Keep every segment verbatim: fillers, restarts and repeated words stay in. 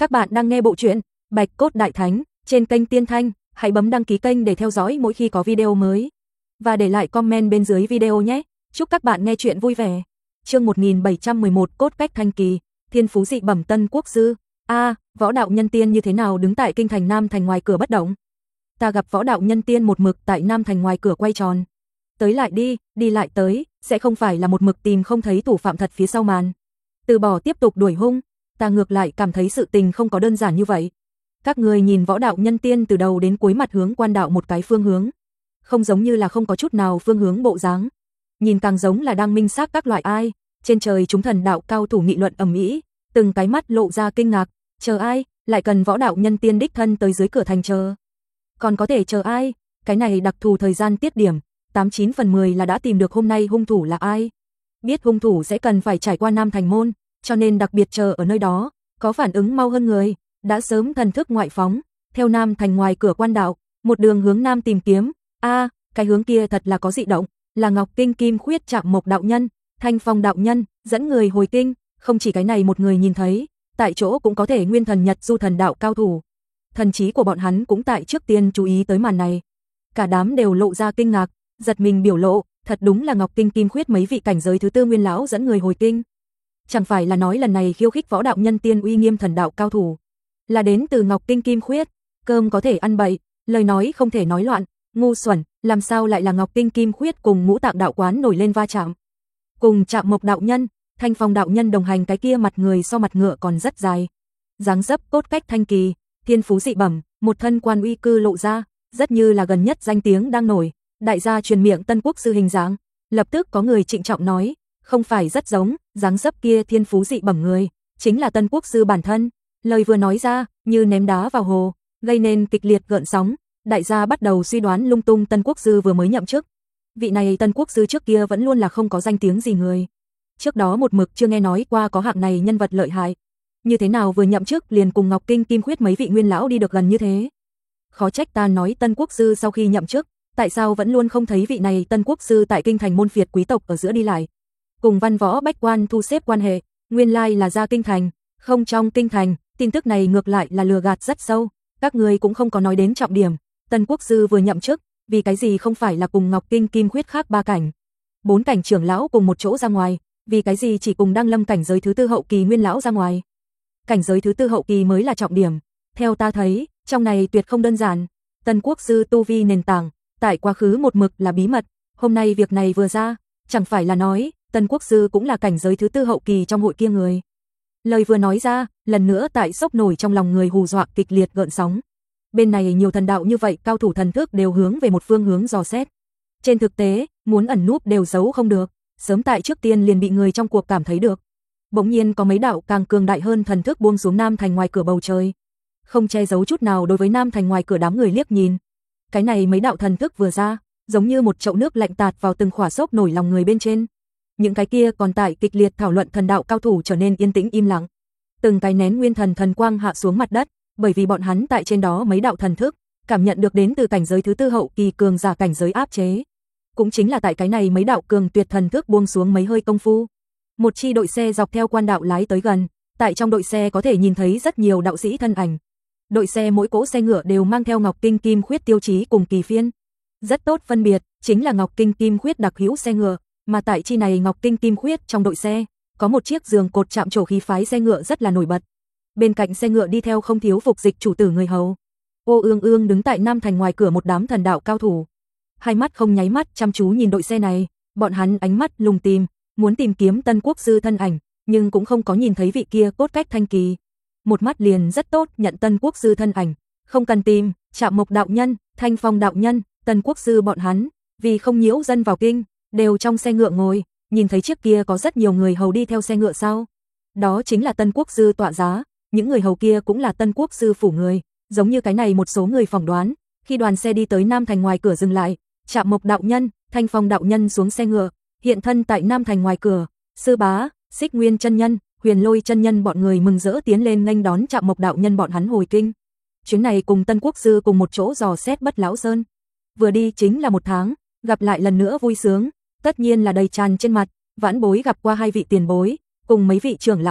Các bạn đang nghe bộ truyện Bạch Cốt Đại Thánh trên kênh Tiên Thanh, hãy bấm đăng ký kênh để theo dõi mỗi khi có video mới. Và để lại comment bên dưới video nhé. Chúc các bạn nghe truyện vui vẻ. Chương một nghìn bảy trăm mười một Cốt Cách Thanh Kỳ, Thiên Phú Dị Bẩm Tân Quốc Sư. A, à, võ đạo nhân tiên như thế nào đứng tại kinh thành Nam Thành ngoài cửa bất động? Ta gặp võ đạo nhân tiên một mực tại Nam Thành ngoài cửa quay tròn. Tới lại đi, đi lại tới, sẽ không phải là một mực tìm không thấy thủ phạm thật phía sau màn. Từ bỏ tiếp tục đuổi hung, ta ngược lại cảm thấy sự tình không có đơn giản như vậy. Các người nhìn võ đạo nhân tiên từ đầu đến cuối mặt hướng quan đạo một cái phương hướng, không giống như là không có chút nào phương hướng bộ dáng, nhìn càng giống là đang minh xác các loại ai. Trên trời chúng thần đạo cao thủ nghị luận ầm ĩ, từng cái mắt lộ ra kinh ngạc, chờ ai, lại cần võ đạo nhân tiên đích thân tới dưới cửa thành chờ. Còn có thể chờ ai, cái này đặc thù thời gian tiết điểm, tám chín phần mười là đã tìm được hôm nay hung thủ là ai. Biết hung thủ sẽ cần phải trải qua Nam Thành môn, cho nên đặc biệt chờ ở nơi đó, có phản ứng mau hơn người, đã sớm thần thức ngoại phóng, theo Nam Thành ngoài cửa quan đạo, một đường hướng Nam tìm kiếm. A, à, cái hướng kia thật là có dị động, là Ngọc Kinh Kim Khuyết Trạm Mộc đạo nhân, Thanh Phong đạo nhân, dẫn người hồi kinh, không chỉ cái này một người nhìn thấy, tại chỗ cũng có thể nguyên thần Nhật Du thần đạo cao thủ. Thần trí của bọn hắn cũng tại trước tiên chú ý tới màn này. Cả đám đều lộ ra kinh ngạc, giật mình biểu lộ, thật đúng là Ngọc Kinh Kim Khuyết mấy vị cảnh giới thứ tư nguyên lão dẫn người hồi kinh. Chẳng phải là nói lần này khiêu khích võ đạo nhân tiên uy nghiêm thần đạo cao thủ là đến từ Ngọc Kinh Kim Khuyết. Cơm có thể ăn bậy, lời nói không thể nói loạn, ngu xuẩn, làm sao lại là Ngọc Kinh Kim Khuyết cùng Ngũ Tạng đạo quán nổi lên va chạm. Cùng Trạm Mộc đạo nhân, Thanh Phong đạo nhân đồng hành, cái kia mặt người so mặt ngựa còn rất dài. Dáng dấp cốt cách thanh kỳ, thiên phú dị bẩm, một thân quan uy cư lộ ra, rất như là gần nhất danh tiếng đang nổi, đại gia truyền miệng Tân Quốc sư hình dáng. Lập tức có người trịnh trọng nói, không phải rất giống, dáng dấp kia thiên phú dị bẩm người, chính là Tân Quốc sư bản thân. Lời vừa nói ra, như ném đá vào hồ, gây nên kịch liệt gợn sóng, đại gia bắt đầu suy đoán lung tung Tân Quốc sư vừa mới nhậm chức. Vị này Tân Quốc sư trước kia vẫn luôn là không có danh tiếng gì người. Trước đó một mực chưa nghe nói qua có hạng này nhân vật lợi hại. Như thế nào vừa nhậm chức liền cùng Ngọc Kinh Kim Khuyết mấy vị nguyên lão đi được gần như thế. Khó trách ta nói Tân Quốc sư sau khi nhậm chức, tại sao vẫn luôn không thấy vị này Tân Quốc sư tại kinh thành môn phiệt quý tộc ở giữa đi lại. Cùng văn võ bách quan thu xếp quan hệ, nguyên lai là ra kinh thành, không trong kinh thành. Tin tức này ngược lại là lừa gạt rất sâu, các người cũng không có nói đến trọng điểm. Tân Quốc sư vừa nhậm chức, vì cái gì không phải là cùng Ngọc Kinh Kim Khuyết khác ba cảnh, bốn cảnh trưởng lão cùng một chỗ ra ngoài, vì cái gì chỉ cùng Đăng Lâm cảnh giới thứ tư hậu kỳ nguyên lão ra ngoài. Cảnh giới thứ tư hậu kỳ mới là trọng điểm. Theo ta thấy, trong này tuyệt không đơn giản. Tân Quốc sư tu vi nền tảng, tại quá khứ một mực là bí mật, hôm nay việc này vừa ra, chẳng phải là nói Tân Quốc sư cũng là cảnh giới thứ tư hậu kỳ trong hội kia người. Lời vừa nói ra, lần nữa tại sốc nổi trong lòng người hù dọa kịch liệt gợn sóng. Bên này nhiều thần đạo như vậy, cao thủ thần thức đều hướng về một phương hướng dò xét. Trên thực tế, muốn ẩn núp đều giấu không được, sớm tại trước tiên liền bị người trong cuộc cảm thấy được. Bỗng nhiên có mấy đạo càng cường đại hơn thần thức buông xuống Nam Thành ngoài cửa bầu trời, không che giấu chút nào đối với Nam Thành ngoài cửa đám người liếc nhìn. Cái này mấy đạo thần thức vừa ra, giống như một chậu nước lạnh tạt vào từng khỏa sốc nổi lòng người bên trên. Những cái kia còn tại kịch liệt thảo luận thần đạo cao thủ trở nên yên tĩnh im lặng. Từng cái nén nguyên thần thần quang hạ xuống mặt đất, bởi vì bọn hắn tại trên đó mấy đạo thần thức, cảm nhận được đến từ cảnh giới thứ tư hậu kỳ cường giả cảnh giới áp chế. Cũng chính là tại cái này mấy đạo cường tuyệt thần thức buông xuống mấy hơi công phu, một chi đội xe dọc theo quan đạo lái tới gần, tại trong đội xe có thể nhìn thấy rất nhiều đạo sĩ thân ảnh. Đội xe mỗi cỗ xe ngựa đều mang theo Ngọc Kinh Kim Khuyết tiêu chí cùng kỳ phiên. Rất tốt phân biệt, chính là Ngọc Kinh Kim Khuyết đặc hữu xe ngựa, mà tại chi này Ngọc Kinh Kim Khuyết trong đội xe, có một chiếc giường cột chạm trổ khí phái xe ngựa rất là nổi bật. Bên cạnh xe ngựa đi theo không thiếu phục dịch chủ tử người hầu. Ô Ương Ương đứng tại Nam Thành ngoài cửa một đám thần đạo cao thủ, hai mắt không nháy mắt chăm chú nhìn đội xe này, bọn hắn ánh mắt lùng tìm, muốn tìm kiếm Tân Quốc sư thân ảnh, nhưng cũng không có nhìn thấy vị kia cốt cách thanh kỳ. Một mắt liền rất tốt nhận Tân Quốc sư thân ảnh, không cần tìm, Trạm Mộc đạo nhân, Thanh Phong đạo nhân, Tân Quốc sư bọn hắn, vì không nhiễu dân vào kinh, đều trong xe ngựa ngồi, nhìn thấy chiếc kia có rất nhiều người hầu đi theo xe ngựa sau. Đó chính là Tân Quốc sư tọa giá, những người hầu kia cũng là Tân Quốc sư phủ người, giống như cái này một số người phỏng đoán, khi đoàn xe đi tới Nam Thành ngoài cửa dừng lại, Trạm Mộc đạo nhân, Thanh Phong đạo nhân xuống xe ngựa, hiện thân tại Nam Thành ngoài cửa, sư bá, Xích Nguyên chân nhân, Huyền Lôi chân nhân bọn người mừng rỡ tiến lên nghênh đón Trạm Mộc đạo nhân bọn hắn hồi kinh. Chuyến này cùng Tân Quốc sư cùng một chỗ dò xét Bất Lão Sơn, vừa đi chính là một tháng, gặp lại lần nữa vui sướng, tất nhiên là đầy tràn trên mặt. Vãn bối gặp qua hai vị tiền bối, cùng mấy vị trưởng lão,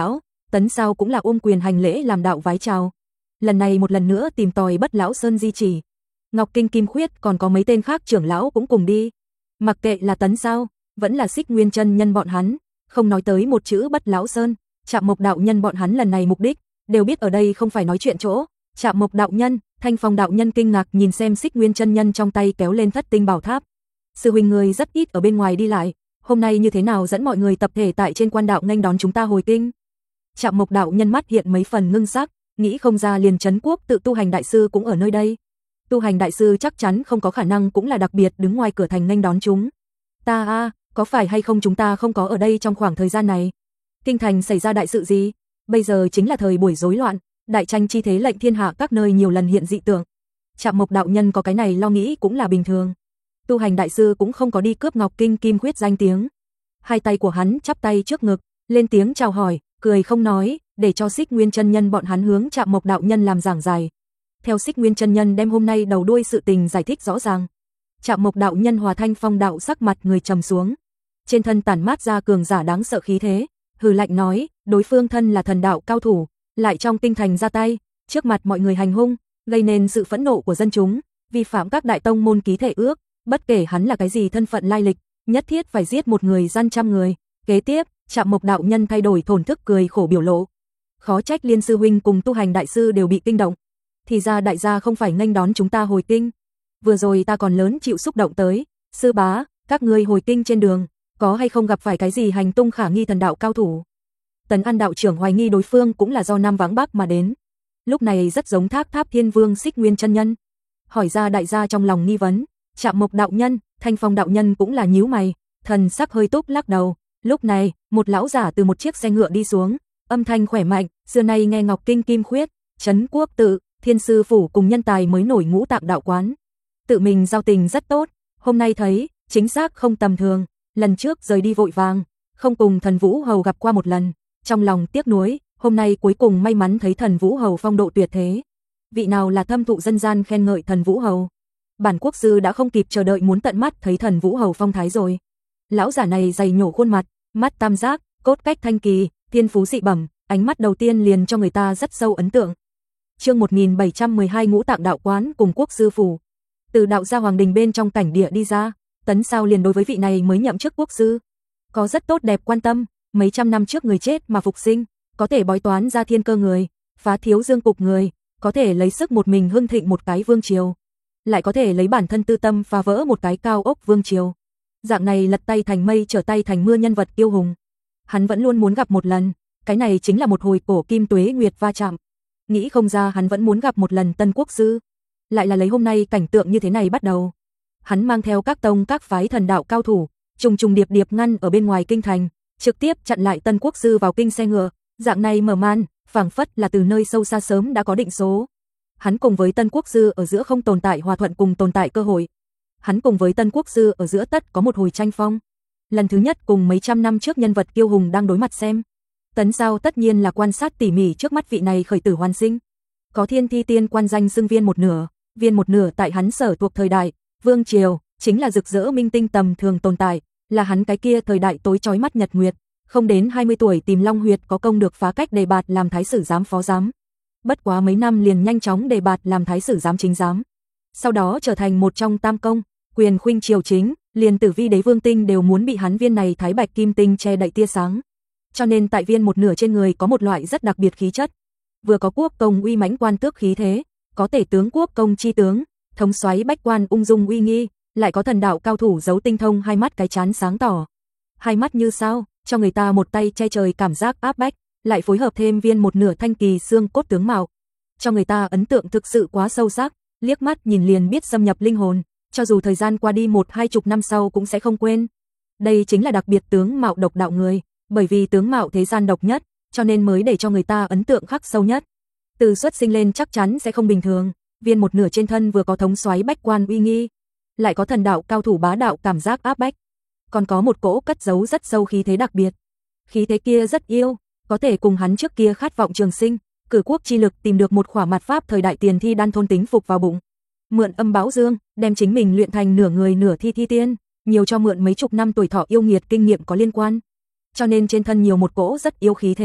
Tấn Sao cũng là ôm quyền hành lễ làm đạo vái chào. Lần này một lần nữa tìm tòi Bất Lão Sơn di chỉ. Ngọc Kinh Kim Khuyết còn có mấy tên khác trưởng lão cũng cùng đi. Mặc kệ là Tấn Sao, vẫn là Xích Nguyên chân nhân bọn hắn, không nói tới một chữ Bất Lão Sơn. Trạm Mộc đạo nhân bọn hắn lần này mục đích, đều biết ở đây không phải nói chuyện chỗ. Trạm Mộc đạo nhân, Thanh Phong đạo nhân kinh ngạc nhìn xem Xích Nguyên chân nhân trong tay kéo lên Thất Tinh Bảo Tháp. Sư huynh người rất ít ở bên ngoài đi lại, hôm nay như thế nào dẫn mọi người tập thể tại trên quan đạo nghênh đón chúng ta hồi kinh? Trạm Mộc đạo nhân mắt hiện mấy phần ngưng sắc, nghĩ không ra liền Trấn Quốc tự tu hành đại sư cũng ở nơi đây. Tu hành đại sư chắc chắn không có khả năng cũng là đặc biệt đứng ngoài cửa thành nghênh đón chúng. Ta a, có phải hay không chúng ta không có ở đây trong khoảng thời gian này? Kinh thành xảy ra đại sự gì? Bây giờ chính là thời buổi rối loạn, đại tranh chi thế lệnh thiên hạ các nơi nhiều lần hiện dị tượng. Trạm Mộc đạo nhân có cái này lo nghĩ cũng là bình thường. Tu hành đại sư cũng không có đi cướp Ngọc Kinh Kim Khuyết danh tiếng. Hai tay của hắn chắp tay trước ngực, lên tiếng chào hỏi, cười không nói, để cho Xích Nguyên chân nhân bọn hắn hướng Trạm Mộc đạo nhân làm giảng giải. Theo Xích Nguyên chân nhân đem hôm nay đầu đuôi sự tình giải thích rõ ràng. Trạm Mộc đạo nhân hòa Thanh Phong đạo sắc mặt người trầm xuống. Trên thân tản mát ra cường giả đáng sợ khí thế, hừ lạnh nói, đối phương thân là thần đạo cao thủ, lại trong kinh thành ra tay, trước mặt mọi người hành hung, gây nên sự phẫn nộ của dân chúng, vi phạm các đại tông môn ký thể ước, bất kể hắn là cái gì thân phận lai lịch, nhất thiết phải giết một người gian trăm người. Kế tiếp, Trạm Mộc đạo nhân thay đổi thổn thức cười khổ biểu lộ. Khó trách Liên sư huynh cùng tu hành đại sư đều bị kinh động. Thì ra đại gia không phải nghênh đón chúng ta hồi kinh. Vừa rồi ta còn lớn chịu xúc động tới, sư bá, các ngươi hồi kinh trên đường, có hay không gặp phải cái gì hành tung khả nghi thần đạo cao thủ? Tấn An đạo trưởng hoài nghi đối phương cũng là do Nam Vãng Bắc mà đến. Lúc này rất giống Thác Tháp Thiên Vương Xích Nguyên chân nhân. Hỏi ra đại gia trong lòng nghi vấn, Trạm Mộc đạo nhân, Thanh Phong đạo nhân cũng là nhíu mày, thần sắc hơi túc lắc đầu. Lúc này, một lão giả từ một chiếc xe ngựa đi xuống, âm thanh khỏe mạnh, xưa nay nghe Ngọc Kinh Kim Khuyết, Trấn Quốc tự, Thiên sư phủ cùng nhân tài mới nổi Ngũ Tạng đạo quán. Tự mình giao tình rất tốt, hôm nay thấy, chính xác không tầm thường, lần trước rời đi vội vàng, không cùng Thần Vũ Hầu gặp qua một lần, trong lòng tiếc nuối, hôm nay cuối cùng may mắn thấy Thần Vũ Hầu phong độ tuyệt thế. Vị nào là thâm thụ dân gian khen ngợi Thần Vũ Hầu? Bản quốc sư đã không kịp chờ đợi muốn tận mắt thấy Thần Vũ Hầu phong thái rồi. Lão giả này dày nhổ khuôn mặt, mắt tam giác, cốt cách thanh kỳ, thiên phú dị bẩm, ánh mắt đầu tiên liền cho người ta rất sâu ấn tượng. Chương một nghìn bảy trăm mười hai Ngũ Tạng đạo quán cùng quốc sư phủ. Từ đạo gia hoàng đình bên trong cảnh địa đi ra, Tấn Sao liền đối với vị này mới nhậm chức quốc sư có rất tốt đẹp quan tâm, mấy trăm năm trước người chết mà phục sinh, có thể bói toán ra thiên cơ người, phá thiếu dương cục người, có thể lấy sức một mình hưng thịnh một cái vương triều, lại có thể lấy bản thân tư tâm phá vỡ một cái cao ốc vương triều. Dạng này lật tay thành mây trở tay thành mưa nhân vật yêu hùng, hắn vẫn luôn muốn gặp một lần, cái này chính là một hồi cổ kim tuế nguyệt va chạm. Nghĩ không ra hắn vẫn muốn gặp một lần Tân quốc sư, lại là lấy hôm nay cảnh tượng như thế này bắt đầu. Hắn mang theo các tông các phái thần đạo cao thủ, trùng trùng điệp điệp ngăn ở bên ngoài kinh thành, trực tiếp chặn lại Tân quốc sư vào kinh xe ngựa, dạng này mở màn, phảng phất là từ nơi sâu xa sớm đã có định số. Hắn cùng với Tân quốc sư ở giữa không tồn tại hòa thuận cùng tồn tại cơ hội. Hắn cùng với Tân quốc sư ở giữa tất có một hồi tranh phong. Lần thứ nhất cùng mấy trăm năm trước nhân vật kiêu hùng đang đối mặt xem. Tấn Sao tất nhiên là quan sát tỉ mỉ trước mắt vị này khởi tử hoàn sinh. Có thiên thi tiên quan danh xưng viên một nửa, viên một nửa tại hắn sở thuộc thời đại, vương triều, chính là rực rỡ minh tinh tầm thường tồn tại, là hắn cái kia thời đại tối chói mắt nhật nguyệt, không đến hai mươi tuổi tìm Long huyệt có công được phá cách đề bạt làm thái sử giám phó giám. Bất quá mấy năm liền nhanh chóng đề bạt làm thái sử giám chính giám. Sau đó trở thành một trong tam công, quyền khuynh triều chính, liền tử vi đế vương tinh đều muốn bị hắn viên này thái bạch kim tinh che đậy tia sáng. Cho nên tại viên một nửa trên người có một loại rất đặc biệt khí chất. Vừa có quốc công uy mãnh quan tước khí thế, có tể tướng quốc công chi tướng, thống soái bách quan ung dung uy nghi, lại có thần đạo cao thủ giấu tinh thông hai mắt cái chán sáng tỏ. Hai mắt như sao, cho người ta một tay che trời cảm giác áp bách, lại phối hợp thêm viên một nửa thanh kỳ xương cốt tướng mạo. Cho người ta ấn tượng thực sự quá sâu sắc, liếc mắt nhìn liền biết xâm nhập linh hồn, cho dù thời gian qua đi một hai chục năm sau cũng sẽ không quên. Đây chính là đặc biệt tướng mạo độc đạo người, bởi vì tướng mạo thế gian độc nhất, cho nên mới để cho người ta ấn tượng khắc sâu nhất. Từ xuất sinh lên chắc chắn sẽ không bình thường, viên một nửa trên thân vừa có thống soái bách quan uy nghi, lại có thần đạo cao thủ bá đạo cảm giác áp bách, còn có một cỗ cất giấu rất sâu khí thế đặc biệt. Khí thế kia rất yêu, có thể cùng hắn trước kia khát vọng trường sinh, cử quốc chi lực tìm được một khỏa mạt pháp thời đại tiền thi đan thôn tính phục vào bụng. Mượn âm bão dương, đem chính mình luyện thành nửa người nửa thi thi tiên, nhiều cho mượn mấy chục năm tuổi thọ yêu nghiệt kinh nghiệm có liên quan. Cho nên trên thân nhiều một cỗ rất yêu khí thế,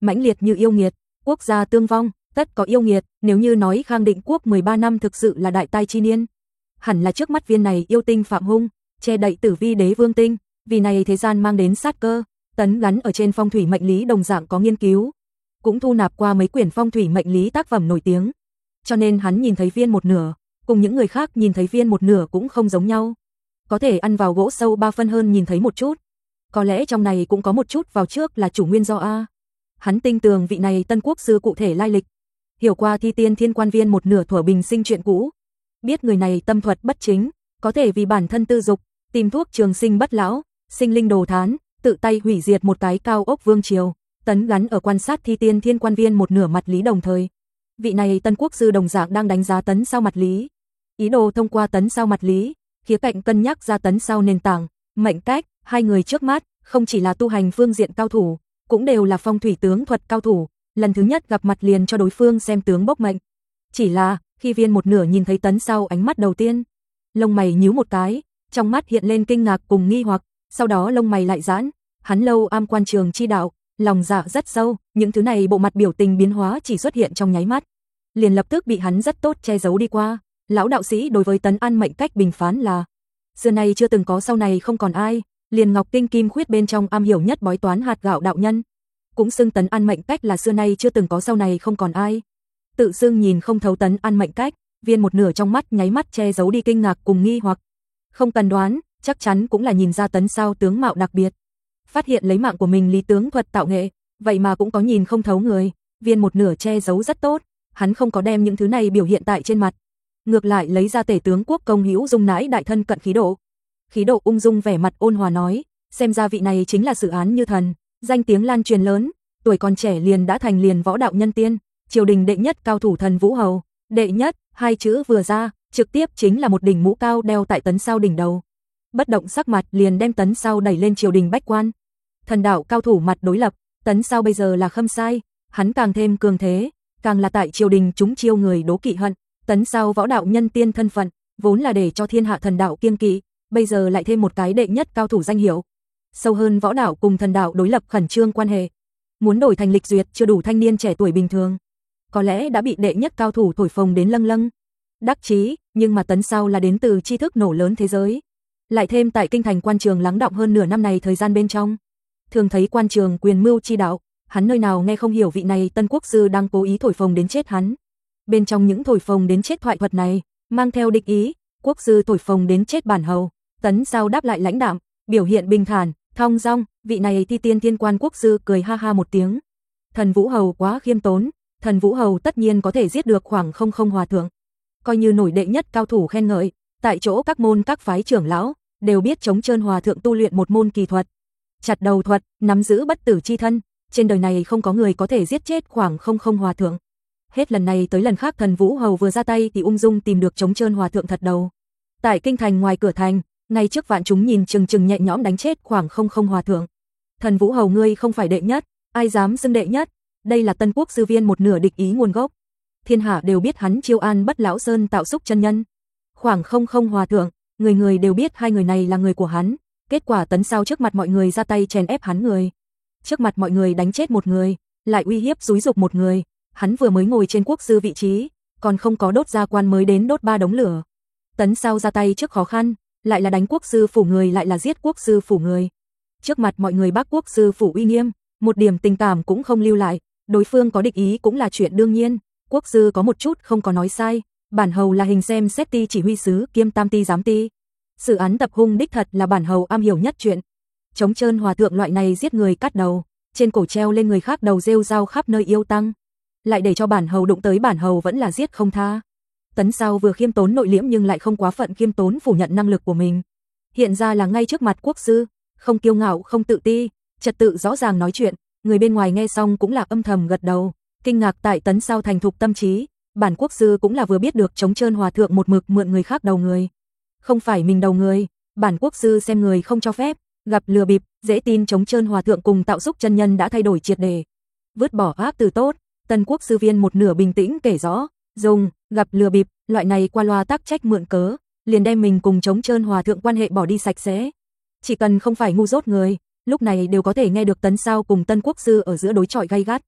mãnh liệt như yêu nghiệt, quốc gia tương vong, tất có yêu nghiệt, nếu như nói Khang Định Quốc mười ba năm thực sự là đại tai chi niên, hẳn là trước mắt viên này yêu tinh Phạm Hung, che đậy tử vi đế vương tinh, vì này thế gian mang đến sát cơ. Tấn gắn ở trên phong thủy mệnh lý đồng dạng có nghiên cứu, cũng thu nạp qua mấy quyển phong thủy mệnh lý tác phẩm nổi tiếng, cho nên hắn nhìn thấy viên một nửa, cùng những người khác nhìn thấy viên một nửa cũng không giống nhau. Có thể ăn vào gỗ sâu ba phân hơn nhìn thấy một chút. Có lẽ trong này cũng có một chút vào trước là chủ nguyên do A. Hắn tin tưởng vị này tân quốc sư cụ thể lai lịch. Hiểu qua thi tiên thiên quan viên một nửa thuở bình sinh chuyện cũ. Biết người này tâm thuật bất chính, có thể vì bản thân tư dục, tìm thuốc trường sinh bất lão, sinh linh đồ thán, tự tay hủy diệt một cái cao ốc vương triều. Tấn gắn ở quan sát thi tiên thiên quan viên một nửa mặt lý đồng thời. Vị này tân quốc sư đồng dạng đang đánh giá Tấn Sao mặt lý. Ý đồ thông qua Tấn Sao mặt lý, khía cạnh cân nhắc ra Tấn Sao nền tảng, mệnh cách, hai người trước mắt, không chỉ là tu hành phương diện cao thủ, cũng đều là phong thủy tướng thuật cao thủ, lần thứ nhất gặp mặt liền cho đối phương xem tướng bốc mệnh. Chỉ là, khi viên một nửa nhìn thấy Tấn Sao ánh mắt đầu tiên, lông mày nhíu một cái, trong mắt hiện lên kinh ngạc cùng nghi hoặc, sau đó lông mày lại giãn, hắn lâu am quan trường chi đạo, lòng dạ rất sâu, những thứ này bộ mặt biểu tình biến hóa chỉ xuất hiện trong nháy mắt, liền lập tức bị hắn rất tốt che giấu đi qua. Lão đạo sĩ đối với Tấn An mệnh cách bình phán là xưa nay chưa từng có, sau này không còn ai, liền Ngọc Kinh Kim Khuyết bên trong am hiểu nhất bói toán hạt gạo đạo nhân, cũng xưng Tấn An mệnh cách là xưa nay chưa từng có, sau này không còn ai. Tự xưng nhìn không thấu Tấn An mệnh cách, viên một nửa trong mắt nháy mắt che giấu đi kinh ngạc cùng nghi hoặc. Không cần đoán, chắc chắn cũng là nhìn ra Tấn Sao tướng mạo đặc biệt. Phát hiện lấy mạng của mình lý tướng thuật tạo nghệ, vậy mà cũng có nhìn không thấu người, viên một nửa che giấu rất tốt, hắn không có đem những thứ này biểu hiện tại trên mặt. Ngược lại lấy ra tể tướng quốc công hữu dung nãi đại thân cận khí độ. Khí độ ung dung vẻ mặt ôn hòa nói, xem ra vị này chính là Sử Án Như Thần, danh tiếng lan truyền lớn, tuổi còn trẻ liền đã thành liền võ đạo nhân tiên, triều đình đệ nhất cao thủ Thần Vũ Hầu, đệ nhất, hai chữ vừa ra, trực tiếp chính là một đỉnh mũ cao đeo tại Tấn Sao đỉnh đầu. Bất động sắc mặt liền đem Tấn Sao đẩy lên triều đình bách quan. Thần đạo cao thủ mặt đối lập, Tấn Sao bây giờ là khâm sai, hắn càng thêm cường thế, càng là tại triều đình chúng chiêu người đố kỵ hận. Tấn Sao võ đạo nhân tiên thân phận, vốn là để cho thiên hạ thần đạo kiêng kỵ, bây giờ lại thêm một cái đệ nhất cao thủ danh hiệu. Sâu hơn võ đạo cùng thần đạo đối lập khẩn trương quan hệ. Muốn đổi thành lịch duyệt chưa đủ thanh niên trẻ tuổi bình thường, có lẽ đã bị đệ nhất cao thủ thổi phồng đến lâng lâng. Đắc chí, nhưng mà Tấn Sao là đến từ tri thức nổ lớn thế giới. Lại thêm tại kinh thành quan trường lắng đọng hơn nửa năm này thời gian bên trong. Thường thấy quan trường quyền mưu chi đạo, hắn nơi nào nghe không hiểu vị này tân quốc sư đang cố ý thổi phồng đến chết hắn. Bên trong những thổi phồng đến chết thoại thuật này, mang theo địch ý, quốc sư thổi phồng đến chết bản hầu, Tấn Sao đáp lại lãnh đạm, biểu hiện bình thản, thong dong, vị này thi tiên thiên quan quốc sư cười ha ha một tiếng. Thần Vũ Hầu quá khiêm tốn, Thần Vũ Hầu tất nhiên có thể giết được khoảng không không hòa thượng. Coi như nổi đệ nhất cao thủ khen ngợi, tại chỗ các môn các phái trưởng lão, đều biết chống trơn hòa thượng tu luyện một môn kỳ thuật. Chặt đầu thuật, nắm giữ bất tử chi thân, trên đời này không có người có thể giết chết khoảng không không hòa thượng. Hết lần này tới lần khác Thần Vũ Hầu vừa ra tay thì ung dung tìm được chống trơn hòa thượng thật đầu. Tại kinh thành ngoài cửa thành, ngay trước vạn chúng nhìn chừng chừng nhẹ nhõm đánh chết khoảng không không hòa thượng. Thần Vũ Hầu ngươi không phải đệ nhất, ai dám xưng đệ nhất? Đây là tân quốc sư viên một nửa địch ý nguồn gốc. Thiên hạ đều biết hắn chiêu an Bất Lão Sơn tạo xúc chân nhân. Khoảng không không hòa thượng, người người đều biết hai người này là người của hắn. Kết quả Tấn Sao trước mặt mọi người ra tay chèn ép hắn người. Trước mặt mọi người đánh chết một người, lại uy hiếp xúi dục một người. Hắn vừa mới ngồi trên quốc sư vị trí, còn không có đốt ra quan mới đến đốt ba đống lửa. Tấn Sao ra tay trước khó khăn, lại là đánh quốc sư phủ người lại là giết quốc sư phủ người. Trước mặt mọi người bác quốc sư phủ uy nghiêm, một điểm tình cảm cũng không lưu lại, đối phương có địch ý cũng là chuyện đương nhiên, quốc sư có một chút không có nói sai, bản hầu là hình xem xét ti chỉ huy sứ kiêm tam ti giám ti. Sự án tập hung đích thật là bản hầu am hiểu nhất chuyện. Chống trơn hòa thượng loại này giết người cắt đầu, trên cổ treo lên người khác đầu rêu rao khắp nơi yêu tăng. Lại để cho bản hầu đụng tới bản hầu vẫn là giết không tha. Tấn Sao vừa khiêm tốn nội liễm nhưng lại không quá phận khiêm tốn phủ nhận năng lực của mình. Hiện ra là ngay trước mặt quốc sư, không kiêu ngạo không tự ti, trật tự rõ ràng nói chuyện, người bên ngoài nghe xong cũng là âm thầm gật đầu, kinh ngạc tại Tấn Sao thành thục tâm trí, bản quốc sư cũng là vừa biết được chống trơn hòa thượng một mực mượn người khác đầu người. Không phải mình đầu người, bản quốc sư xem người không cho phép, gặp lừa bịp, dễ tin chống trơn hòa thượng cùng tạo xúc chân nhân đã thay đổi triệt để. Vứt bỏ ác từ tốt, tân quốc sư viên một nửa bình tĩnh kể rõ, dùng, gặp lừa bịp, loại này qua loa tác trách mượn cớ, liền đem mình cùng chống trơn hòa thượng quan hệ bỏ đi sạch sẽ. Chỉ cần không phải ngu dốt người, lúc này đều có thể nghe được Tấn Sao cùng tân quốc sư ở giữa đối chọi gay gắt.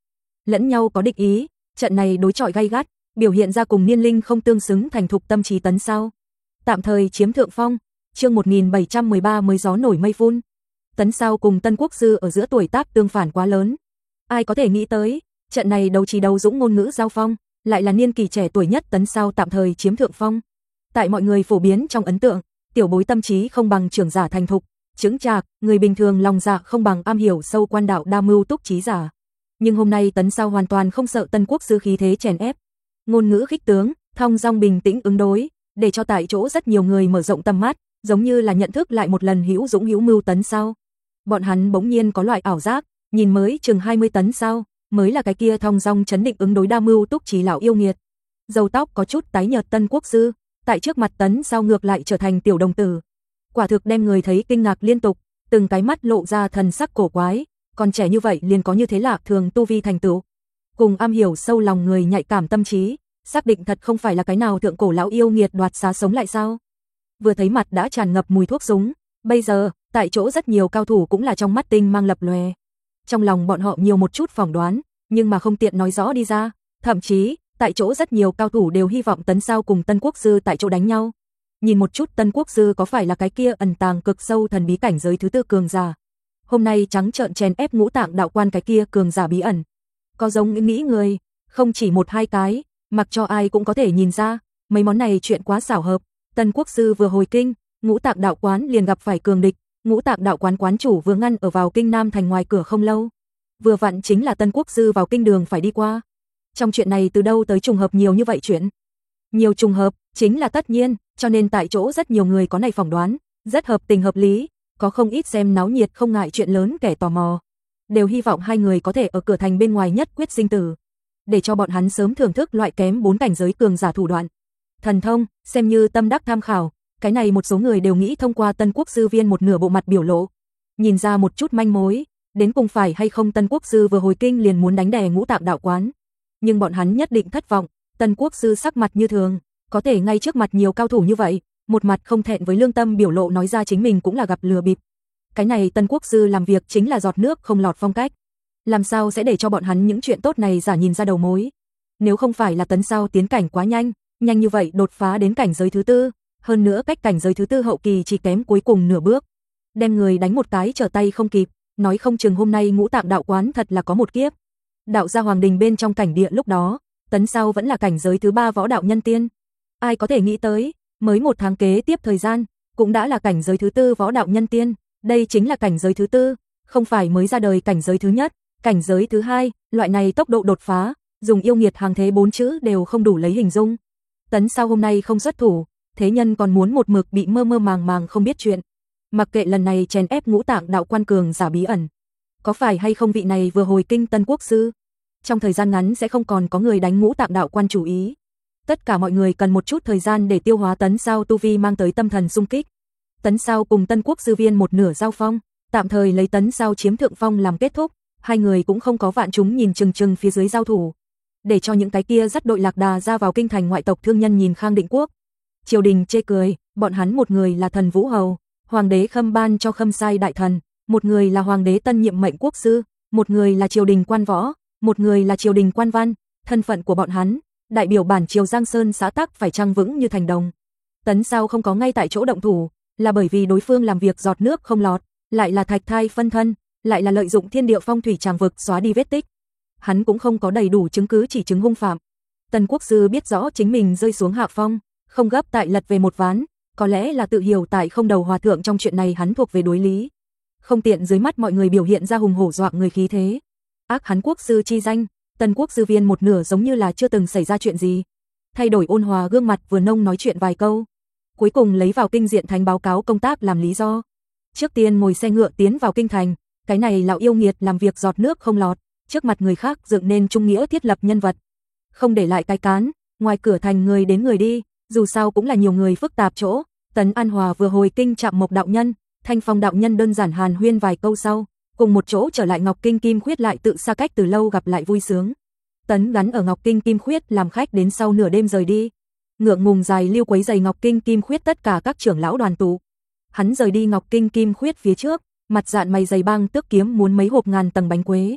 lẫn nhau có địch ý, trận này đối chọi gay gắt, biểu hiện ra cùng niên linh không tương xứng thành thục tâm trí Tấn Sao. Tạm thời chiếm thượng phong, chương một nghìn bảy trăm mười ba mới gió nổi mây phun. Tấn Sao cùng Tân Quốc Sư ở giữa tuổi tác tương phản quá lớn. Ai có thể nghĩ tới, trận này đấu trí đấu dũng ngôn ngữ giao phong, lại là niên kỳ trẻ tuổi nhất Tấn Sao tạm thời chiếm thượng phong. Tại mọi người phổ biến trong ấn tượng, tiểu bối tâm trí không bằng trưởng giả thành thục, chững chạc, người bình thường lòng dạ không bằng am hiểu sâu quan đạo đa mưu túc trí giả. Nhưng hôm nay Tấn Sao hoàn toàn không sợ Tân Quốc Sư khí thế chèn ép, ngôn ngữ khích tướng, thong dong bình tĩnh ứng đối, để cho tại chỗ rất nhiều người mở rộng tầm mắt, giống như là nhận thức lại một lần hữu dũng hữu mưu Tấn Sao. Bọn hắn bỗng nhiên có loại ảo giác, nhìn mới chừng hai mươi Tấn Sao, mới là cái kia thong dong chấn định ứng đối đa mưu túc trí lão yêu nghiệt. Râu tóc có chút tái nhợt Tân Quốc Sư, tại trước mặt Tấn Sao ngược lại trở thành tiểu đồng tử. Quả thực đem người thấy kinh ngạc liên tục, từng cái mắt lộ ra thần sắc cổ quái, còn trẻ như vậy liền có như thế lạ thường tu vi thành tựu. Cùng am hiểu sâu lòng người nhạy cảm tâm trí, xác định thật không phải là cái nào thượng cổ lão yêu nghiệt đoạt xá sống lại sao? Vừa thấy mặt đã tràn ngập mùi thuốc súng, bây giờ, tại chỗ rất nhiều cao thủ cũng là trong mắt tinh mang lập lòe. Trong lòng bọn họ nhiều một chút phỏng đoán, nhưng mà không tiện nói rõ đi ra, thậm chí, tại chỗ rất nhiều cao thủ đều hy vọng Tấn Sao cùng Tân Quốc Sư tại chỗ đánh nhau. Nhìn một chút Tân Quốc Sư có phải là cái kia ẩn tàng cực sâu thần bí cảnh giới thứ tư cường giả. Hôm nay trắng trợn chèn ép Ngũ Tạng đạo quan cái kia cường giả bí ẩn. Có giống nghĩ người, không chỉ một hai cái, mặc cho ai cũng có thể nhìn ra, mấy món này chuyện quá xảo hợp. Tân Quốc Sư vừa hồi kinh, Ngũ Tạng đạo quán liền gặp phải cường địch, Ngũ Tạng đạo quán quán chủ vừa ngăn ở vào kinh Nam thành ngoài cửa không lâu. Vừa vặn chính là Tân Quốc Sư vào kinh đường phải đi qua. Trong chuyện này từ đâu tới trùng hợp nhiều như vậy chuyện? Nhiều trùng hợp, chính là tất nhiên, cho nên tại chỗ rất nhiều người có này phỏng đoán, rất hợp tình hợp lý, có không ít xem náo nhiệt không ngại chuyện lớn kẻ tò mò. Đều hy vọng hai người có thể ở cửa thành bên ngoài nhất quyết sinh tử, để cho bọn hắn sớm thưởng thức loại kém bốn cảnh giới cường giả thủ đoạn. Thần thông, xem như tâm đắc tham khảo, cái này một số người đều nghĩ thông qua Tân Quốc Sư viên một nửa bộ mặt biểu lộ, nhìn ra một chút manh mối, đến cùng phải hay không Tân Quốc Sư vừa hồi kinh liền muốn đánh đè Ngũ Tạng đạo quán. Nhưng bọn hắn nhất định thất vọng, Tân Quốc Sư sắc mặt như thường, có thể ngay trước mặt nhiều cao thủ như vậy, một mặt không thẹn với lương tâm biểu lộ nói ra chính mình cũng là gặp lừa bịp. Cái này Tân Quốc Sư làm việc chính là giọt nước không lọt phong cách. Làm sao sẽ để cho bọn hắn những chuyện tốt này giả nhìn ra đầu mối? Nếu không phải là Tấn Sao tiến cảnh quá nhanh, nhanh như vậy đột phá đến cảnh giới thứ tư, hơn nữa cách cảnh giới thứ tư hậu kỳ chỉ kém cuối cùng nửa bước, đem người đánh một cái trở tay không kịp, nói không chừng hôm nay Ngũ Tạng đạo quán thật là có một kiếp. Đạo gia hoàng đình bên trong cảnh địa lúc đó, Tấn Sao vẫn là cảnh giới thứ ba võ đạo nhân tiên. Ai có thể nghĩ tới, mới một tháng kế tiếp thời gian, cũng đã là cảnh giới thứ tư võ đạo nhân tiên, đây chính là cảnh giới thứ tư, không phải mới ra đời cảnh giới thứ nhất, cảnh giới thứ hai, loại này tốc độ đột phá, dùng yêu nghiệt hàng thế bốn chữ đều không đủ lấy hình dung. Tấn Sao hôm nay không xuất thủ, thế nhân còn muốn một mực bị mơ mơ màng màng không biết chuyện. Mặc kệ lần này chèn ép Ngũ Tạng đạo quan cường giả bí ẩn, có phải hay không vị này vừa hồi kinh Tân Quốc Sư, trong thời gian ngắn sẽ không còn có người đánh Ngũ Tạng đạo quan chủ ý. Tất cả mọi người cần một chút thời gian để tiêu hóa Tấn Sao tu vi mang tới tâm thần xung kích. Tấn Sao cùng Tân Quốc Sư viên một nửa giao phong, tạm thời lấy Tấn Sao chiếm thượng phong làm kết thúc, hai người cũng không có vạn chúng nhìn chừng chừng phía dưới giao thủ, để cho những cái kia dắt đội lạc đà ra vào kinh thành ngoại tộc thương nhân nhìn Khang Định Quốc. Triều đình chê cười, bọn hắn một người là thần Vũ Hầu, hoàng đế Khâm ban cho Khâm sai đại thần, một người là hoàng đế tân nhiệm mệnh quốc sư, một người là triều đình quan võ, một người là triều đình quan văn, thân phận của bọn hắn, đại biểu bản triều Giang Sơn xã tắc phải trang vững như thành đồng. Tấn Sao không có ngay tại chỗ động thủ, là bởi vì đối phương làm việc giọt nước không lọt, lại là thạch thai phân thân, lại là lợi dụng thiên địa phong thủy tràng vực xóa đi vết tích. Hắn cũng không có đầy đủ chứng cứ chỉ chứng hung phạm. Tân Quốc Sư biết rõ chính mình rơi xuống hạ phong, không gấp tại lật về một ván, có lẽ là tự hiểu tại không đầu hòa thượng trong chuyện này hắn thuộc về đối lý. Không tiện dưới mắt mọi người biểu hiện ra hùng hổ dọa người khí thế. Ác hắn Quốc Sư chi danh, Tân Quốc Sư viên một nửa giống như là chưa từng xảy ra chuyện gì. Thay đổi ôn hòa gương mặt vừa nông nói chuyện vài câu. Cuối cùng lấy vào kinh diện thánh báo cáo công tác làm lý do. Trước tiên ngồi xe ngựa tiến vào kinh thành, cái này lão yêu nghiệt làm việc giọt nước không lọt, trước mặt người khác dựng nên trung nghĩa thiết lập nhân vật. Không để lại cái cán, ngoài cửa thành người đến người đi, dù sao cũng là nhiều người phức tạp chỗ. Tấn An Hòa vừa hồi kinh chạm Mộc đạo nhân, Thanh Phong đạo nhân đơn giản hàn huyên vài câu sau, cùng một chỗ trở lại Ngọc Kinh Kim Khuyết lại tự xa cách từ lâu gặp lại vui sướng. Tấn gắn ở Ngọc Kinh Kim Khuyết làm khách đến sau nửa đêm rời đi. Ngượng ngùng dài lưu quấy giày Ngọc Kinh Kim Khuyết tất cả các trưởng lão đoàn tụ. Hắn rời đi Ngọc Kinh Kim Khuyết phía trước, mặt dạn mày dày băng tước kiếm muốn mấy hộp ngàn tầng bánh quế.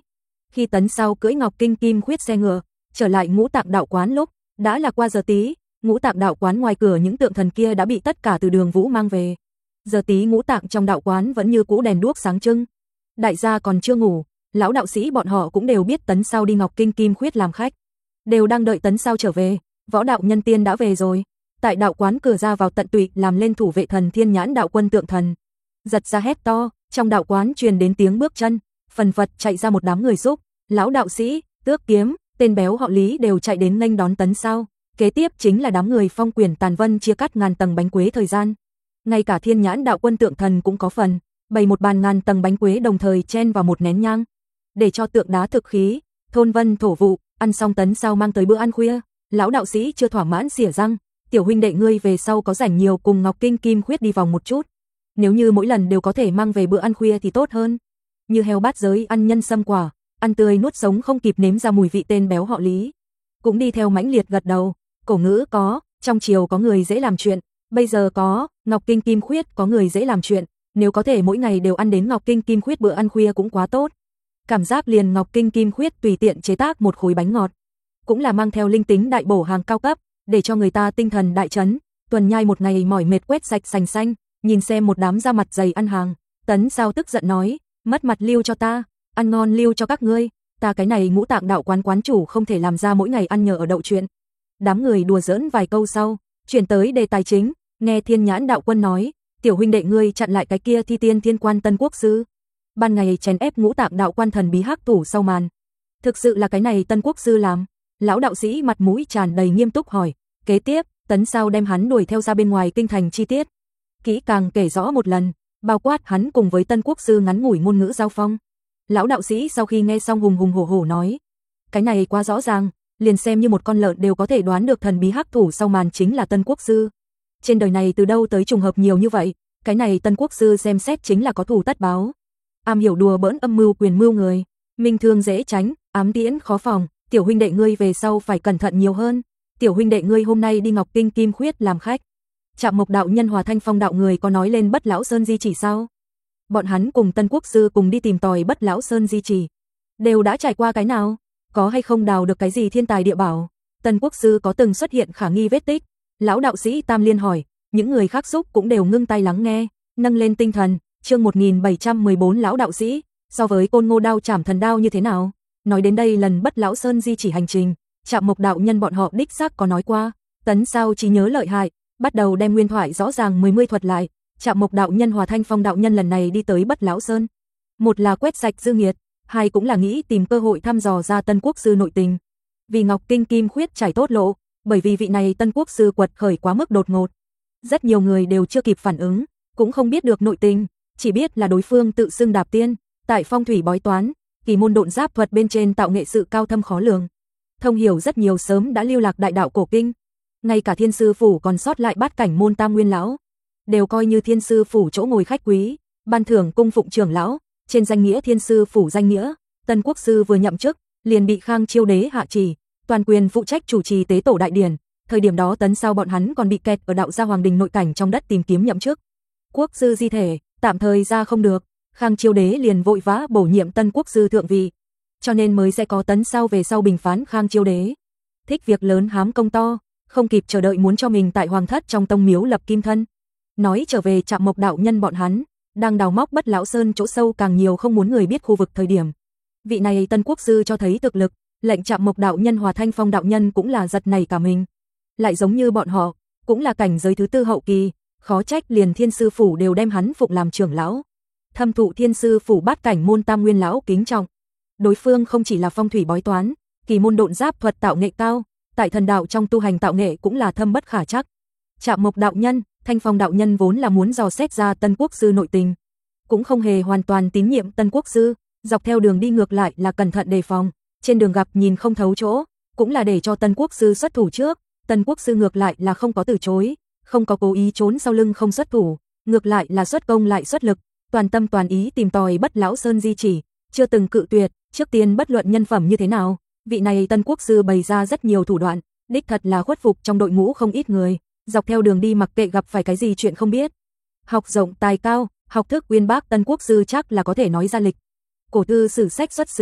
Khi Tấn Sau cưỡi Ngọc Kinh Kim Khuyết xe ngựa, trở lại Ngũ Tạng Đạo Quán lúc, đã là qua giờ tí, Ngũ Tạng Đạo Quán ngoài cửa những tượng thần kia đã bị tất cả từ Đường Vũ mang về. Giờ tí ngũ tạng trong đạo quán vẫn như cũ đèn đuốc sáng trưng. Đại gia còn chưa ngủ, lão đạo sĩ bọn họ cũng đều biết Tấn Sau đi Ngọc Kinh Kim Khuyết làm khách, đều đang đợi Tấn Sau trở về. Võ đạo nhân tiên đã về rồi. Tại đạo quán cửa ra vào tận tụy làm lên thủ vệ thần Thiên Nhãn đạo quân tượng thần. Giật ra hét to, trong đạo quán truyền đến tiếng bước chân, phần phật chạy ra một đám người giúp, lão đạo sĩ, Tước Kiếm, tên béo họ Lý đều chạy đến nghênh đón Tấn Sau. Kế tiếp chính là đám người Phong Quyển Tàn Vân chia cắt ngàn tầng bánh quế thời gian. Ngay cả Thiên Nhãn đạo quân tượng thần cũng có phần, bày một bàn ngàn tầng bánh quế đồng thời chen vào một nén nhang, để cho tượng đá thực khí, thôn vân thổ vụ. Ăn xong Tấn Sau mang tới bữa ăn khuya, lão đạo sĩ chưa thỏa mãn xỉa răng, tiểu huynh đệ ngươi về sau có rảnh nhiều cùng Ngọc Kinh Kim Khuyết đi vòng một chút. Nếu như mỗi lần đều có thể mang về bữa ăn khuya thì tốt hơn. Như heo bát giới ăn nhân sâm quả, ăn tươi nuốt sống không kịp nếm ra mùi vị. Tên béo họ Lý cũng đi theo mãnh liệt gật đầu. Cổ ngữ có, trong triều có người dễ làm chuyện, bây giờ có, Ngọc Kinh Kim Khuyết có người dễ làm chuyện, nếu có thể mỗi ngày đều ăn đến Ngọc Kinh Kim Khuyết bữa ăn khuya cũng quá tốt. Cảm giác liền Ngọc Kinh Kim Khuyết tùy tiện chế tác một khối bánh ngọt, cũng là mang theo linh tính đại bổ hàng cao cấp, để cho người ta tinh thần đại chấn. Tuần nhai một ngày mỏi mệt quét sạch sành xanh, nhìn xem một đám da mặt dày ăn hàng, Tấn Sau tức giận nói, mất mặt lưu cho ta, ăn ngon lưu cho các ngươi, ta cái này Ngũ Tạng đạo quán quán chủ không thể làm ra mỗi ngày ăn nhờ ở đậu chuyện. Đám người đùa giỡn vài câu sau, chuyển tới đề tài chính, nghe Thiên Nhãn đạo quân nói, tiểu huynh đệ ngươi chặn lại cái kia Thi Tiên Thiên Quan Tân Quốc sư, ban ngày chèn ép Ngũ Tạng đạo quan thần bí hắc thủ sau màn. Thực sự là cái này Tân Quốc sư làm? Lão đạo sĩ mặt mũi tràn đầy nghiêm túc hỏi. Kế tiếp, Tấn Sau đem hắn đuổi theo ra bên ngoài kinh thành chi tiết, kỹ càng kể rõ một lần, bao quát hắn cùng với Tân Quốc sư ngắn ngủi ngôn ngữ giao phong. Lão đạo sĩ sau khi nghe xong hùng hùng hổ hổ nói, cái này quá rõ ràng, liền xem như một con lợn đều có thể đoán được thần bí hắc thủ sau màn chính là Tân Quốc sư. Trên đời này từ đâu tới trùng hợp nhiều như vậy, cái này Tân Quốc sư xem xét chính là có thù tất báo. Am hiểu đùa bỡn âm mưu quyền mưu người, minh thương dễ tránh, ám tiễn khó phòng, tiểu huynh đệ ngươi về sau phải cẩn thận nhiều hơn. Tiểu huynh đệ ngươi hôm nay đi Ngọc Kinh Kim Khuyết làm khách, Trạm Mộc đạo nhân Hòa Thanh Phong đạo người có nói lên Bất Lão Sơn di chỉ sao? Bọn hắn cùng Tân Quốc sư cùng đi tìm tòi Bất Lão Sơn di chỉ, đều đã trải qua cái nào? Có hay không đào được cái gì thiên tài địa bảo? Tân Quốc sư có từng xuất hiện khả nghi vết tích? Lão đạo sĩ Tam Liên hỏi, những người khác xúc cũng đều ngưng tay lắng nghe, nâng lên tinh thần. Chương một nghìn bảy trăm mười bốn lão đạo sĩ, so với Côn Ngô đao Trảm Thần đao như thế nào? Nói đến đây lần Bất Lão Sơn di chỉ hành trình, Trạm Mộc đạo nhân bọn họ đích xác có nói qua. Tấn Sau trí nhớ lợi hại, bắt đầu đem nguyên thoại rõ ràng mười mươi thuật lại. Trạm Mộc đạo nhân Hòa Thanh Phong đạo nhân lần này đi tới Bất Lão Sơn, một là quét sạch dư nghiệt, hai cũng là nghĩ tìm cơ hội thăm dò ra Tân Quốc sư nội tình. Vì Ngọc Kinh Kim Khuyết trải tốt lộ, bởi vì vị này Tân Quốc sư quật khởi quá mức đột ngột, rất nhiều người đều chưa kịp phản ứng, cũng không biết được nội tình, chỉ biết là đối phương tự xưng đạp tiên, tại phong thủy bói toán, kỳ môn độn giáp thuật bên trên tạo nghệ sự cao thâm khó lường, thông hiểu rất nhiều sớm đã lưu lạc đại đạo cổ kinh, ngay cả Thiên sư phủ còn sót lại bát cảnh môn Tam Nguyên lão, đều coi như Thiên sư phủ chỗ ngồi khách quý, ban thưởng cung phụng trưởng lão, trên danh nghĩa Thiên sư phủ danh nghĩa, Tân Quốc sư vừa nhậm chức, liền bị Khang Chiêu đế hạ chỉ, toàn quyền phụ trách chủ trì tế tổ đại điển. Thời điểm đó Tấn Sau bọn hắn còn bị kẹt ở đạo gia hoàng đình nội cảnh trong đất tìm kiếm nhậm chức quốc sư di thể, tạm thời ra không được, Khang Chiêu đế liền vội vã bổ nhiệm Tân Quốc sư thượng vị, cho nên mới sẽ có Tấn Sau về sau bình phán Khang Chiêu đế. Thích việc lớn hám công to, không kịp chờ đợi muốn cho mình tại hoàng thất trong tông miếu lập kim thân. Nói trở về Trạm Mộc đạo nhân bọn hắn, đang đào móc Bất Lão Sơn chỗ sâu càng nhiều không muốn người biết khu vực thời điểm. Vị này Tân Quốc sư cho thấy thực lực, lệnh Trạm Mộc đạo nhân Hòa Thanh Phong đạo nhân cũng là giật nảy cả mình. Lại giống như bọn họ, cũng là cảnh giới thứ tư hậu kỳ, khó trách liền Thiên sư phủ đều đem hắn phụng làm trưởng lão. Thâm thụ Thiên sư phủ bát cảnh môn Tam Nguyên lão kính trọng. Đối phương không chỉ là phong thủy bói toán, kỳ môn độn giáp thuật tạo nghệ cao, tại thần đạo trong tu hành tạo nghệ cũng là thâm bất khả trắc. Trạm Mộc đạo nhân, Thanh Phong đạo nhân vốn là muốn dò xét ra Tân Quốc sư nội tình, cũng không hề hoàn toàn tín nhiệm Tân Quốc sư, dọc theo đường đi ngược lại là cẩn thận đề phòng, trên đường gặp nhìn không thấu chỗ, cũng là để cho Tân Quốc sư xuất thủ trước. Tân Quốc sư ngược lại là không có từ chối, không có cố ý trốn sau lưng không xuất thủ, ngược lại là xuất công lại xuất lực, toàn tâm toàn ý tìm tòi Bất Lão Sơn di chỉ, chưa từng cự tuyệt. Trước tiên bất luận nhân phẩm như thế nào, vị này Tân Quốc sư bày ra rất nhiều thủ đoạn, đích thật là khuất phục trong đội ngũ không ít người, dọc theo đường đi mặc kệ gặp phải cái gì chuyện không biết. Học rộng tài cao, học thức uyên bác Tân Quốc sư chắc là có thể nói ra lịch cổ tư sử sách xuất xứ,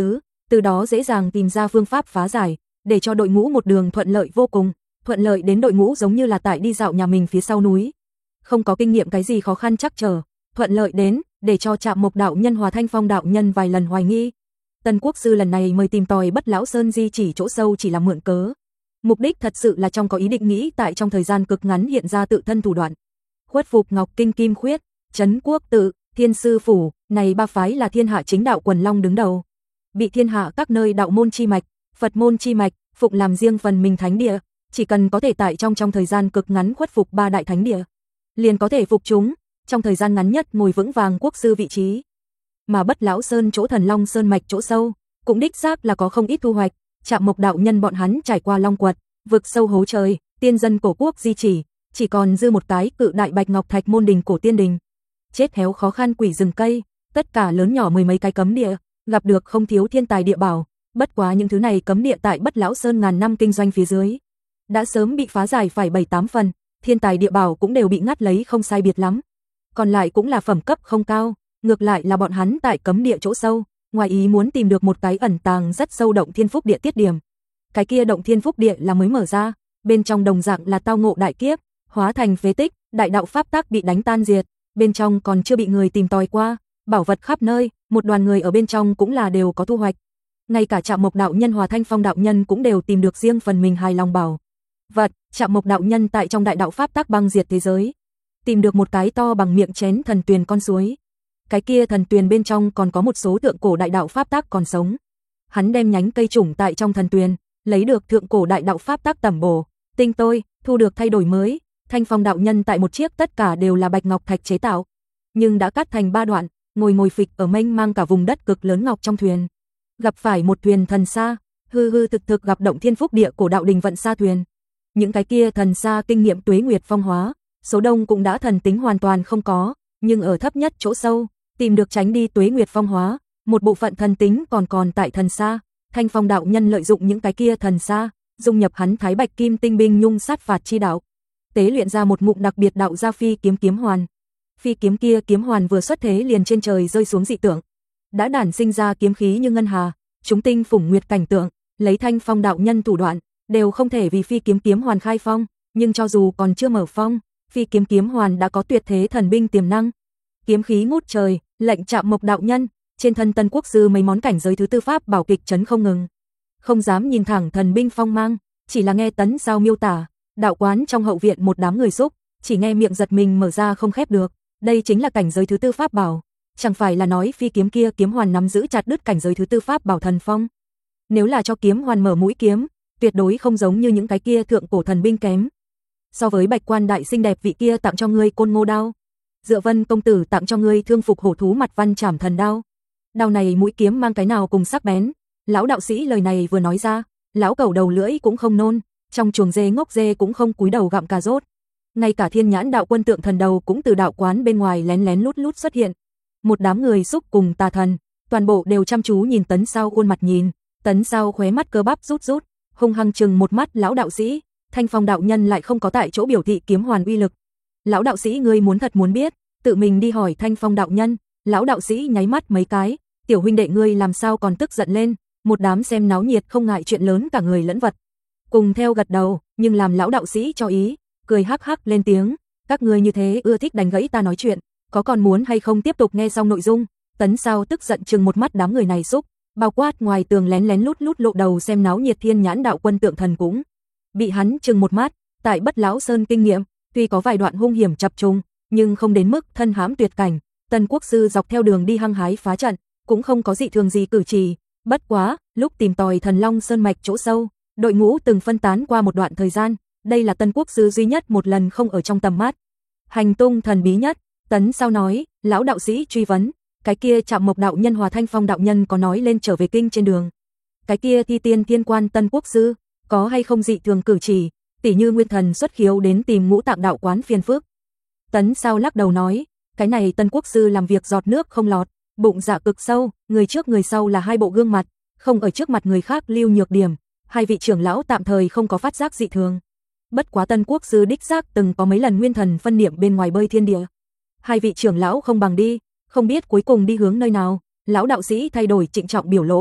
từ đó dễ dàng tìm ra phương pháp phá giải, để cho đội ngũ một đường thuận lợi vô cùng, thuận lợi đến đội ngũ giống như là tại đi dạo nhà mình phía sau núi. Không có kinh nghiệm cái gì khó khăn chắc trở, thuận lợi đến, để cho Trạm Mộc đạo nhân Hòa Thanh Phong đạo nhân vài lần hoài nghi. Tân Quốc sư lần này mời tìm tòi Bất Lão Sơn di chỉ chỗ sâu chỉ là mượn cớ. Mục đích thật sự là trong có ý định nghĩ tại trong thời gian cực ngắn hiện ra tự thân thủ đoạn. Khuất phục Ngọc Kinh Kim Khuyết, Trấn Quốc tự, Thiên Sư phủ, này ba phái là thiên hạ chính đạo quần long đứng đầu. Bị thiên hạ các nơi đạo môn chi mạch, Phật môn chi mạch, phụng làm riêng phần mình thánh địa, chỉ cần có thể tại trong trong thời gian cực ngắn khuất phục ba đại thánh địa, liền có thể phục chúng, trong thời gian ngắn nhất ngồi vững vàng quốc sư vị trí. Mà Bất Lão Sơn chỗ Thần Long Sơn mạch chỗ sâu, cũng đích xác là có không ít thu hoạch, Trạm Mộc đạo nhân bọn hắn trải qua long quật, vực sâu hố trời, tiên dân cổ quốc di chỉ, chỉ còn dư một cái cự đại bạch ngọc thạch môn đình cổ tiên đình. Chết héo khó khăn quỷ rừng cây, tất cả lớn nhỏ mười mấy cái cấm địa, gặp được không thiếu thiên tài địa bảo, bất quá những thứ này cấm địa tại Bất Lão Sơn ngàn năm kinh doanh phía dưới, đã sớm bị phá giải phải bảy tám phần, thiên tài địa bảo cũng đều bị ngắt lấy không sai biệt lắm. Còn lại cũng là phẩm cấp không cao, ngược lại là bọn hắn tại cấm địa chỗ sâu, ngoài ý muốn tìm được một cái ẩn tàng rất sâu động thiên phúc địa tiết điểm. Cái kia động thiên phúc địa là mới mở ra, bên trong đồng dạng là tao ngộ đại kiếp, hóa thành phế tích, đại đạo pháp tắc bị đánh tan diệt, bên trong còn chưa bị người tìm tòi qua, bảo vật khắp nơi, một đoàn người ở bên trong cũng là đều có thu hoạch. Ngay cả Trạm Mộc đạo nhân Hòa Thanh Phong đạo nhân cũng đều tìm được riêng phần mình hài lòng bảo vật. Trạm Mộc đạo nhân tại trong đại đạo pháp tắc băng diệt thế giới, tìm được một cái to bằng miệng chén thần tuyền con suối. Cái kia thần tuyền bên trong còn có một số thượng cổ đại đạo pháp tắc còn sống. Hắn đem nhánh cây trùng tại trong thần tuyền, lấy được thượng cổ đại đạo pháp tắc tẩm bổ, tinh tôi, thu được thay đổi mới. Thanh Phong đạo nhân tại một chiếc tất cả đều là bạch ngọc thạch chế tạo, nhưng đã cắt thành ba đoạn, ngồi ngồi phịch ở mênh mang cả vùng đất cực lớn ngọc trong thuyền. Gặp phải một thuyền thần sa, hư hư thực thực gặp động thiên phúc địa cổ đạo đình vận sa thuyền. Những cái kia thần sa kinh nghiệm tuế nguyệt phong hóa, số đông cũng đã thần tính hoàn toàn không có, nhưng ở thấp nhất chỗ sâu, tìm được tránh đi tuế nguyệt phong hóa, một bộ phận thần tính còn còn tại thần sa. Thanh Phong đạo nhân lợi dụng những cái kia thần sa, dung nhập hắn Thái Bạch Kim Tinh binh nhung sát phạt chi đạo, tế luyện ra một ngụm đặc biệt đạo gia phi kiếm kiếm hoàn. Phi kiếm kia kiếm hoàn vừa xuất thế liền trên trời rơi xuống dị tượng, đã đản sinh ra kiếm khí như ngân hà, chúng tinh phủng nguyệt cảnh tượng, lấy Thanh Phong đạo nhân thủ đoạn, đều không thể vì phi kiếm kiếm hoàn khai phong, nhưng cho dù còn chưa mở phong, phi kiếm kiếm hoàn đã có tuyệt thế thần binh tiềm năng. Kiếm khí ngút trời, lệnh Trạm Mộc đạo nhân, trên thân Tân Quốc sư mấy món cảnh giới thứ tư pháp bảo kịch chấn không ngừng. Không dám nhìn thẳng thần binh phong mang, chỉ là nghe Tấn Sao miêu tả, đạo quán trong hậu viện một đám người xúc, chỉ nghe miệng giật mình mở ra không khép được, đây chính là cảnh giới thứ tư pháp bảo, chẳng phải là nói phi kiếm kia kiếm hoàn nắm giữ chặt đứt cảnh giới thứ tư pháp bảo thần phong. Nếu là cho kiếm hoàn mở mũi kiếm, tuyệt đối không giống như những cái kia thượng cổ thần binh kém. So với Bạch Quan đại xinh đẹp vị kia tặng cho ngươi côn ngô đao, Dựa Vân công tử tặng cho ngươi thương phục hổ thú mặt văn trảm thần đao. Đao này mũi kiếm mang cái nào cùng sắc bén. Lão đạo sĩ lời này vừa nói ra, lão cẩu đầu lưỡi cũng không nôn, trong chuồng dê ngốc dê cũng không cúi đầu gặm cà rốt. Ngay cả Thiên Nhãn đạo quân tượng thần đầu cũng từ đạo quán bên ngoài lén lén lút lút xuất hiện. Một đám người xúc cùng tà thần, toàn bộ đều chăm chú nhìn Tấn Sao khuôn mặt nhìn, Tấn Sao khóe mắt cơ bắp rút rút, hung hăng chừng một mắt lão đạo sĩ. Thanh Phong đạo nhân lại không có tại chỗ biểu thị kiếm hoàn uy lực. Lão đạo sĩ ngươi muốn thật muốn biết, tự mình đi hỏi Thanh Phong đạo nhân. Lão đạo sĩ nháy mắt mấy cái, tiểu huynh đệ ngươi làm sao còn tức giận lên. Một đám xem náo nhiệt không ngại chuyện lớn cả người lẫn vật, cùng theo gật đầu, nhưng làm lão đạo sĩ cho ý, cười hắc hắc lên tiếng, các ngươi như thế ưa thích đánh gãy ta nói chuyện, có còn muốn hay không tiếp tục nghe xong nội dung. Tấn Sao tức giận chừng một mắt đám người này xúc, bao quát ngoài tường lén lén lút lút lộ đầu xem náo nhiệt Thiên Nhãn đạo quân tượng thần cũng bị hắn chừng một mắt. Tại Bất Lão Sơn kinh nghiệm, tuy có vài đoạn hung hiểm chập trùng, nhưng không đến mức thân hãm tuyệt cảnh. Tân Quốc sư dọc theo đường đi hăng hái phá trận, cũng không có dị thường gì cử chỉ. Bất quá, lúc tìm tòi Thần Long Sơn mạch chỗ sâu, đội ngũ từng phân tán qua một đoạn thời gian, đây là Tân Quốc sư duy nhất một lần không ở trong tầm mắt. Hành tung thần bí nhất, Tấn Sao nói, lão đạo sĩ truy vấn, cái kia Trạm Mộc đạo nhân Hòa Thanh Phong đạo nhân có nói lên trở về kinh trên đường. Cái kia Thi Tiên Thiên Quan Tân Quốc sư, có hay không dị thường cử chỉ, tỉ như nguyên thần xuất khiếu đến tìm Ngũ Tạng đạo quán phiền phức. Tấn Sao lắc đầu nói, cái này Tân Quốc sư làm việc giọt nước không lọt, bụng dạ cực sâu, người trước người sau là hai bộ gương mặt, không ở trước mặt người khác lưu nhược điểm, hai vị trưởng lão tạm thời không có phát giác dị thường. Bất quá Tân Quốc sư đích xác từng có mấy lần nguyên thần phân niệm bên ngoài bơi thiên địa. Hai vị trưởng lão không bằng đi, không biết cuối cùng đi hướng nơi nào. Lão đạo sĩ thay đổi trịnh trọng biểu lộ,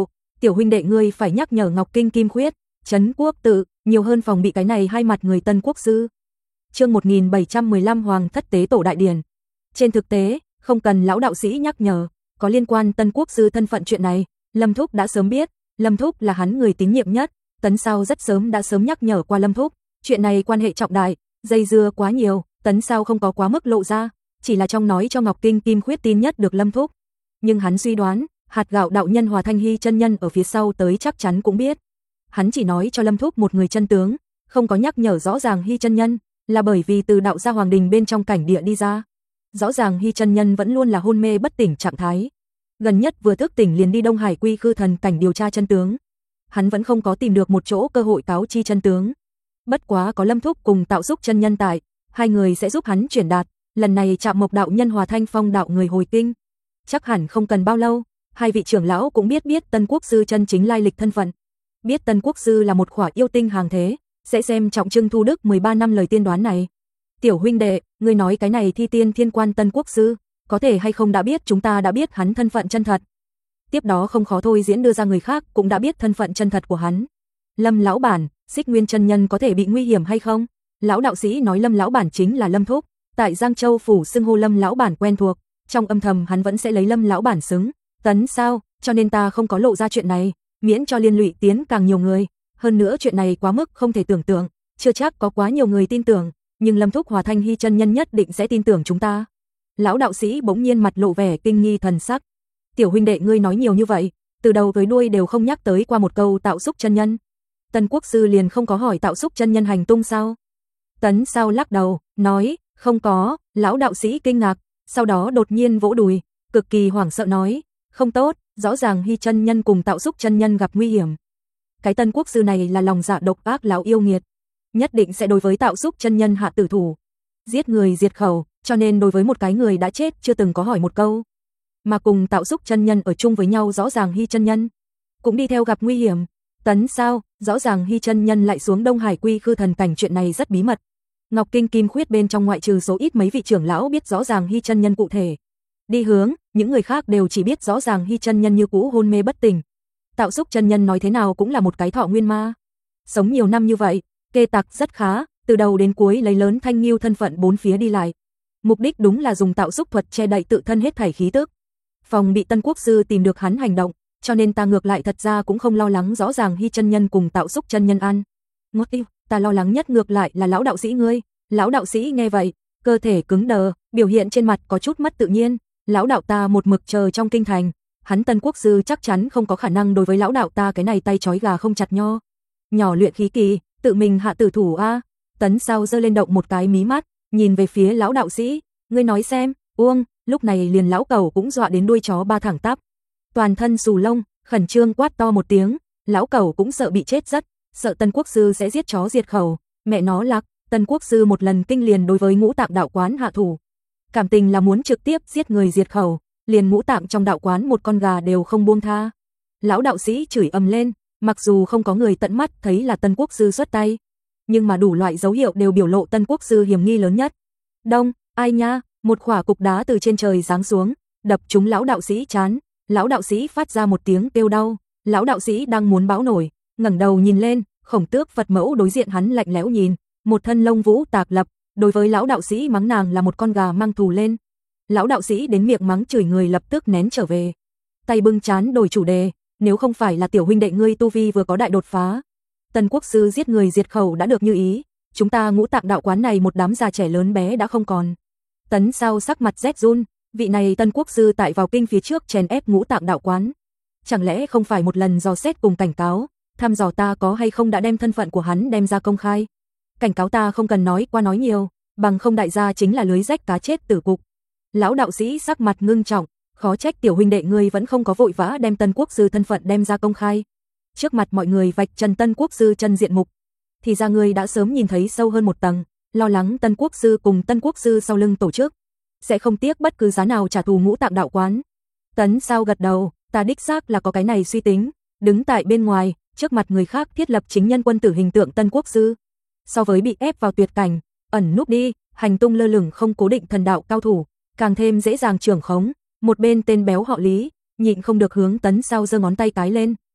Tiểu huynh đệ ngươi phải nhắc nhở Ngọc Kinh Kim Khuyết, trấn quốc tự, nhiều hơn phòng bị cái này hai mặt người Tân Quốc sư. Chương một nghìn bảy trăm mười lăm Hoàng thất tế tổ đại điển. Trên thực tế, không cần lão đạo sĩ nhắc nhở, có liên quan Tân Quốc sư thân phận chuyện này, Lâm Thúc đã sớm biết, Lâm Thúc là hắn người tín nhiệm nhất, Tấn Sao rất sớm đã sớm nhắc nhở qua Lâm Thúc, chuyện này quan hệ trọng đại, dây dưa quá nhiều, Tấn Sao không có quá mức lộ ra, chỉ là trong nói cho Ngọc Kinh Kim Khuyết tin nhất được Lâm Thúc. Nhưng hắn suy đoán, hạt gạo đạo nhân Hòa Thanh Hy chân nhân ở phía sau tới chắc chắn cũng biết. Hắn chỉ nói cho Lâm Thúc một người chân tướng, không có nhắc nhở rõ ràng Hy chân nhân, là bởi vì từ đạo gia hoàng đình bên trong cảnh địa đi ra. Rõ ràng Hy chân nhân vẫn luôn là hôn mê bất tỉnh trạng thái. Gần nhất vừa thức tỉnh liền đi Đông Hải Quy Khư thần cảnh điều tra chân tướng. Hắn vẫn không có tìm được một chỗ cơ hội cáo chi chân tướng. Bất quá có Lâm Thúc cùng Tạo Xúc chân nhân tại, hai người sẽ giúp hắn chuyển đạt, lần này chạm Mộc đạo nhân Hòa Thanh Phong đạo người hồi kinh. Chắc hẳn không cần bao lâu, hai vị trưởng lão cũng biết biết Tân Quốc sư chân chính lai lịch thân phận. Biết Tân Quốc sư là một khỏa yêu tinh hàng thế, sẽ xem trọng trưng thu đức mười ba năm lời tiên đoán này. Tiểu huynh đệ, ngươi nói cái này thi tiên thiên quan Tân Quốc sư, có thể hay không đã biết chúng ta đã biết hắn thân phận chân thật. Tiếp đó không khó thôi diễn đưa ra người khác cũng đã biết thân phận chân thật của hắn. Lâm lão bản, Xích Nguyên chân nhân có thể bị nguy hiểm hay không? Lão đạo sĩ nói Lâm lão bản chính là Lâm Thúc, tại Giang Châu phủ xưng hô Lâm lão bản quen thuộc, trong âm thầm hắn vẫn sẽ lấy Lâm lão bản xứng. Tấn sao, cho nên ta không có lộ ra chuyện này, miễn cho liên lụy tiến càng nhiều người, hơn nữa chuyện này quá mức không thể tưởng tượng, chưa chắc có quá nhiều người tin tưởng, nhưng Lâm Thúc Hòa Thanh Hy chân nhân nhất định sẽ tin tưởng chúng ta. Lão đạo sĩ bỗng nhiên mặt lộ vẻ kinh nghi thần sắc. Tiểu huynh đệ ngươi nói nhiều như vậy, từ đầu tới đuôi đều không nhắc tới qua một câu Tạo Xúc chân nhân. Tân Quốc sư liền không có hỏi Tạo Xúc chân nhân hành tung sao? Tấn sao lắc đầu, nói, không có. Lão đạo sĩ kinh ngạc, sau đó đột nhiên vỗ đùi, cực kỳ hoảng sợ nói, không tốt, rõ ràng Hy chân nhân cùng Tạo Xúc chân nhân gặp nguy hiểm. Cái Tân Quốc sư này là lòng dạ độc ác lão yêu nghiệt, nhất định sẽ đối với Tạo Xúc chân nhân hạ tử thủ, giết người diệt khẩu, cho nên đối với một cái người đã chết chưa từng có hỏi một câu, mà cùng Tạo Xúc chân nhân ở chung với nhau rõ ràng Hy chân nhân cũng đi theo gặp nguy hiểm. Tấn sao, rõ ràng Hy chân nhân lại xuống Đông Hải Quy Khư thần cảnh, chuyện này rất bí mật. Ngọc Kinh Kim Khuyết bên trong ngoại trừ số ít mấy vị trưởng lão biết rõ ràng Hy chân nhân cụ thể đi hướng, những người khác đều chỉ biết rõ ràng Hy chân nhân như cũ hôn mê bất tỉnh. Tạo Xúc chân nhân nói thế nào cũng là một cái thọ nguyên ma, sống nhiều năm như vậy, kê tặc rất khá, từ đầu đến cuối lấy lớn thanh nghiêu thân phận bốn phía đi lại, mục đích đúng là dùng Tạo Xúc thuật che đậy tự thân hết thảy khí tức, phòng bị Tân Quốc sư tìm được hắn hành động, cho nên ta ngược lại thật ra cũng không lo lắng rõ ràng Hy chân nhân cùng Tạo Xúc chân nhân ăn. Ngốt yêu, ta lo lắng nhất ngược lại là lão đạo sĩ ngươi. Lão đạo sĩ nghe vậy, cơ thể cứng đờ, biểu hiện trên mặt có chút mất tự nhiên. Lão đạo ta một mực chờ trong kinh thành, hắn Tân Quốc sư chắc chắn không có khả năng đối với lão đạo ta cái này tay trói gà không chặt nho nhỏ luyện khí kỳ, tự mình hạ tử thủ a. Tấn sao giơ lên động một cái mí mắt, nhìn về phía lão đạo sĩ, ngươi nói xem. Uông, lúc này liền lão cẩu cũng dọa đến đuôi chó ba thẳng tắp, toàn thân xù lông, khẩn trương quát to một tiếng. Lão cẩu cũng sợ bị chết rất, sợ Tân Quốc sư sẽ giết chó diệt khẩu, mẹ nó lạc. Tân Quốc sư một lần kinh liền đối với Ngũ Tạng đạo quán hạ thủ, cảm tình là muốn trực tiếp giết người diệt khẩu, liền Ngũ Tạng trong đạo quán một con gà đều không buông tha. Lão đạo sĩ chửi ầm lên, mặc dù không có người tận mắt thấy là Tân Quốc sư xuất tay, nhưng mà đủ loại dấu hiệu đều biểu lộ Tân Quốc sư hiểm nghi lớn nhất. Đông, ai nha, một khỏa cục đá từ trên trời giáng xuống, đập trúng lão đạo sĩ trán. Lão đạo sĩ phát ra một tiếng kêu đau, lão đạo sĩ đang muốn bão nổi, ngẩng đầu nhìn lên, Khổng Tước Phật mẫu đối diện hắn lạnh lẽo nhìn, một thân lông vũ tạc lập, đối với lão đạo sĩ mắng nàng là một con gà mang thù lên. Lão đạo sĩ đến miệng mắng chửi người lập tức nén trở về, tay bưng chán đổi chủ đề, nếu không phải là tiểu huynh đệ ngươi tu vi vừa có đại đột phá, Tân Quốc sư giết người diệt khẩu đã được như ý, chúng ta Ngũ Tạng đạo quán này một đám già trẻ lớn bé đã không còn. Tấn sao sắc mặt rét run, vị này Tân Quốc sư tại vào kinh phía trước chèn ép Ngũ Tạng đạo quán, chẳng lẽ không phải một lần dò xét cùng cảnh cáo, thăm dò ta có hay không đã đem thân phận của hắn đem ra công khai. Cảnh cáo ta không cần nói qua nói nhiều, bằng không đại gia chính là lưới rách cá chết tử cục. Lão đạo sĩ sắc mặt ngưng trọng, khó trách tiểu huynh đệ ngươi vẫn không có vội vã đem Tân Quốc sư thân phận đem ra công khai. Trước mặt mọi người vạch trần Tân Quốc sư chân diện mục, thì ra ngươi đã sớm nhìn thấy sâu hơn một tầng, lo lắng Tân Quốc sư cùng Tân Quốc sư sau lưng tổ chức sẽ không tiếc bất cứ giá nào trả thù Ngũ Tạng đạo quán. Tấn sao gật đầu, ta đích xác là có cái này suy tính, đứng tại bên ngoài, trước mặt người khác thiết lập chính nhân quân tử hình tượng Tân Quốc sư, so với bị ép vào tuyệt cảnh, ẩn núp đi, hành tung lơ lửng không cố định thần đạo cao thủ, càng thêm dễ dàng trưởng khống. Một bên tên béo họ Lý, nhịn không được hướng Tấn sao giơ ngón tay cái lên,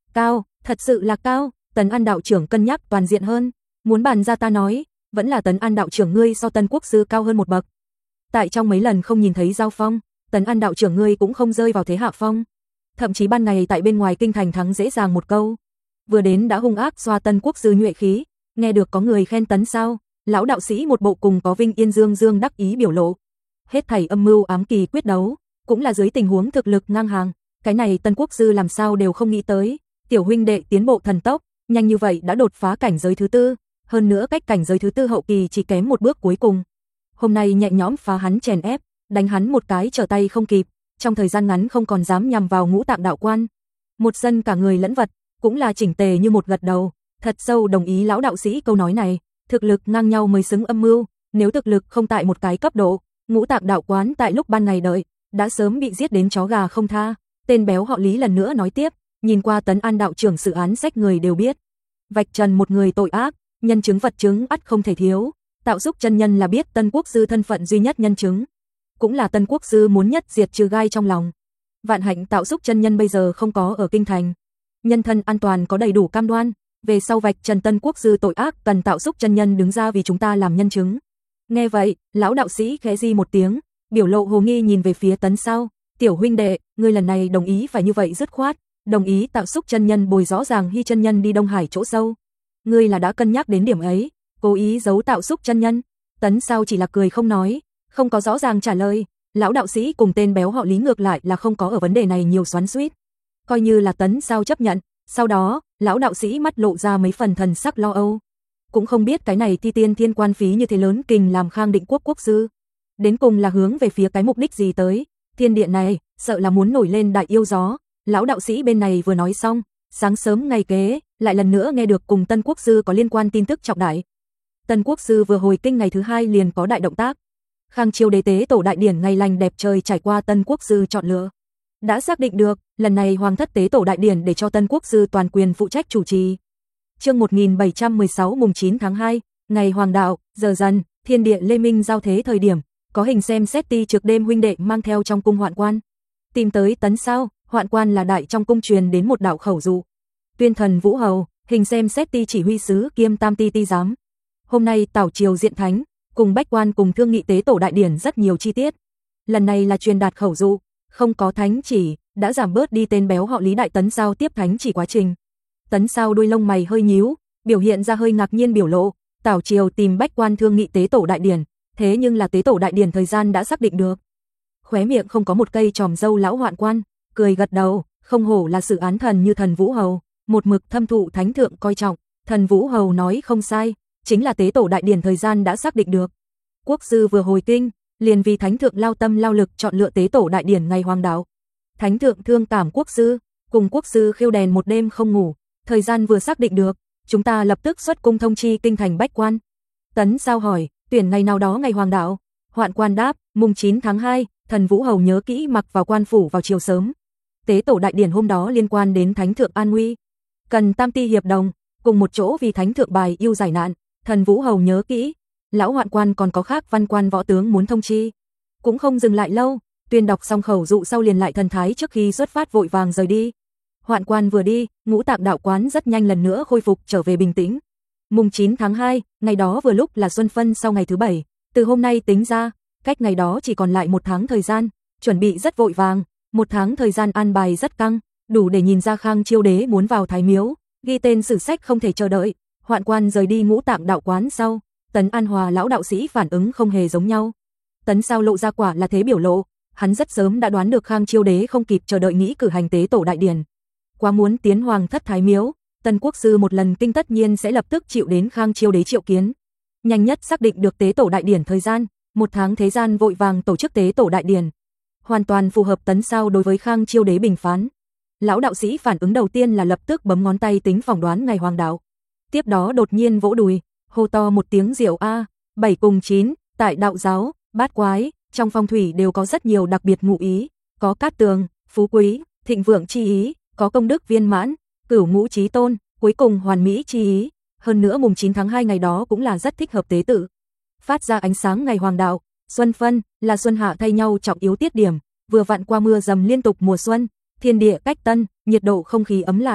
Cao, thật sự là cao, Tấn An đạo trưởng cân nhắc toàn diện hơn, muốn bàn ra ta nói, vẫn là Tấn An đạo trưởng ngươi so Tân Quốc sư cao hơn một bậc. Tại trong mấy lần không nhìn thấy giao phong, Tấn An đạo trưởng ngươi cũng không rơi vào thế hạ phong. Thậm chí ban ngày tại bên ngoài kinh thành thắng dễ dàng một câu. Vừa đến đã hung ác xoa Tân Quốc sư nhuệ khí, nghe được có người khen Tấn sao, lão đạo sĩ một bộ cùng có vinh yên dương dương đắc ý biểu lộ. Hết thảy âm mưu ám kỳ quyết đấu, cũng là dưới tình huống thực lực ngang hàng, cái này Tân Quốc sư làm sao đều không nghĩ tới, tiểu huynh đệ tiến bộ thần tốc, nhanh như vậy đã đột phá cảnh giới thứ tư, hơn nữa cách cảnh giới thứ tư hậu kỳ chỉ kém một bước cuối cùng. Hôm nay nhẹ nhõm phá hắn chèn ép, đánh hắn một cái trở tay không kịp, trong thời gian ngắn không còn dám nhằm vào Ngũ Tạng đạo quan. Một dân cả người lẫn vật, cũng là chỉnh tề như một gật đầu, thật sâu đồng ý lão đạo sĩ câu nói này, thực lực ngang nhau mới xứng âm mưu, nếu thực lực không tại một cái cấp độ, Ngũ Tạng đạo quán tại lúc ban ngày đợi, đã sớm bị giết đến chó gà không tha. Tên béo họ Lý lần nữa nói tiếp, nhìn qua Tấn An đạo trưởng sự án sách người đều biết, vạch trần một người tội ác, nhân chứng vật chứng ắt không thể thiếu. Tạo Xúc chân nhân là biết Tân Quốc sư thân phận duy nhất nhân chứng, cũng là Tân Quốc sư muốn nhất diệt trừ gai trong lòng. Vạn hạnh Tạo Xúc chân nhân bây giờ không có ở kinh thành, nhân thân an toàn có đầy đủ cam đoan, về sau vạch trần Tân Quốc sư tội ác cần Tạo Xúc chân nhân đứng ra vì chúng ta làm nhân chứng. Nghe vậy, lão đạo sĩ khẽ di một tiếng, biểu lộ hồ nghi nhìn về phía Tấn Sao, tiểu huynh đệ, ngươi lần này đồng ý phải như vậy dứt khoát, đồng ý Tạo Xúc chân nhân bồi rõ ràng Hy chân nhân đi Đông Hải chỗ sâu. Ngươi là đã cân nhắc đến điểm ấy, cố ý giấu Tạo Xúc chân nhân? Tấn Sao chỉ là cười không nói, không có rõ ràng trả lời. Lão đạo sĩ cùng tên béo họ Lý ngược lại là không có ở vấn đề này nhiều xoắn xuýt, coi như là Tấn Sao chấp nhận. Sau đó, lão đạo sĩ mắt lộ ra mấy phần thần sắc lo âu, cũng không biết cái này Thi Tiên Thiên quan phí như thế lớn kình làm Khang Định Quốc quốc sư, đến cùng là hướng về phía cái mục đích gì tới. Thiên điện này, sợ là muốn nổi lên đại yêu gió. Lão đạo sĩ bên này vừa nói xong, sáng sớm ngày kế, lại lần nữa nghe được cùng Tân Quốc sư có liên quan tin tức trọng đại. Tân Quốc sư vừa hồi kinh ngày thứ hai liền có đại động tác. Khang Chiêu đế tế tổ đại điển ngày lành đẹp trời trải qua Tân Quốc sư chọn lựa, đã xác định được, lần này Hoàng thất tế tổ đại điển để cho Tân Quốc sư toàn quyền phụ trách chủ trì. Chương một nghìn bảy trăm mười sáu mùng chín tháng hai, ngày hoàng đạo, giờ dần, thiên địa lê minh giao thế thời điểm, có hình xem xét ti trực đêm huynh đệ mang theo trong cung hoạn quan. Tìm tới Tấn Sao, hoạn quan là đại trong cung truyền đến một đạo khẩu dụ. Tuyên thần Vũ Hầu, hình xem xét ti chỉ huy sứ kiêm tam ti ti giám. Hôm nay tảo triều diện thánh, cùng bách quan cùng thương nghị tế tổ đại điển rất nhiều chi tiết. Lần này là truyền đạt khẩu dụ, không có thánh chỉ, đã giảm bớt đi tên béo họ Lý đại Tấn Sao tiếp thánh chỉ quá trình. Tấn Sao đuôi lông mày hơi nhíu, biểu hiện ra hơi ngạc nhiên biểu lộ, tảo triều tìm bách quan thương nghị tế tổ đại điển, thế nhưng là tế tổ đại điển thời gian đã xác định được. Khóe miệng không có một cây tròm râu lão hoạn quan, cười gật đầu, không hổ là sự án thần như thần Vũ Hầu, một mực thâm thụ thánh thượng coi trọng, thần Vũ Hầu nói không sai, chính là tế tổ đại điển thời gian đã xác định được. Quốc sư vừa hồi kinh, liền vì thánh thượng lao tâm lao lực chọn lựa tế tổ đại điển ngày hoàng đạo. Thánh thượng thương cảm quốc sư, cùng quốc sư khiêu đèn một đêm không ngủ, thời gian vừa xác định được, chúng ta lập tức xuất cung thông chi kinh thành bách quan. Tấn Sao hỏi, tuyển ngày nào đó ngày hoàng đạo? Hoạn quan đáp, mùng chín tháng hai, thần Vũ Hầu nhớ kỹ mặc vào quan phủ vào chiều sớm. Tế tổ đại điển hôm đó liên quan đến thánh thượng an nguy, cần tam ti hiệp đồng, cùng một chỗ vì thánh thượng bài yêu giải nạn, thần Vũ Hầu nhớ kỹ. Lão hoạn quan còn có khác văn quan võ tướng muốn thông chi, cũng không dừng lại lâu, tuyên đọc xong khẩu dụ sau liền lại thần thái trước khi xuất phát vội vàng rời đi. Hoạn quan vừa đi, Ngũ Tạng đạo quán rất nhanh lần nữa khôi phục trở về bình tĩnh. Mùng chín tháng hai, ngày đó vừa lúc là xuân phân sau ngày thứ bảy, từ hôm nay tính ra, cách ngày đó chỉ còn lại một tháng thời gian, chuẩn bị rất vội vàng, một tháng thời gian an bài rất căng, đủ để nhìn ra Khang Chiêu đế muốn vào Thái Miếu, ghi tên sử sách không thể chờ đợi. Hoạn quan rời đi Ngũ Tạng đạo quán sau, Tấn An Hòa lão đạo sĩ phản ứng không hề giống nhau. Tấn Sao lộ ra quả là thế biểu lộ, hắn rất sớm đã đoán được Khang Chiêu đế không kịp chờ đợi nghĩ cử hành tế tổ đại điển. Quá muốn tiến Hoàng thất Thái Miếu, Tân Quốc sư một lần kinh tất nhiên sẽ lập tức chịu đến Khang Chiêu đế triệu kiến. Nhanh nhất xác định được tế tổ đại điển thời gian, một tháng thế gian vội vàng tổ chức tế tổ đại điển. Hoàn toàn phù hợp Tấn Sao đối với Khang Chiêu đế bình phán. Lão đạo sĩ phản ứng đầu tiên là lập tức bấm ngón tay tính phỏng đoán ngày hoàng đạo. Tiếp đó đột nhiên vỗ đùi, hô to một tiếng diệu a, bảy cùng chín, tại đạo giáo, bát quái, trong phong thủy đều có rất nhiều đặc biệt ngụ ý, có cát tường, phú quý, thịnh vượng chi ý, có công đức viên mãn, cửu ngũ chí tôn, cuối cùng hoàn mỹ chi ý. Hơn nữa mùng chín tháng hai ngày đó cũng là rất thích hợp tế tự. Phát ra ánh sáng ngày hoàng đạo, xuân phân, là xuân hạ thay nhau trọng yếu tiết điểm, vừa vặn qua mưa dầm liên tục mùa xuân, thiên địa cách tân, nhiệt độ không khí ấm lại,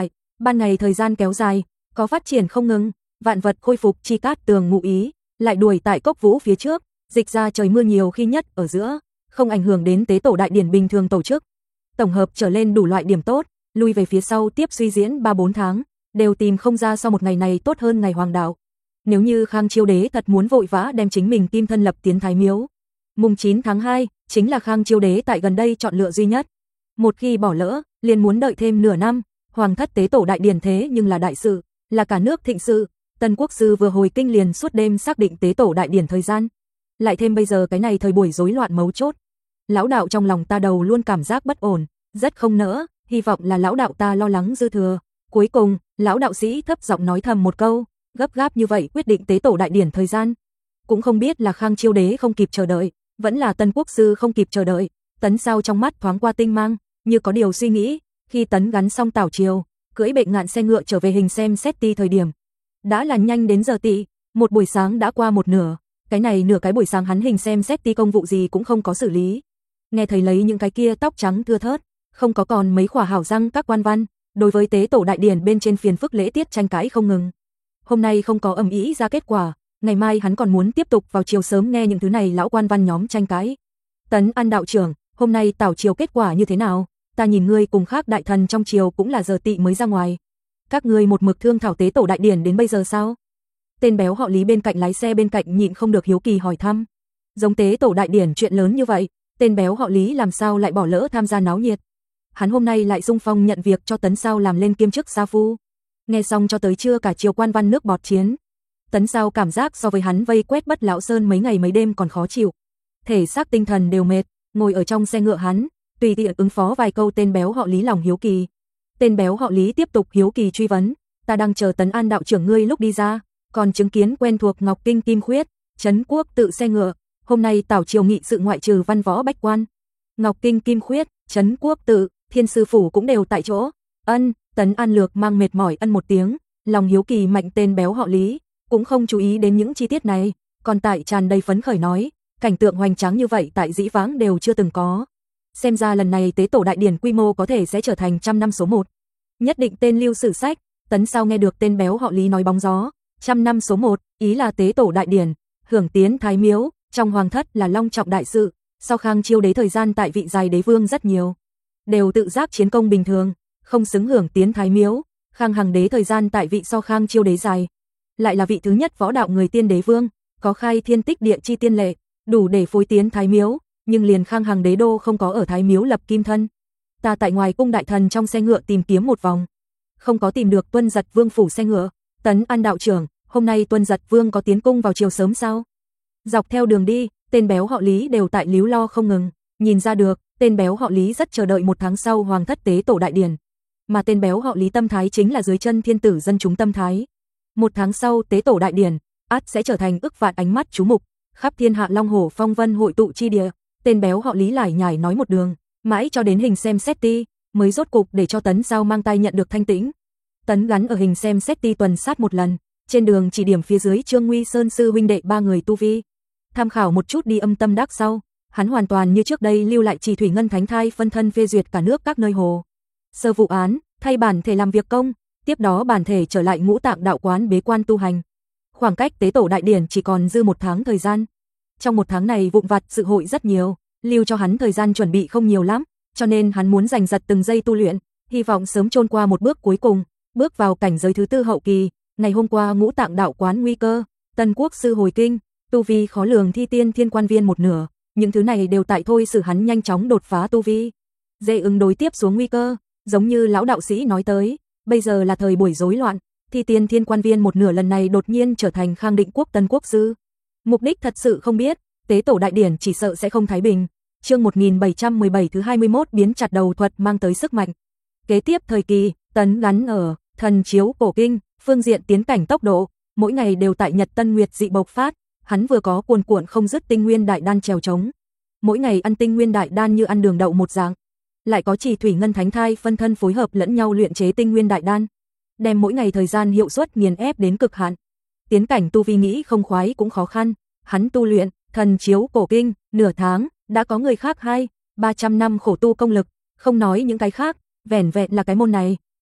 Ban ngày thời gian kéo dài, có phát triển không ngừng, vạn vật khôi phục chi cát tường ngụ ý, lại đuổi tại cốc vũ phía trước, dịch ra trời mưa nhiều khi nhất ở giữa, không ảnh hưởng đến tế tổ đại điển bình thường tổ chức. Tổng hợp trở lên đủ loại điểm tốt, lui về phía sau tiếp suy diễn ba bốn tháng, đều tìm không ra so một ngày này tốt hơn ngày hoàng đạo. Nếu như Khang Chiêu Đế thật muốn vội vã đem chính mình kim thân lập tiến Thái Miếu, mùng chín tháng hai chính là Khang Chiêu Đế tại gần đây chọn lựa duy nhất. Một khi bỏ lỡ, liền muốn đợi thêm nửa năm, hoàng thất tế tổ đại điển thế nhưng là đại sự, là cả nước thịnh sự. Tân Quốc sư vừa hồi kinh liền suốt đêm xác định tế tổ đại điển thời gian. Lại thêm bây giờ cái này thời buổi rối loạn mấu chốt. Lão đạo trong lòng ta đầu luôn cảm giác bất ổn, rất không nỡ, hy vọng là lão đạo ta lo lắng dư thừa. Cuối cùng, lão đạo sĩ thấp giọng nói thầm một câu, gấp gáp như vậy quyết định tế tổ đại điển thời gian. Cũng không biết là Khang Chiêu Đế không kịp chờ đợi, vẫn là Tân Quốc sư không kịp chờ đợi. Tấn Sao trong mắt thoáng qua tinh mang, như có điều suy nghĩ, khi Tấn gắn xong tảo triều, cưỡi bệnh ngạn xe ngựa trở về hình xem xét ti thời điểm. Đã là nhanh đến giờ tỵ, một buổi sáng đã qua một nửa, cái này nửa cái buổi sáng hắn hình xem xét ti công vụ gì cũng không có xử lý. Nghe thấy lấy những cái kia tóc trắng thưa thớt, không có còn mấy khỏa hảo răng các quan văn, đối với tế tổ đại điển bên trên phiền phức lễ tiết tranh cãi không ngừng. Hôm nay không có ầm ĩ ra kết quả, ngày mai hắn còn muốn tiếp tục vào chiều sớm nghe những thứ này lão quan văn nhóm tranh cãi. Tấn An đạo trưởng, hôm nay tảo triều kết quả như thế nào? Ta nhìn ngươi cùng khác đại thần trong triều cũng là giờ tỵ mới ra ngoài. Các ngươi một mực thương thảo tế tổ đại điển đến bây giờ sao? Tên béo họ Lý bên cạnh lái xe bên cạnh nhịn không được hiếu kỳ hỏi thăm. Giống tế tổ đại điển chuyện lớn như vậy, tên béo họ Lý làm sao lại bỏ lỡ tham gia náo nhiệt? Hắn hôm nay lại xung phong nhận việc cho Tấn Sao làm lên kiêm chức sa phu. Nghe xong cho tới trưa cả triều quan văn nước bọt chiến. Tấn Sao cảm giác so với hắn vây quét Bất Lão Sơn mấy ngày mấy đêm còn khó chịu. Thể xác tinh thần đều mệt, ngồi ở trong xe ngựa hắn, tùy tiện ứng phó vài câu tên béo họ Lý lòng hiếu kỳ. Tên béo họ Lý tiếp tục hiếu kỳ truy vấn, ta đang chờ Tấn An đạo trưởng ngươi lúc đi ra, còn chứng kiến quen thuộc Ngọc Kinh Kim Khuyết, Trấn Quốc tự xe ngựa, hôm nay tảo triều nghị sự ngoại trừ văn võ bách quan. Ngọc Kinh Kim Khuyết, Trấn Quốc tự, Thiên sư phủ cũng đều tại chỗ. Ân, Tấn An lược mang mệt mỏi ân một tiếng, lòng hiếu kỳ mạnh tên béo họ Lý, cũng không chú ý đến những chi tiết này, còn tại tràn đầy phấn khởi nói, cảnh tượng hoành tráng như vậy tại dĩ vãng đều chưa từng có. Xem ra lần này tế tổ đại điển quy mô có thể sẽ trở thành trăm năm số một. Nhất định tên lưu sử sách. Tấn Sao nghe được tên béo họ Lý nói bóng gió, trăm năm số một, ý là tế tổ đại điển, hưởng tiến Thái Miếu, trong hoàng thất là long trọng đại sự, sau Khang Chiêu Đế thời gian tại vị dài đế vương rất nhiều, đều tự giác chiến công bình thường, không xứng hưởng tiến Thái Miếu. Khang Hằng Đế thời gian tại vị so Khang Chiêu Đế dài, lại là vị thứ nhất võ đạo người tiên đế vương, có khai thiên tích địa chi tiên lệ, đủ để phối tiến Thái Miếu, nhưng liền Khang Hằng Đế đô không có ở Thái Miếu lập kim thân. Ta tại ngoài cung đại thần trong xe ngựa tìm kiếm một vòng, không có tìm được Tuân Giật Vương phủ xe ngựa. Tấn An đạo trưởng, hôm nay Tuân Giật Vương có tiến cung vào chiều sớm sao? Dọc theo đường đi, tên béo họ Lý đều tại líu lo không ngừng, nhìn ra được, tên béo họ Lý rất chờ đợi một tháng sau hoàng thất tế tổ đại điển, mà tên béo họ Lý tâm thái chính là dưới chân thiên tử dân chúng tâm thái. Một tháng sau tế tổ đại điển, ắt sẽ trở thành ức vạn ánh mắt chú mục, khắp thiên hạ long hổ phong vân hội tụ chi địa. Tên béo họ Lý lải nhải nói một đường, mãi cho đến hình xem xét ti, mới rốt cục để cho Tấn Sao mang tay nhận được thanh tĩnh. Tấn gắn ở hình xem xét ti tuần sát một lần, trên đường chỉ điểm phía dưới Trương Nguy Sơn sư huynh đệ ba người tu vi, tham khảo một chút đi âm tâm đắc sau, hắn hoàn toàn như trước đây lưu lại Chỉ Thủy Ngân Thánh Thai phân thân phê duyệt cả nước các nơi hồ sơ vụ án, thay bản thể làm việc công, tiếp đó bản thể trở lại Ngũ Tạng đạo quán bế quan tu hành. Khoảng cách tế tổ đại điển chỉ còn dư một tháng thời gian. Trong một tháng này vụn vặt sự hội rất nhiều, lưu cho hắn thời gian chuẩn bị không nhiều lắm, cho nên hắn muốn giành giật từng giây tu luyện, hy vọng sớm chôn qua một bước cuối cùng, bước vào cảnh giới thứ tư hậu kỳ. Ngày hôm qua Ngũ Tạng đạo quán nguy cơ, Tân Quốc sư hồi kinh, tu vi khó lường thi tiên thiên quan viên một nửa, những thứ này đều tại thôi xử hắn nhanh chóng đột phá tu vi, dễ ứng đối tiếp xuống nguy cơ. Giống như lão đạo sĩ nói tới, bây giờ là thời buổi rối loạn, thi tiên thiên quan viên một nửa lần này đột nhiên trở thành Khang Định Quốc Tân Quốc sư. Mục đích thật sự không biết, tế tổ đại điển chỉ sợ sẽ không thái bình. Chương một nghìn bảy trăm mười bảy thứ hai mươi mốt biến chặt đầu thuật mang tới sức mạnh. Kế tiếp thời kỳ, Tấn gắn ở thần chiếu cổ kinh, phương diện tiến cảnh tốc độ, mỗi ngày đều tại Nhật Tân Nguyệt dị bộc phát, hắn vừa có cuồn cuộn không dứt tinh nguyên đại đan trèo trống. Mỗi ngày ăn tinh nguyên đại đan như ăn đường đậu một dạng, lại có Chỉ Thủy Ngân Thánh Thai phân thân phối hợp lẫn nhau luyện chế tinh nguyên đại đan, đem mỗi ngày thời gian hiệu suất nghiền ép đến cực hạn. Tiến cảnh tu vi nghĩ không khoái cũng khó khăn, hắn tu luyện thần chiếu cổ kinh, nửa tháng, đã có người khác hai, ba trăm năm khổ tu công lực, không nói những cái khác, vẻn vẹn là cái môn này,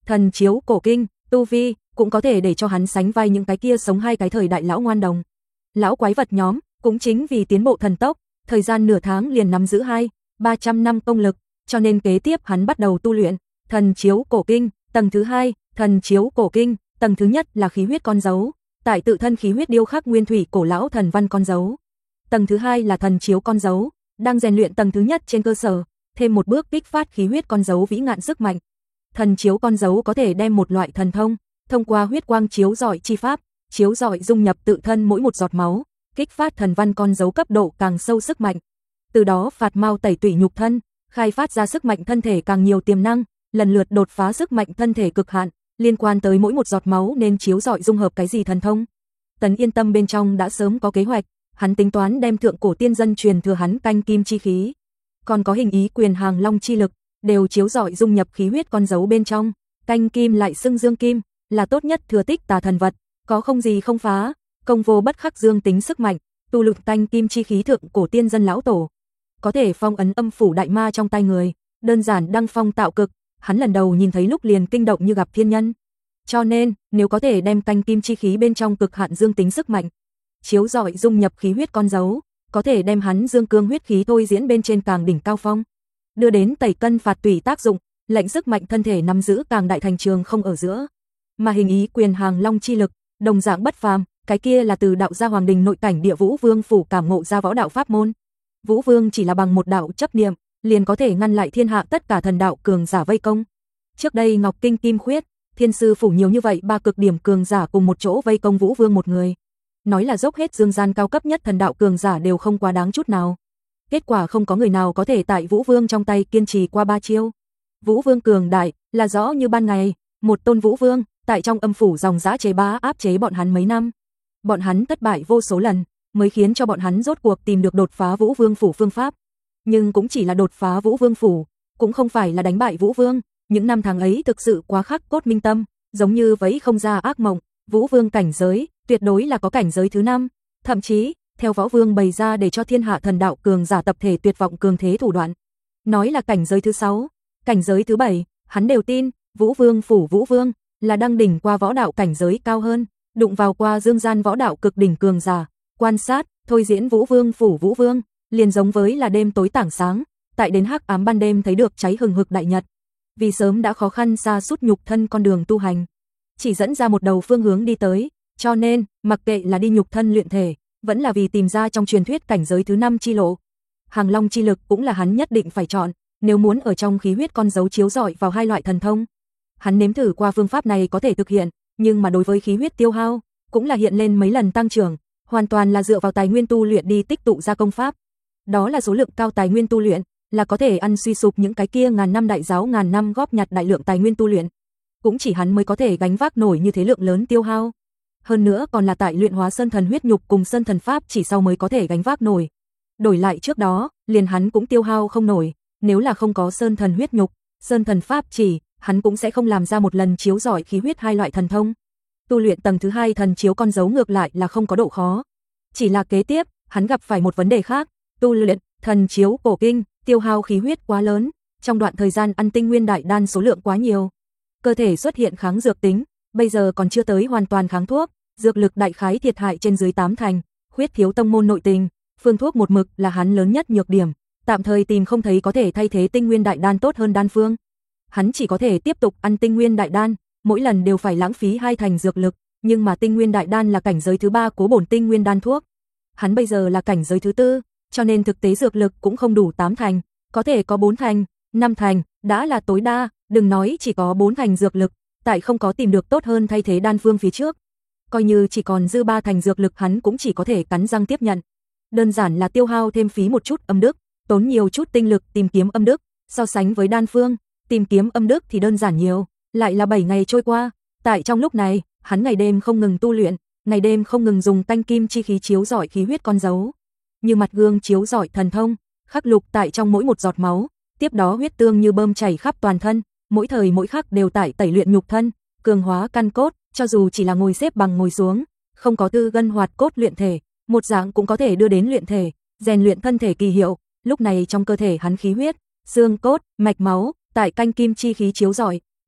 thần chiếu cổ kinh, tu vi, cũng có thể để cho hắn sánh vai những cái kia sống hai cái thời đại lão ngoan đồng. Lão quái vật nhóm, cũng chính vì tiến bộ thần tốc, thời gian nửa tháng liền nắm giữ hai, ba trăm năm công lực, cho nên kế tiếp hắn bắt đầu tu luyện thần chiếu cổ kinh, tầng thứ hai, thần chiếu cổ kinh, tầng thứ nhất là khí huyết con dấu, tại tự thân khí huyết điêu khắc nguyên thủy cổ lão thần văn con dấu. Tầng thứ hai là thần chiếu con dấu, đang rèn luyện tầng thứ nhất trên cơ sở, thêm một bước kích phát khí huyết con dấu vĩ ngạn sức mạnh. Thần chiếu con dấu có thể đem một loại thần thông, thông qua huyết quang chiếu rọi chi pháp, chiếu rọi dung nhập tự thân mỗi một giọt máu, kích phát thần văn con dấu cấp độ càng sâu sức mạnh. Từ đó phạt mau tẩy tủy nhục thân, khai phát ra sức mạnh thân thể càng nhiều tiềm năng, lần lượt đột phá sức mạnh thân thể cực hạn, liên quan tới mỗi một giọt máu nên chiếu rọi dung hợp cái gì thần thông. Tấn Yên Tâm bên trong đã sớm có kế hoạch, hắn tính toán đem thượng cổ tiên dân truyền thừa hắn canh kim chi khí, còn có hình ý quyền hàng long chi lực, đều chiếu rọi dung nhập khí huyết con dấu bên trong. Canh kim lại xưng dương kim, là tốt nhất thừa tích tà thần vật, có không gì không phá, công vô bất khắc dương tính sức mạnh, tu luyện canh kim chi khí thượng cổ tiên dân lão tổ, có thể phong ấn âm phủ đại ma trong tay người, đơn giản đăng phong tạo cực, hắn lần đầu nhìn thấy lúc liền kinh động như gặp thiên nhân. Cho nên, nếu có thể đem canh kim chi khí bên trong cực hạn dương tính sức mạnh, chiếu rọi dung nhập khí huyết con dấu, có thể đem hắn dương cương huyết khí thôi diễn bên trên càng đỉnh cao phong, đưa đến tẩy cân phạt tủy tác dụng, lệnh sức mạnh thân thể nắm giữ càng đại thành trường không ở giữa. Mà hình ý quyền hàng long chi lực, đồng dạng bất phàm, cái kia là từ đạo gia hoàng đình nội cảnh địa Vũ Vương phủ cảm ngộ ra võ đạo pháp môn. Vũ Vương chỉ là bằng một đạo chấp niệm, liền có thể ngăn lại thiên hạ tất cả thần đạo cường giả vây công. Trước đây Ngọc Kinh Kim Khuyết, Thiên sư phủ nhiều như vậy ba cực điểm cường giả cùng một chỗ vây công Vũ Vương một người. Nói là dốc hết dương gian cao cấp nhất thần đạo cường giả đều không quá đáng chút nào. Kết quả không có người nào có thể tại Vũ Vương trong tay kiên trì qua ba chiêu. Vũ Vương cường đại, là rõ như ban ngày, một tôn Vũ Vương, tại trong âm phủ dòng dã chế bá áp chế bọn hắn mấy năm. Bọn hắn thất bại vô số lần, mới khiến cho bọn hắn rốt cuộc tìm được đột phá Vũ Vương phủ phương pháp. Nhưng cũng chỉ là đột phá Vũ Vương phủ, cũng không phải là đánh bại Vũ Vương. Những năm tháng ấy thực sự quá khắc cốt minh tâm, giống như vẫy không ra ác mộng. Vũ Vương cảnh giới, tuyệt đối là có cảnh giới thứ năm, thậm chí, theo Võ Vương bày ra để cho thiên hạ thần đạo cường giả tập thể tuyệt vọng cường thế thủ đoạn. Nói là cảnh giới thứ sáu, cảnh giới thứ bảy, hắn đều tin, Vũ Vương phủ Vũ Vương là đăng đỉnh qua võ đạo cảnh giới cao hơn, đụng vào qua dương gian võ đạo cực đỉnh cường giả, quan sát, thôi diễn Vũ Vương phủ Vũ Vương, liền giống với là đêm tối tảng sáng, tại đến hắc ám ban đêm thấy được cháy hừng hực đại nhật. Vì sớm đã khó khăn xa sút nhục thân con đường tu hành, chỉ dẫn ra một đầu phương hướng đi tới, cho nên, mặc kệ là đi nhục thân luyện thể, vẫn là vì tìm ra trong truyền thuyết cảnh giới thứ năm chi lộ. Hàng Long chi lực cũng là hắn nhất định phải chọn, nếu muốn ở trong khí huyết con dấu chiếu rọi vào hai loại thần thông. Hắn nếm thử qua phương pháp này có thể thực hiện, nhưng mà đối với khí huyết tiêu hao, cũng là hiện lên mấy lần tăng trưởng, hoàn toàn là dựa vào tài nguyên tu luyện đi tích tụ ra công pháp. Đó là số lượng cao tài nguyên tu luyện, là có thể ăn suy sụp những cái kia ngàn năm đại giáo ngàn năm góp nhặt đại lượng tài nguyên tu luyện. Cũng chỉ hắn mới có thể gánh vác nổi như thế lượng lớn tiêu hao. Hơn nữa còn là tại luyện hóa sơn thần huyết nhục cùng sơn thần pháp chỉ sau mới có thể gánh vác nổi. Đổi lại trước đó, liền hắn cũng tiêu hao không nổi, nếu là không có sơn thần huyết nhục, sơn thần pháp chỉ, hắn cũng sẽ không làm ra một lần chiếu rọi khí huyết hai loại thần thông. Tu luyện tầng thứ hai thần chiếu con dấu ngược lại là không có độ khó. Chỉ là kế tiếp, hắn gặp phải một vấn đề khác, tu luyện thần chiếu cổ kinh, tiêu hao khí huyết quá lớn, trong đoạn thời gian ăn tinh nguyên đại đan số lượng quá nhiều. Cơ thể xuất hiện kháng dược tính, bây giờ còn chưa tới hoàn toàn kháng thuốc, dược lực đại khái thiệt hại trên dưới tám thành, khuyết thiếu tông môn nội tình, phương thuốc một mực là hắn lớn nhất nhược điểm, tạm thời tìm không thấy có thể thay thế tinh nguyên đại đan tốt hơn đan phương. Hắn chỉ có thể tiếp tục ăn tinh nguyên đại đan, mỗi lần đều phải lãng phí hai thành dược lực, nhưng mà tinh nguyên đại đan là cảnh giới thứ ba của bổn tinh nguyên đan thuốc. Hắn bây giờ là cảnh giới thứ tư, cho nên thực tế dược lực cũng không đủ tám thành, có thể có bốn thành, năm thành, đã là tối đa, đừng nói chỉ có bốn thành dược lực, tại không có tìm được tốt hơn thay thế đan phương phía trước. Coi như chỉ còn dư ba thành dược lực hắn cũng chỉ có thể cắn răng tiếp nhận. Đơn giản là tiêu hao thêm phí một chút âm đức, tốn nhiều chút tinh lực tìm kiếm âm đức, so sánh với đan phương, tìm kiếm âm đức thì đơn giản nhiều, lại là bảy ngày trôi qua, tại trong lúc này, hắn ngày đêm không ngừng tu luyện, ngày đêm không ngừng dùng canh kim chi khí chiếu rọi khí huyết con dấu, như mặt gương chiếu rọi thần thông, khắc lục tại trong mỗi một giọt máu, tiếp đó huyết tương như bơm chảy khắp toàn thân, mỗi thời mỗi khắc đều tại tẩy luyện nhục thân, cường hóa căn cốt, cho dù chỉ là ngồi xếp bằng ngồi xuống, không có tư gân hoạt cốt luyện thể, một dạng cũng có thể đưa đến luyện thể, rèn luyện thân thể kỳ hiệu. Lúc này trong cơ thể hắn khí huyết, xương cốt, mạch máu, tại canh kim chi khí chiếu rọi,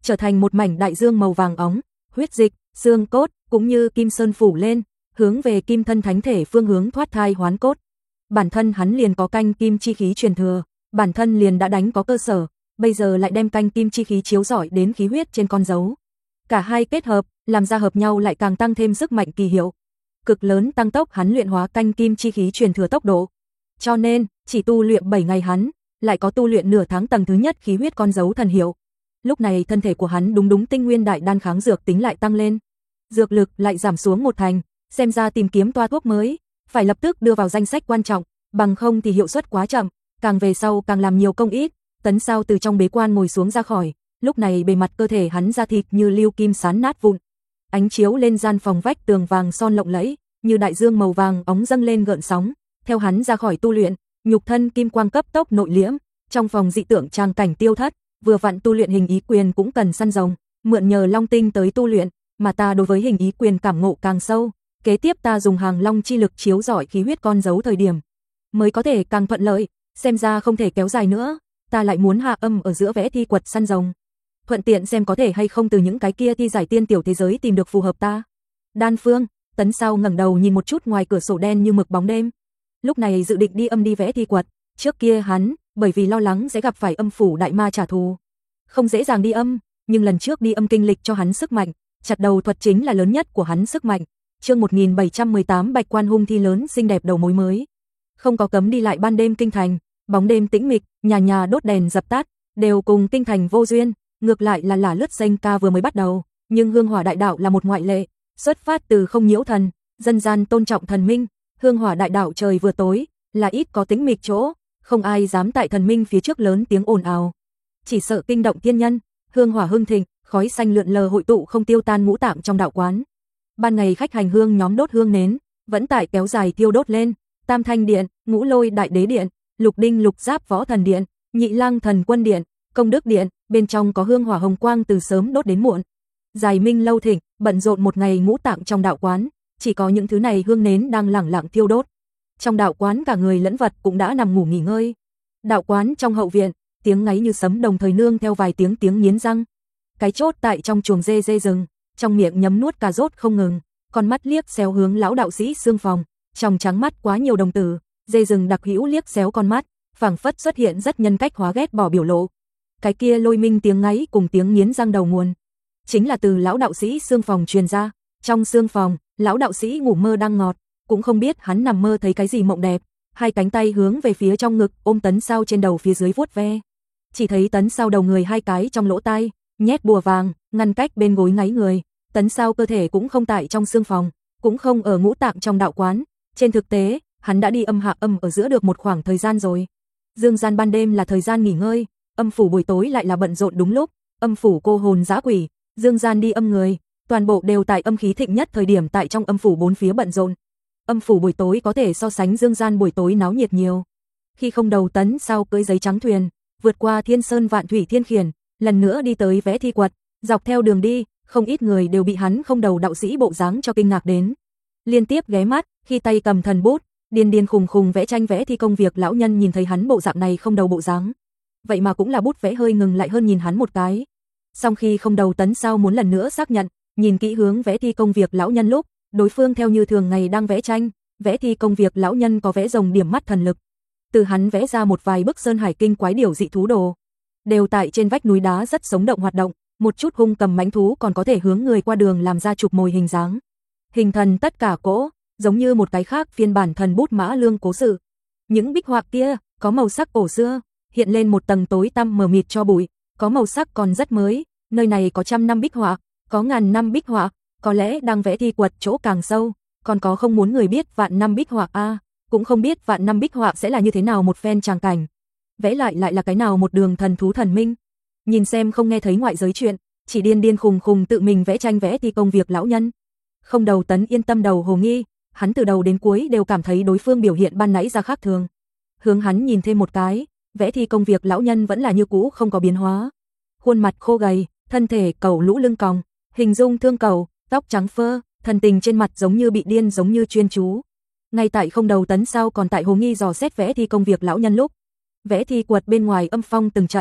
trở thành một mảnh đại dương màu vàng óng, huyết dịch, xương cốt cũng như kim sơn phủ lên, hướng về kim thân thánh thể phương hướng thoát thai hoán cốt. Bản thân hắn liền có canh kim chi khí truyền thừa, bản thân liền đã đánh có cơ sở, bây giờ lại đem canh kim chi khí chiếu rọi đến khí huyết trên con dấu. Cả hai kết hợp, làm ra hợp nhau lại càng tăng thêm sức mạnh kỳ hiệu, cực lớn tăng tốc hắn luyện hóa canh kim chi khí truyền thừa tốc độ. Cho nên, chỉ tu luyện bảy ngày hắn, lại có tu luyện nửa tháng tầng thứ nhất khí huyết con dấu thần hiệu. Lúc này thân thể của hắn đúng đúng tinh nguyên đại đan kháng dược tính lại tăng lên, dược lực lại giảm xuống một thành, xem ra tìm kiếm toa thuốc mới, phải lập tức đưa vào danh sách quan trọng, bằng không thì hiệu suất quá chậm, càng về sau càng làm nhiều công ít. Tấn Sao từ trong bế quan ngồi xuống ra khỏi, lúc này bề mặt cơ thể hắn da thịt như lưu kim sán nát vụn. Ánh chiếu lên gian phòng vách tường vàng son lộng lẫy, như đại dương màu vàng óng dâng lên gợn sóng, theo hắn ra khỏi tu luyện, nhục thân kim quang cấp tốc nội liễm, trong phòng dị tượng trang cảnh tiêu thất, vừa vặn tu luyện hình ý quyền cũng cần săn rồng, mượn nhờ long tinh tới tu luyện, mà ta đối với hình ý quyền cảm ngộ càng sâu, kế tiếp ta dùng hàng long chi lực chiếu rọi khí huyết con dấu thời điểm, mới có thể càng thuận lợi, xem ra không thể kéo dài nữa, ta lại muốn hạ âm ở giữa vẽ thi quật săn rồng. Thuận tiện xem có thể hay không từ những cái kia thi giải tiên tiểu thế giới tìm được phù hợp ta. Đan phương, Tấn Sao ngẩng đầu nhìn một chút ngoài cửa sổ đen như mực bóng đêm. Lúc này dự định đi âm đi vẽ thi quật, trước kia hắn, bởi vì lo lắng sẽ gặp phải âm phủ đại ma trả thù, không dễ dàng đi âm, nhưng lần trước đi âm kinh lịch cho hắn sức mạnh, chặt đầu thuật chính là lớn nhất của hắn sức mạnh. Chương một nghìn bảy trăm mười tám Bạch Quan hung thi lớn xinh đẹp đầu mối mới. Không có cấm đi lại ban đêm kinh thành, bóng đêm tĩnh mịch, nhà nhà đốt đèn dập tắt, đều cùng kinh thành vô duyên, ngược lại là là lướt danh ca vừa mới bắt đầu, nhưng Hương Hỏa Đại Đạo là một ngoại lệ, xuất phát từ không nhiễu thần, dân gian tôn trọng thần minh, Hương Hỏa Đại Đạo trời vừa tối, là ít có tĩnh mịch chỗ, không ai dám tại thần minh phía trước lớn tiếng ồn ào, chỉ sợ kinh động thiên nhân. Hương hỏa hưng thịnh, khói xanh lượn lờ hội tụ không tiêu tan ngũ tạng trong đạo quán. Ban ngày khách hành hương nhóm đốt hương nến, vẫn tại kéo dài thiêu đốt lên, Tam Thanh Điện, Ngũ Lôi Đại Đế Điện, Lục Đinh Lục Giáp Võ Thần Điện, Nhị Lang Thần Quân Điện, Công Đức Điện, bên trong có hương hỏa hồng quang từ sớm đốt đến muộn. Dài minh lâu thịnh, bận rộn một ngày ngũ tạng trong đạo quán, chỉ có những thứ này hương nến đang lẳng lặng thiêu đốt. Trong đạo quán cả người lẫn vật cũng đã nằm ngủ nghỉ ngơi. Đạo quán trong hậu viện, tiếng ngáy như sấm đồng thời nương theo vài tiếng tiếng nghiến răng. Cái chốt tại trong chuồng dê dê rừng, trong miệng nhấm nuốt cà rốt không ngừng, con mắt liếc xéo hướng lão đạo sĩ xương phòng, trong trắng mắt quá nhiều đồng tử, dê rừng đặc hữu liếc xéo con mắt, phảng phất xuất hiện rất nhân cách hóa ghét bỏ biểu lộ. Cái kia lôi minh tiếng ngáy cùng tiếng nghiến răng đầu nguồn, chính là từ lão đạo sĩ xương phòng truyền ra. Trong xương phòng, lão đạo sĩ ngủ mơ đang ngọt, cũng không biết hắn nằm mơ thấy cái gì mộng đẹp, hai cánh tay hướng về phía trong ngực ôm Tấn Sao trên đầu phía dưới vuốt ve. Chỉ thấy Tấn Sao đầu người hai cái trong lỗ tai, nhét bùa vàng, ngăn cách bên gối ngáy người. Tấn Sao cơ thể cũng không tại trong xương phòng, cũng không ở ngũ tạng trong đạo quán. Trên thực tế, hắn đã đi âm hạ âm ở giữa được một khoảng thời gian rồi. Dương gian ban đêm là thời gian nghỉ ngơi, âm phủ buổi tối lại là bận rộn đúng lúc. Âm phủ cô hồn dã quỷ, dương gian đi âm người, toàn bộ đều tại âm khí thịnh nhất thời điểm tại trong âm phủ bốn phía bận rộn. Âm phủ buổi tối có thể so sánh dương gian buổi tối náo nhiệt nhiều. Khi không đầu Tấn Sao cưỡi giấy trắng thuyền, vượt qua thiên sơn vạn thủy thiên khiển, lần nữa đi tới vẽ thi quật, dọc theo đường đi, không ít người đều bị hắn không đầu đạo sĩ bộ dáng cho kinh ngạc đến. Liên tiếp ghé mắt, khi tay cầm thần bút, điên điên khùng khùng vẽ tranh vẽ thi công việc, lão nhân nhìn thấy hắn bộ dạng này không đầu bộ dáng, vậy mà cũng là bút vẽ hơi ngừng lại hơn nhìn hắn một cái. Song khi không đầu Tấn Sao muốn lần nữa xác nhận, nhìn kỹ hướng vẽ thi công việc lão nhân lúc, đối phương theo như thường ngày đang vẽ tranh, vẽ thi công việc lão nhân có vẽ rồng điểm mắt thần lực. Từ hắn vẽ ra một vài bức sơn hải kinh quái điểu dị thú đồ, đều tại trên vách núi đá rất sống động hoạt động, một chút hung cầm mãnh thú còn có thể hướng người qua đường làm ra chụp mồi hình dáng. Hình thần tất cả cỗ, giống như một cái khác phiên bản thần bút Mã Lương cố sự. Những bích họa kia có màu sắc cổ xưa, hiện lên một tầng tối tăm mờ mịt cho bụi, có màu sắc còn rất mới, nơi này có trăm năm bích họa, có ngàn năm bích họa, có lẽ đang vẽ thi quật chỗ càng sâu, còn có không muốn người biết vạn năm bích họa a, cũng không biết vạn năm bích họa sẽ là như thế nào một phen tràng cảnh. Vẽ lại lại là cái nào một đường thần thú thần minh. Nhìn xem không nghe thấy ngoại giới chuyện, chỉ điên điên khùng khùng tự mình vẽ tranh vẽ thi công việc lão nhân. Không đầu Tấn yên tâm đầu hồ nghi, hắn từ đầu đến cuối đều cảm thấy đối phương biểu hiện ban nãy ra khác thường. Hướng hắn nhìn thêm một cái, vẽ thi công việc lão nhân vẫn là như cũ không có biến hóa. Khuôn mặt khô gầy, thân thể cầu lũ lưng còng, hình dung thương cầu, tóc trắng phơ, thần tình trên mặt giống như bị điên giống như chuyên chú. Ngay tại không đầu Tấn Sao còn tại hồ nghi dò xét vẽ thi công việc lão nhân lúc, vẽ thi quật bên ngoài âm phong từng trận,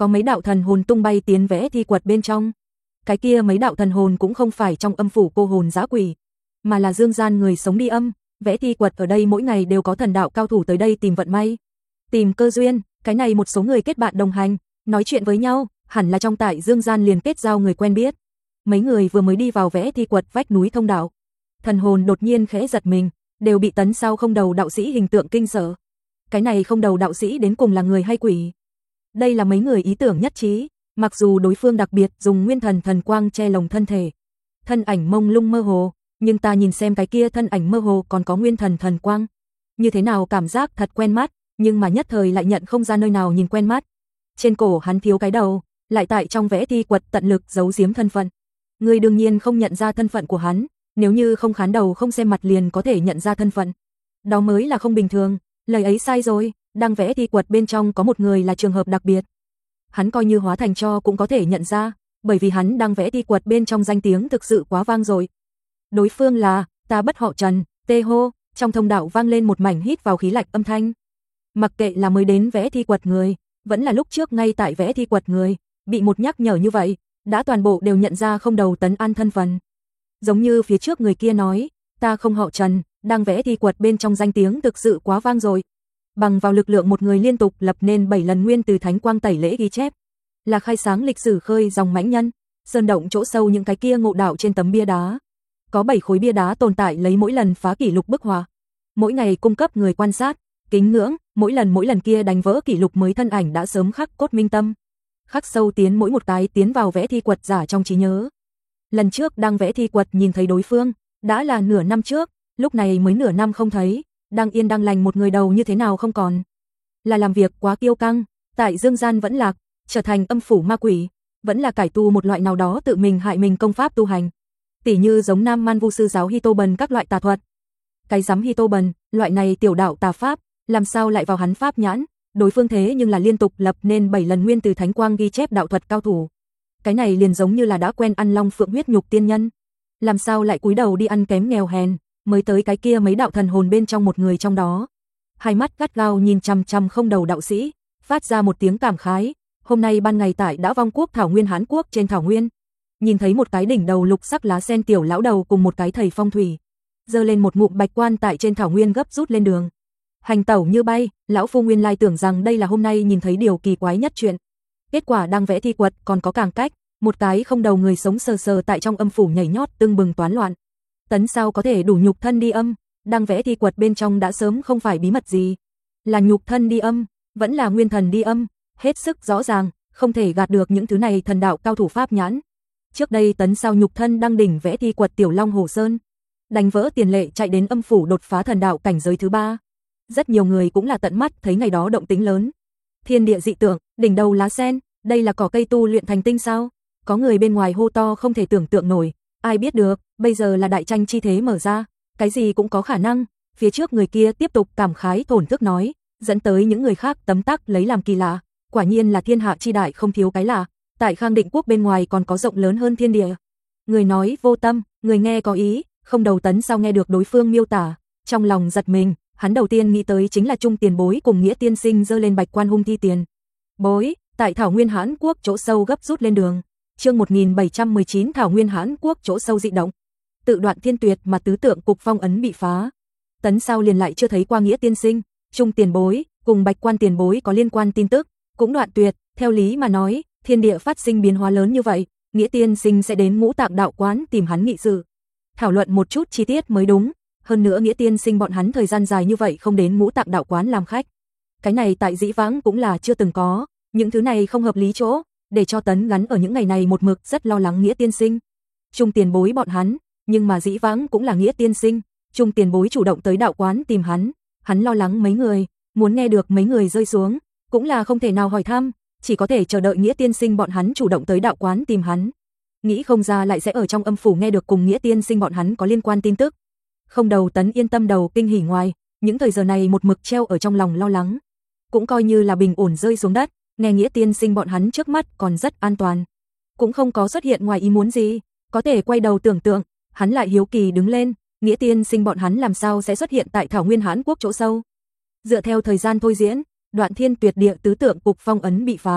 có mấy đạo thần hồn tung bay tiến vẽ thi quật bên trong. Cái kia mấy đạo thần hồn cũng không phải trong âm phủ cô hồn dã quỷ, mà là dương gian người sống đi âm, vẽ thi quật ở đây mỗi ngày đều có thần đạo cao thủ tới đây tìm vận may, tìm cơ duyên, cái này một số người kết bạn đồng hành, nói chuyện với nhau, hẳn là trong tại dương gian liền kết giao người quen biết. Mấy người vừa mới đi vào vẽ thi quật vách núi thông đạo, thần hồn đột nhiên khẽ giật mình, đều bị Tấn Sao không đầu đạo sĩ hình tượng kinh sợ. Cái này không đầu đạo sĩ đến cùng là người hay quỷ? Đây là mấy người ý tưởng nhất trí, mặc dù đối phương đặc biệt dùng nguyên thần thần quang che lồng thân thể, thân ảnh mông lung mơ hồ, nhưng ta nhìn xem cái kia thân ảnh mơ hồ còn có nguyên thần thần quang, như thế nào cảm giác thật quen mắt, nhưng mà nhất thời lại nhận không ra nơi nào nhìn quen mắt. Trên cổ hắn thiếu cái đầu, lại tại trong vẽ thi quật tận lực giấu giếm thân phận. Người đương nhiên không nhận ra thân phận của hắn, nếu như không khán đầu không xem mặt liền có thể nhận ra thân phận. Đó mới là không bình thường, lời ấy sai rồi, đang vẽ thi quật bên trong có một người là trường hợp đặc biệt. Hắn coi như hóa thành tro cũng có thể nhận ra, bởi vì hắn đang vẽ thi quật bên trong danh tiếng thực sự quá vang rồi. Đối phương là, ta bất họ Trần, tê hô, trong thông đạo vang lên một mảnh hít vào khí lạch âm thanh. Mặc kệ là mới đến vẽ thi quật người, vẫn là lúc trước ngay tại vẽ thi quật người, bị một nhắc nhở như vậy, đã toàn bộ đều nhận ra không đầu Tấn An thân phận. Giống như phía trước người kia nói, ta không họ Trần, đang vẽ thi quật bên trong danh tiếng thực sự quá vang rồi. Bằng vào lực lượng một người liên tục lập nên bảy lần nguyên từ thánh quang tẩy lễ ghi chép, là khai sáng lịch sử khơi dòng mãnh nhân, sơn động chỗ sâu những cái kia ngộ đạo trên tấm bia đá. Có bảy khối bia đá tồn tại lấy mỗi lần phá kỷ lục bức họa, mỗi ngày cung cấp người quan sát, kính ngưỡng, mỗi lần mỗi lần kia đánh vỡ kỷ lục mới thân ảnh đã sớm khắc cốt minh tâm, khắc sâu tiến mỗi một cái tiến vào vẽ thi quật giả trong trí nhớ. Lần trước đang vẽ thi quật nhìn thấy đối phương, đã là nửa năm trước, lúc này mới nửa năm không thấy, đang yên đang lành một người đầu như thế nào không còn. Là làm việc quá kiêu căng, tại dương gian vẫn lạc, trở thành âm phủ ma quỷ, vẫn là cải tu một loại nào đó tự mình hại mình công pháp tu hành. Tỉ như giống Nam Man Vu sư giáo Hito Bần các loại tà thuật. Cái giám Hito Bần, loại này tiểu đạo tà pháp, làm sao lại vào hắn pháp nhãn, đối phương thế nhưng là liên tục lập nên bảy lần nguyên từ thánh quang ghi chép đạo thuật cao thủ. Cái này liền giống như là đã quen ăn long phượng huyết nhục tiên nhân, làm sao lại cúi đầu đi ăn kém nghèo hèn, mới tới cái kia mấy đạo thần hồn bên trong một người trong đó. Hai mắt gắt gao nhìn chằm chằm không đầu đạo sĩ, phát ra một tiếng cảm khái, hôm nay ban ngày tại đã vong quốc thảo nguyên Hán quốc trên thảo nguyên, nhìn thấy một cái đỉnh đầu lục sắc lá sen tiểu lão đầu cùng một cái thầy phong thủy, giơ lên một ngụm bạch quan tại trên thảo nguyên gấp rút lên đường. Hành tẩu như bay, lão phu nguyên lai tưởng rằng đây là hôm nay nhìn thấy điều kỳ quái nhất chuyện. Kết quả đang vẽ thi quật còn có càng cách, một cái không đầu người sống sờ sờ tại trong âm phủ nhảy nhót tưng bừng toán loạn. Tấn sao có thể đủ nhục thân đi âm, đang vẽ thi quật bên trong đã sớm không phải bí mật gì. Là nhục thân đi âm, vẫn là nguyên thần đi âm, hết sức rõ ràng, không thể gạt được những thứ này thần đạo cao thủ pháp nhãn. Trước đây Tấn sao nhục thân đang đỉnh vẽ thi quật Tiểu Long Hồ Sơn, đánh vỡ tiền lệ chạy đến âm phủ đột phá thần đạo cảnh giới thứ ba. Rất nhiều người cũng là tận mắt thấy ngày đó động tĩnh lớn. Thiên địa dị tượng, đỉnh đầu lá sen, đây là cỏ cây tu luyện thành tinh sao? Có người bên ngoài hô to không thể tưởng tượng nổi, ai biết được, bây giờ là đại tranh chi thế mở ra, cái gì cũng có khả năng. Phía trước người kia tiếp tục cảm khái thổn thức nói, dẫn tới những người khác tấm tắc lấy làm kỳ lạ, quả nhiên là thiên hạ chi đại không thiếu cái lạ, tại Khang Định quốc bên ngoài còn có rộng lớn hơn thiên địa. Người nói vô tâm, người nghe có ý, không đầu Tấn sao nghe được đối phương miêu tả, trong lòng giật mình, hắn đầu tiên nghĩ tới chính là Trung tiền bối cùng Nghĩa tiên sinh giơ lên bạch quan hung thi tiền. Bối, tại Thảo Nguyên Hán quốc chỗ sâu gấp rút lên đường. Chương một nghìn bảy trăm mười chín Thảo Nguyên Hán quốc chỗ sâu dị động. Tự đoạn thiên tuyệt mà tứ tượng cục phong ấn bị phá. Tấn sao liền lại chưa thấy qua Nghĩa tiên sinh, Trung tiền bối cùng bạch quan tiền bối có liên quan tin tức, cũng đoạn tuyệt, theo lý mà nói, thiên địa phát sinh biến hóa lớn như vậy, Nghĩa tiên sinh sẽ đến Ngũ Tạng đạo quán tìm hắn nghị sự, thảo luận một chút chi tiết mới đúng. Hơn nữa Nghĩa tiên sinh bọn hắn thời gian dài như vậy không đến Ngũ Tạng đạo quán làm khách. Cái này tại dĩ vãng cũng là chưa từng có, những thứ này không hợp lý chỗ, để cho Tấn gắn ở những ngày này một mực rất lo lắng Nghĩa tiên sinh. Trung tiền bối bọn hắn, nhưng mà dĩ vãng cũng là Nghĩa tiên sinh, Trung tiền bối chủ động tới đạo quán tìm hắn, hắn lo lắng mấy người, muốn nghe được mấy người rơi xuống, cũng là không thể nào hỏi thăm, chỉ có thể chờ đợi Nghĩa tiên sinh bọn hắn chủ động tới đạo quán tìm hắn. Nghĩ không ra lại sẽ ở trong âm phủ nghe được cùng Nghĩa tiên sinh bọn hắn có liên quan tin tức. Không đầu Tấn yên tâm đầu kinh hỉ ngoài, những thời giờ này một mực treo ở trong lòng lo lắng, cũng coi như là bình ổn rơi xuống đất, nghe Nghĩa tiên sinh bọn hắn trước mắt còn rất an toàn, cũng không có xuất hiện ngoài ý muốn gì, có thể quay đầu tưởng tượng, hắn lại hiếu kỳ đứng lên, Nghĩa tiên sinh bọn hắn làm sao sẽ xuất hiện tại Thảo Nguyên Hán quốc chỗ sâu. Dựa theo thời gian thôi diễn, Đoạn thiên tuyệt địa tứ tượng cục phong ấn bị phá,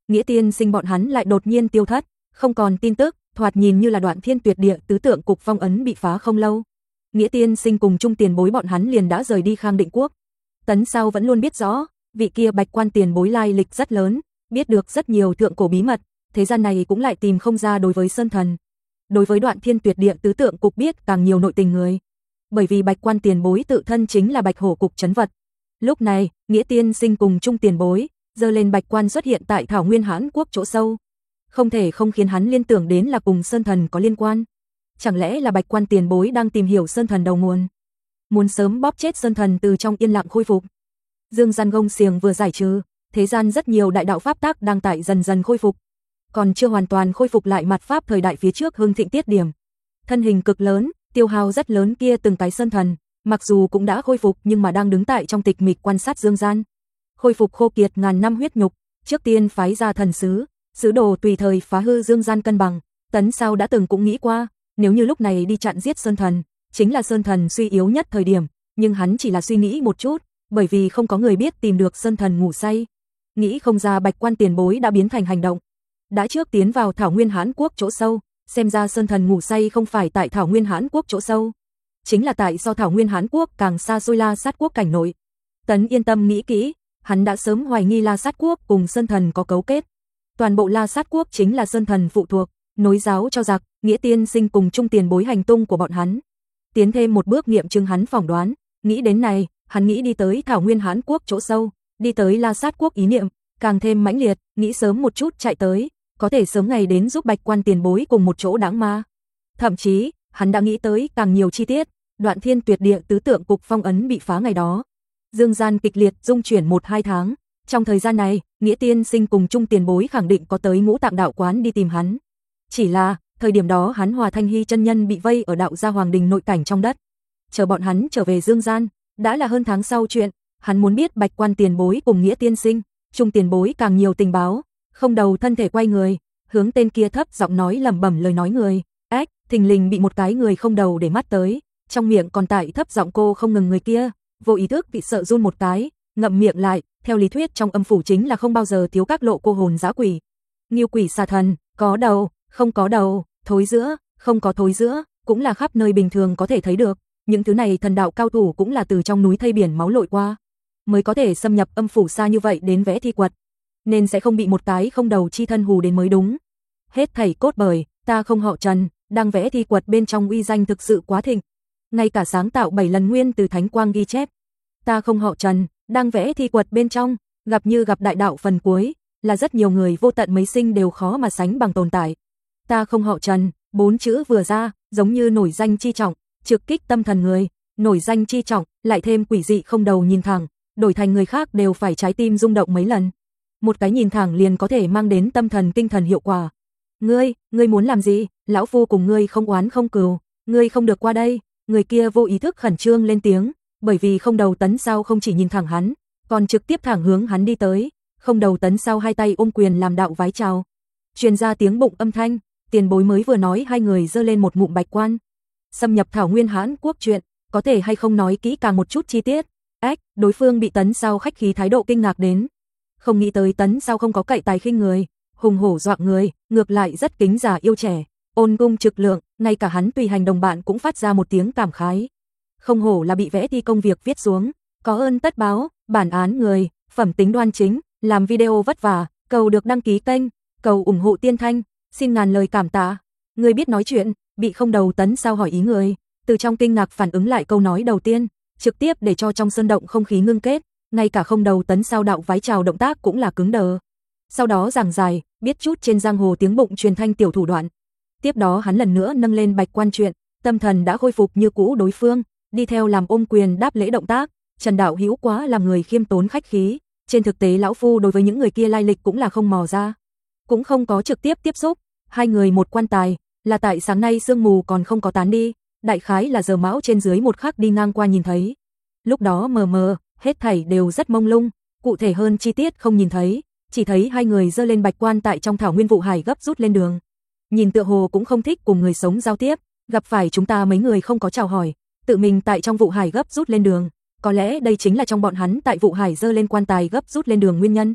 Nghĩa tiên sinh bọn hắn lại đột nhiên tiêu thất, không còn tin tức, thoạt nhìn như là Đoạn Thiên Tuyệt Địa tứ tượng cục phong ấn bị phá không lâu. Nghĩa tiên sinh cùng Trung tiền bối bọn hắn liền đã rời đi Khang Định Quốc. Tấn Sau vẫn luôn biết rõ, vị kia Bạch Quan tiền bối lai lịch rất lớn, biết được rất nhiều thượng cổ bí mật, thế gian này cũng lại tìm không ra đối với Sơn Thần. Đối với Đoạn Thiên Tuyệt Địa tứ tượng cục biết càng nhiều nội tình người. Bởi vì Bạch Quan tiền bối tự thân chính là Bạch Hổ cục trấn vật. Lúc này, Nghĩa tiên sinh cùng Trung tiền bối giơ lên Bạch Quan xuất hiện tại Thảo Nguyên Hãn Quốc chỗ sâu, không thể không khiến hắn liên tưởng đến là cùng Sơn Thần có liên quan. Chẳng lẽ là Bạch Quan tiền bối đang tìm hiểu Sơn Thần đầu nguồn, muốn sớm bóp chết Sơn Thần từ trong yên lặng khôi phục. Dương gian gông xiềng vừa giải trừ, thế gian rất nhiều đại đạo pháp tắc đang tại dần dần khôi phục, còn chưa hoàn toàn khôi phục lại mặt pháp thời đại phía trước hưng thịnh tiết điểm. Thân hình cực lớn, tiêu hao rất lớn kia từng cái Sơn Thần, mặc dù cũng đã khôi phục nhưng mà đang đứng tại trong tịch mịch quan sát dương gian. Khôi phục khô kiệt ngàn năm huyết nhục, trước tiên phái ra thần sứ, sứ đồ tùy thời phá hư dương gian cân bằng. Tấn Sau đã từng cũng nghĩ qua, nếu như lúc này đi chặn giết Sơn Thần, chính là Sơn Thần suy yếu nhất thời điểm, nhưng hắn chỉ là suy nghĩ một chút, bởi vì không có người biết tìm được Sơn Thần ngủ say. Nghĩ không ra Bạch Quan tiền bối đã biến thành hành động. Đã trước tiến vào Thảo Nguyên Hãn Quốc chỗ sâu, xem ra Sơn Thần ngủ say không phải tại Thảo Nguyên Hãn Quốc chỗ sâu, chính là tại so Thảo Nguyên Hãn Quốc càng xa xôi La Sát Quốc cảnh nội. Tấn yên tâm nghĩ kỹ, hắn đã sớm hoài nghi La Sát Quốc cùng Sơn Thần có cấu kết. Toàn bộ La Sát Quốc chính là Sơn Thần phụ thuộc, nối giáo cho giặc. Nghĩa tiên sinh cùng Trung tiền bối hành tung của bọn hắn, tiến thêm một bước nghiệm chứng hắn phỏng đoán. Nghĩ đến này, hắn nghĩ đi tới Thảo Nguyên Hãn Quốc chỗ sâu, đi tới La Sát Quốc ý niệm càng thêm mãnh liệt, nghĩ sớm một chút chạy tới, có thể sớm ngày đến giúp Bạch Quan tiền bối cùng một chỗ đãng ma. Thậm chí, hắn đã nghĩ tới càng nhiều chi tiết, Đoạn Thiên Tuyệt Địa tứ tượng cục phong ấn bị phá ngày đó. Dương gian kịch liệt dung chuyển một hai tháng, trong thời gian này, Nghĩa tiên sinh cùng Trung tiền bối khẳng định có tới Ngũ Tạng đạo quán đi tìm hắn. Chỉ là, thời điểm đó hắn Hòa Thanh Hy chân nhân bị vây ở đạo gia hoàng đình nội cảnh trong đất. Chờ bọn hắn trở về dương gian, đã là hơn tháng sau chuyện, hắn muốn biết Bạch Quan tiền bối cùng Nghĩa tiên sinh, Trung tiền bối càng nhiều tình báo, không đầu thân thể quay người, hướng tên kia thấp giọng nói lẩm bẩm lời nói người. Ách, thình lình bị một cái người không đầu để mắt tới, trong miệng còn tại thấp giọng cô không ngừng người kia, vô ý thức bị sợ run một cái, ngậm miệng lại, theo lý thuyết trong âm phủ chính là không bao giờ thiếu các lộ cô hồn dã quỷ. Nghiêu quỷ xà thần, có đầu, không có đầu, thối giữa, không có thối giữa, cũng là khắp nơi bình thường có thể thấy được, những thứ này thần đạo cao thủ cũng là từ trong núi thây biển máu lội qua, mới có thể xâm nhập âm phủ xa như vậy đến vẽ thi quật, nên sẽ không bị một cái không đầu chi thân hù đến mới đúng. Hết thảy cốt bởi, ta không họ Trần, đang vẽ thi quật bên trong uy danh thực sự quá thịnh, ngay cả sáng tạo bảy lần nguyên từ thánh quang ghi chép. Ta không họ Trần, đang vẽ thi quật bên trong, gặp như gặp đại đạo phần cuối, là rất nhiều người vô tận mấy sinh đều khó mà sánh bằng tồn tại. Ta không họ Trần, bốn chữ vừa ra, giống như nổi danh chi trọng, trực kích tâm thần người, nổi danh chi trọng, lại thêm quỷ dị không đầu nhìn thẳng, đổi thành người khác đều phải trái tim rung động mấy lần. Một cái nhìn thẳng liền có thể mang đến tâm thần kinh thần hiệu quả. Ngươi, ngươi muốn làm gì? Lão phu cùng ngươi không oán không cừu, ngươi không được qua đây. Người kia vô ý thức khẩn trương lên tiếng, bởi vì không đầu Tấn Sau không chỉ nhìn thẳng hắn, còn trực tiếp thẳng hướng hắn đi tới. Không đầu Tấn Sau hai tay ôm quyền làm đạo vái chào. Truyền ra tiếng bụng âm thanh, tiền bối mới vừa nói hai người giơ lên một ngụm Bạch Quan. Xâm nhập Thảo Nguyên Hãn Quốc chuyện, có thể hay không nói kỹ càng một chút chi tiết? Ách, đối phương bị Tấn Sau khách khí thái độ kinh ngạc đến. Không nghĩ tới Tấn Sau không có cậy tài khinh người, hùng hổ dọa người, ngược lại rất kính già yêu trẻ, ôn cung trực lượng, ngay cả hắn tùy hành đồng bạn cũng phát ra một tiếng cảm khái. Không hổ là bị vẽ thi công việc viết xuống, có ơn tất báo, bản án người, phẩm tính đoan chính, làm video vất vả, cầu được đăng ký kênh, cầu ủng hộ Tiên Thanh, xin ngàn lời cảm tạ. Người biết nói chuyện, bị không đầu Tấn Sau hỏi ý người, từ trong kinh ngạc phản ứng lại câu nói đầu tiên, trực tiếp để cho trong sơn động không khí ngưng kết, ngay cả không đầu Tấn Sau đạo vái chào động tác cũng là cứng đờ. Sau đó giảng dài, biết chút trên giang hồ tiếng bụng truyền thanh tiểu thủ đoạn. Tiếp đó hắn lần nữa nâng lên Bạch Quan chuyện, tâm thần đã khôi phục như cũ đối phương, đi theo làm ôm quyền đáp lễ động tác. Trần đạo hữu quá làm người khiêm tốn khách khí, trên thực tế lão phu đối với những người kia lai lịch cũng là không mò ra, cũng không có trực tiếp tiếp xúc. Hai người một quan tài, là tại sáng nay sương mù còn không có tán đi, đại khái là giờ mão trên dưới một khắc đi ngang qua nhìn thấy. Lúc đó mờ mờ, hết thảy đều rất mông lung, cụ thể hơn chi tiết không nhìn thấy, chỉ thấy hai người giơ lên Bạch Quan tại trong thảo nguyên vụ hải gấp rút lên đường. Nhìn tựa hồ cũng không thích cùng người sống giao tiếp, gặp phải chúng ta mấy người không có chào hỏi, tự mình tại trong vụ hải gấp rút lên đường, có lẽ đây chính là trong bọn hắn tại vụ hải giơ lên quan tài gấp rút lên đường nguyên nhân.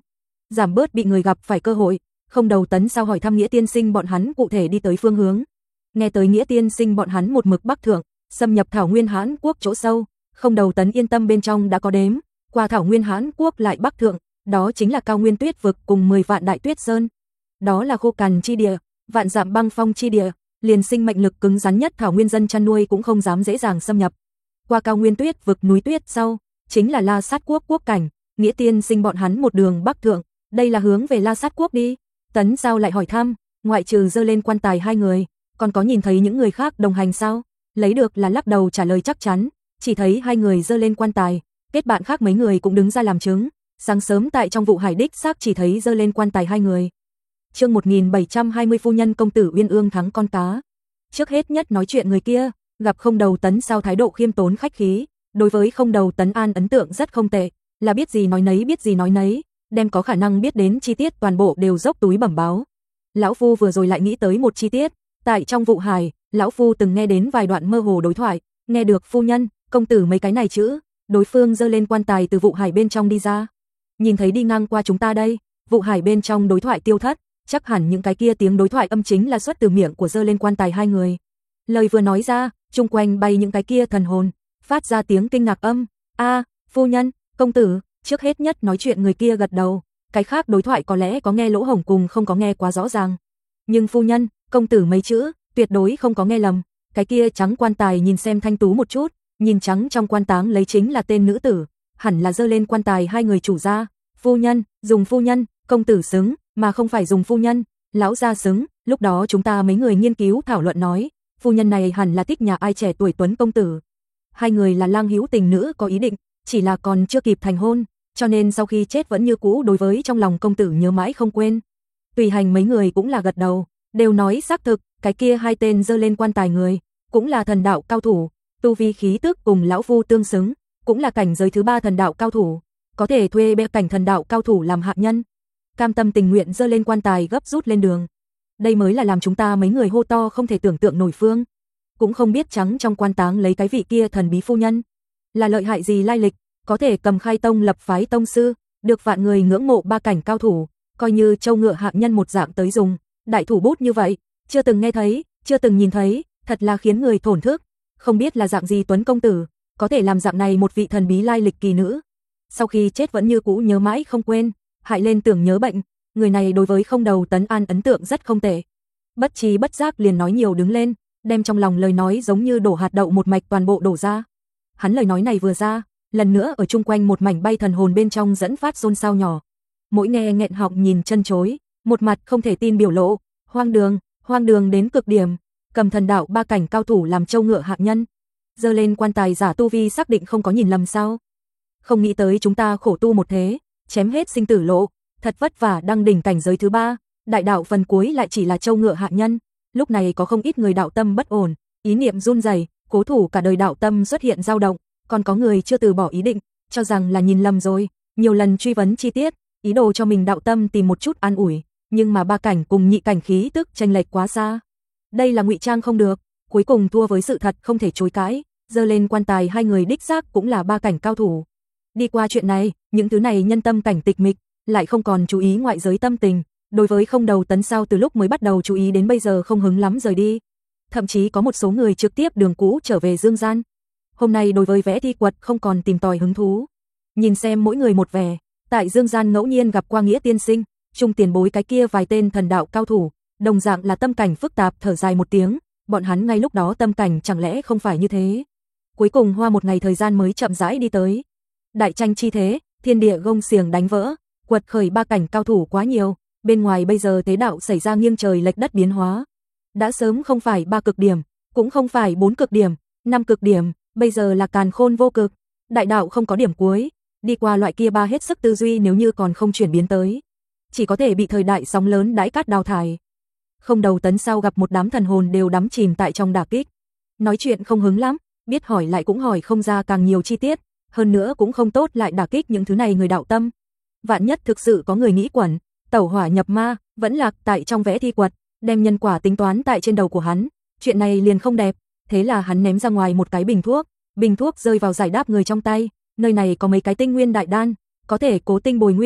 giảm bớt bị người gặp phải cơ hội. Không Đầu Tấn sao hỏi thăm Nghĩa tiên sinh bọn hắn cụ thể đi tới phương hướng. Nghe tới Nghĩa tiên sinh bọn hắn một mực bắc thượng, xâm nhập Thảo Nguyên Hán Quốc chỗ sâu, Không Đầu Tấn yên tâm bên trong đã có đếm, qua Thảo Nguyên Hán Quốc lại bắc thượng, đó chính là Cao Nguyên Tuyết vực cùng mười vạn đại tuyết sơn. Đó là khô cằn chi địa, vạn dặm băng phong chi địa, liền sinh mệnh lực cứng rắn nhất Thảo Nguyên dân chăn nuôi cũng không dám dễ dàng xâm nhập. Qua Cao Nguyên Tuyết vực núi tuyết sau, chính là La Sát Quốc quốc cảnh, Nghĩa tiên sinh bọn hắn một đường bắc thượng, đây là hướng về La Sát Quốc đi. Tấn sao lại hỏi thăm, ngoại trừ dơ lên quan tài hai người, còn có nhìn thấy những người khác đồng hành sao? Lấy được là lắc đầu trả lời chắc chắn, chỉ thấy hai người dơ lên quan tài, kết bạn khác mấy người cũng đứng ra làm chứng. Sáng sớm tại trong vụ hải đích xác chỉ thấy dơ lên quan tài hai người. Chương một nghìn bảy trăm hai mươi phu nhân công tử Uyên Ương thắng con cá. Trước hết nhất nói chuyện người kia, gặp Không Đầu Tấn sao thái độ khiêm tốn khách khí, đối với Không Đầu Tấn an ấn tượng rất không tệ, là biết gì nói nấy biết gì nói nấy, đem có khả năng biết đến chi tiết toàn bộ đều dốc túi bẩm báo. Lão phu vừa rồi lại nghĩ tới một chi tiết, tại trong vụ hải, lão phu từng nghe đến vài đoạn mơ hồ đối thoại, nghe được phu nhân, công tử mấy cái này chữ, đối phương giơ lên quan tài từ vụ hải bên trong đi ra. Nhìn thấy đi ngang qua chúng ta đây, vụ hải bên trong đối thoại tiêu thất, chắc hẳn những cái kia tiếng đối thoại âm chính là xuất từ miệng của giơ lên quan tài hai người. Lời vừa nói ra, chung quanh bay những cái kia thần hồn, phát ra tiếng kinh ngạc âm. A, phu nhân, công tử. Trước hết nhất nói chuyện người kia gật đầu, cái khác đối thoại có lẽ có nghe lỗ hổng cùng không có nghe quá rõ ràng. Nhưng phu nhân, công tử mấy chữ, tuyệt đối không có nghe lầm. Cái kia trắng quan tài nhìn xem thanh tú một chút, nhìn trắng trong quan táng lấy chính là tên nữ tử, hẳn là dơ lên quan tài hai người chủ gia. Phu nhân, dùng phu nhân, công tử xứng, mà không phải dùng phu nhân, lão gia xứng. Lúc đó chúng ta mấy người nghiên cứu thảo luận nói, phu nhân này hẳn là thích nhà ai trẻ tuổi tuấn công tử. Hai người là lang hữu tình nữ có ý định, chỉ là còn chưa kịp thành hôn, cho nên sau khi chết vẫn như cũ đối với trong lòng công tử nhớ mãi không quên. Tùy hành mấy người cũng là gật đầu, đều nói xác thực, cái kia hai tên dơ lên quan tài người, cũng là thần đạo cao thủ, tu vi khí tức cùng lão phu tương xứng, cũng là cảnh giới thứ ba thần đạo cao thủ, có thể thuê bệ cảnh thần đạo cao thủ làm hạ nhân. Cam tâm tình nguyện dơ lên quan tài gấp rút lên đường. Đây mới là làm chúng ta mấy người hô to không thể tưởng tượng nổi phương. Cũng không biết trắng trong quan táng lấy cái vị kia thần bí phu nhân là lợi hại gì lai lịch, có thể cầm khai tông lập phái tông sư, được vạn người ngưỡng mộ ba cảnh cao thủ, coi như châu ngựa hạng nhân một dạng tới dùng, đại thủ bút như vậy, chưa từng nghe thấy, chưa từng nhìn thấy, thật là khiến người thổn thức, không biết là dạng gì tuấn công tử, có thể làm dạng này một vị thần bí lai lịch kỳ nữ. Sau khi chết vẫn như cũ nhớ mãi không quên, hại lên tưởng nhớ bệnh, người này đối với Không Đầu Tấn an ấn tượng rất không tệ. Bất trí bất giác liền nói nhiều đứng lên, đem trong lòng lời nói giống như đổ hạt đậu một mạch toàn bộ đổ ra. Hắn lời nói này vừa ra, lần nữa ở chung quanh một mảnh bay thần hồn bên trong dẫn phát xôn xao nhỏ. Mỗi nghe nghẹn họng nhìn chân chối, một mặt không thể tin biểu lộ, hoang đường, hoang đường đến cực điểm, cầm thần đạo ba cảnh cao thủ làm châu ngựa hạng nhân. Giơ lên quan tài giả tu vi xác định không có nhìn lầm sao? Không nghĩ tới chúng ta khổ tu một thế, chém hết sinh tử lộ, thật vất vả đăng đỉnh cảnh giới thứ ba, đại đạo phần cuối lại chỉ là châu ngựa hạng nhân. Lúc này có không ít người đạo tâm bất ổn, ý niệm run rẩy, cố thủ cả đời đạo tâm xuất hiện dao động, còn có người chưa từ bỏ ý định, cho rằng là nhìn lầm rồi, nhiều lần truy vấn chi tiết, ý đồ cho mình đạo tâm tìm một chút an ủi, nhưng mà ba cảnh cùng nhị cảnh khí tức chênh lệch quá xa. Đây là ngụy trang không được, cuối cùng thua với sự thật không thể chối cãi, giơ lên quan tài hai người đích xác cũng là ba cảnh cao thủ. Đi qua chuyện này, những thứ này nhân tâm cảnh tịch mịch, lại không còn chú ý ngoại giới tâm tình, đối với Không Đầu Tấn sao từ lúc mới bắt đầu chú ý đến bây giờ không hứng lắm rời đi. Thậm chí có một số người trực tiếp đường cũ trở về dương gian. Hôm nay đối với vẽ thi quật không còn tìm tòi hứng thú. Nhìn xem mỗi người một vẻ, tại dương gian ngẫu nhiên gặp qua Nghĩa tiên sinh, trung tiền bối cái kia vài tên thần đạo cao thủ, đồng dạng là tâm cảnh phức tạp thở dài một tiếng, bọn hắn ngay lúc đó tâm cảnh chẳng lẽ không phải như thế. Cuối cùng hoa một ngày thời gian mới chậm rãi đi tới. Đại tranh chi thế, thiên địa gông xiềng đánh vỡ, quật khởi ba cảnh cao thủ quá nhiều, bên ngoài bây giờ thế đạo xảy ra nghiêng trời lệch đất biến hóa. Đã sớm không phải ba cực điểm, cũng không phải bốn cực điểm, năm cực điểm, bây giờ là càn khôn vô cực, đại đạo không có điểm cuối, đi qua loại kia ba hết sức tư duy nếu như còn không chuyển biến tới, chỉ có thể bị thời đại sóng lớn đãi cát đào thải. Không Đầu Tấn sau gặp một đám thần hồn đều đắm chìm tại trong đả kích, nói chuyện không hứng lắm, biết hỏi lại cũng hỏi không ra càng nhiều chi tiết, hơn nữa cũng không tốt lại đả kích những thứ này người đạo tâm. Vạn nhất thực sự có người nghĩ quẩn, tẩu hỏa nhập ma, vẫn lạc tại trong vẽ thi quật, đem nhân quả tính toán tại trên đầu của hắn, chuyện này liền không đẹp, thế là hắn ném ra ngoài một cái bình thuốc, bình thuốc rơi vào giải đáp người trong tay, nơi này có mấy cái tinh nguyên đại đan, có thể cố tinh bồi nguyên,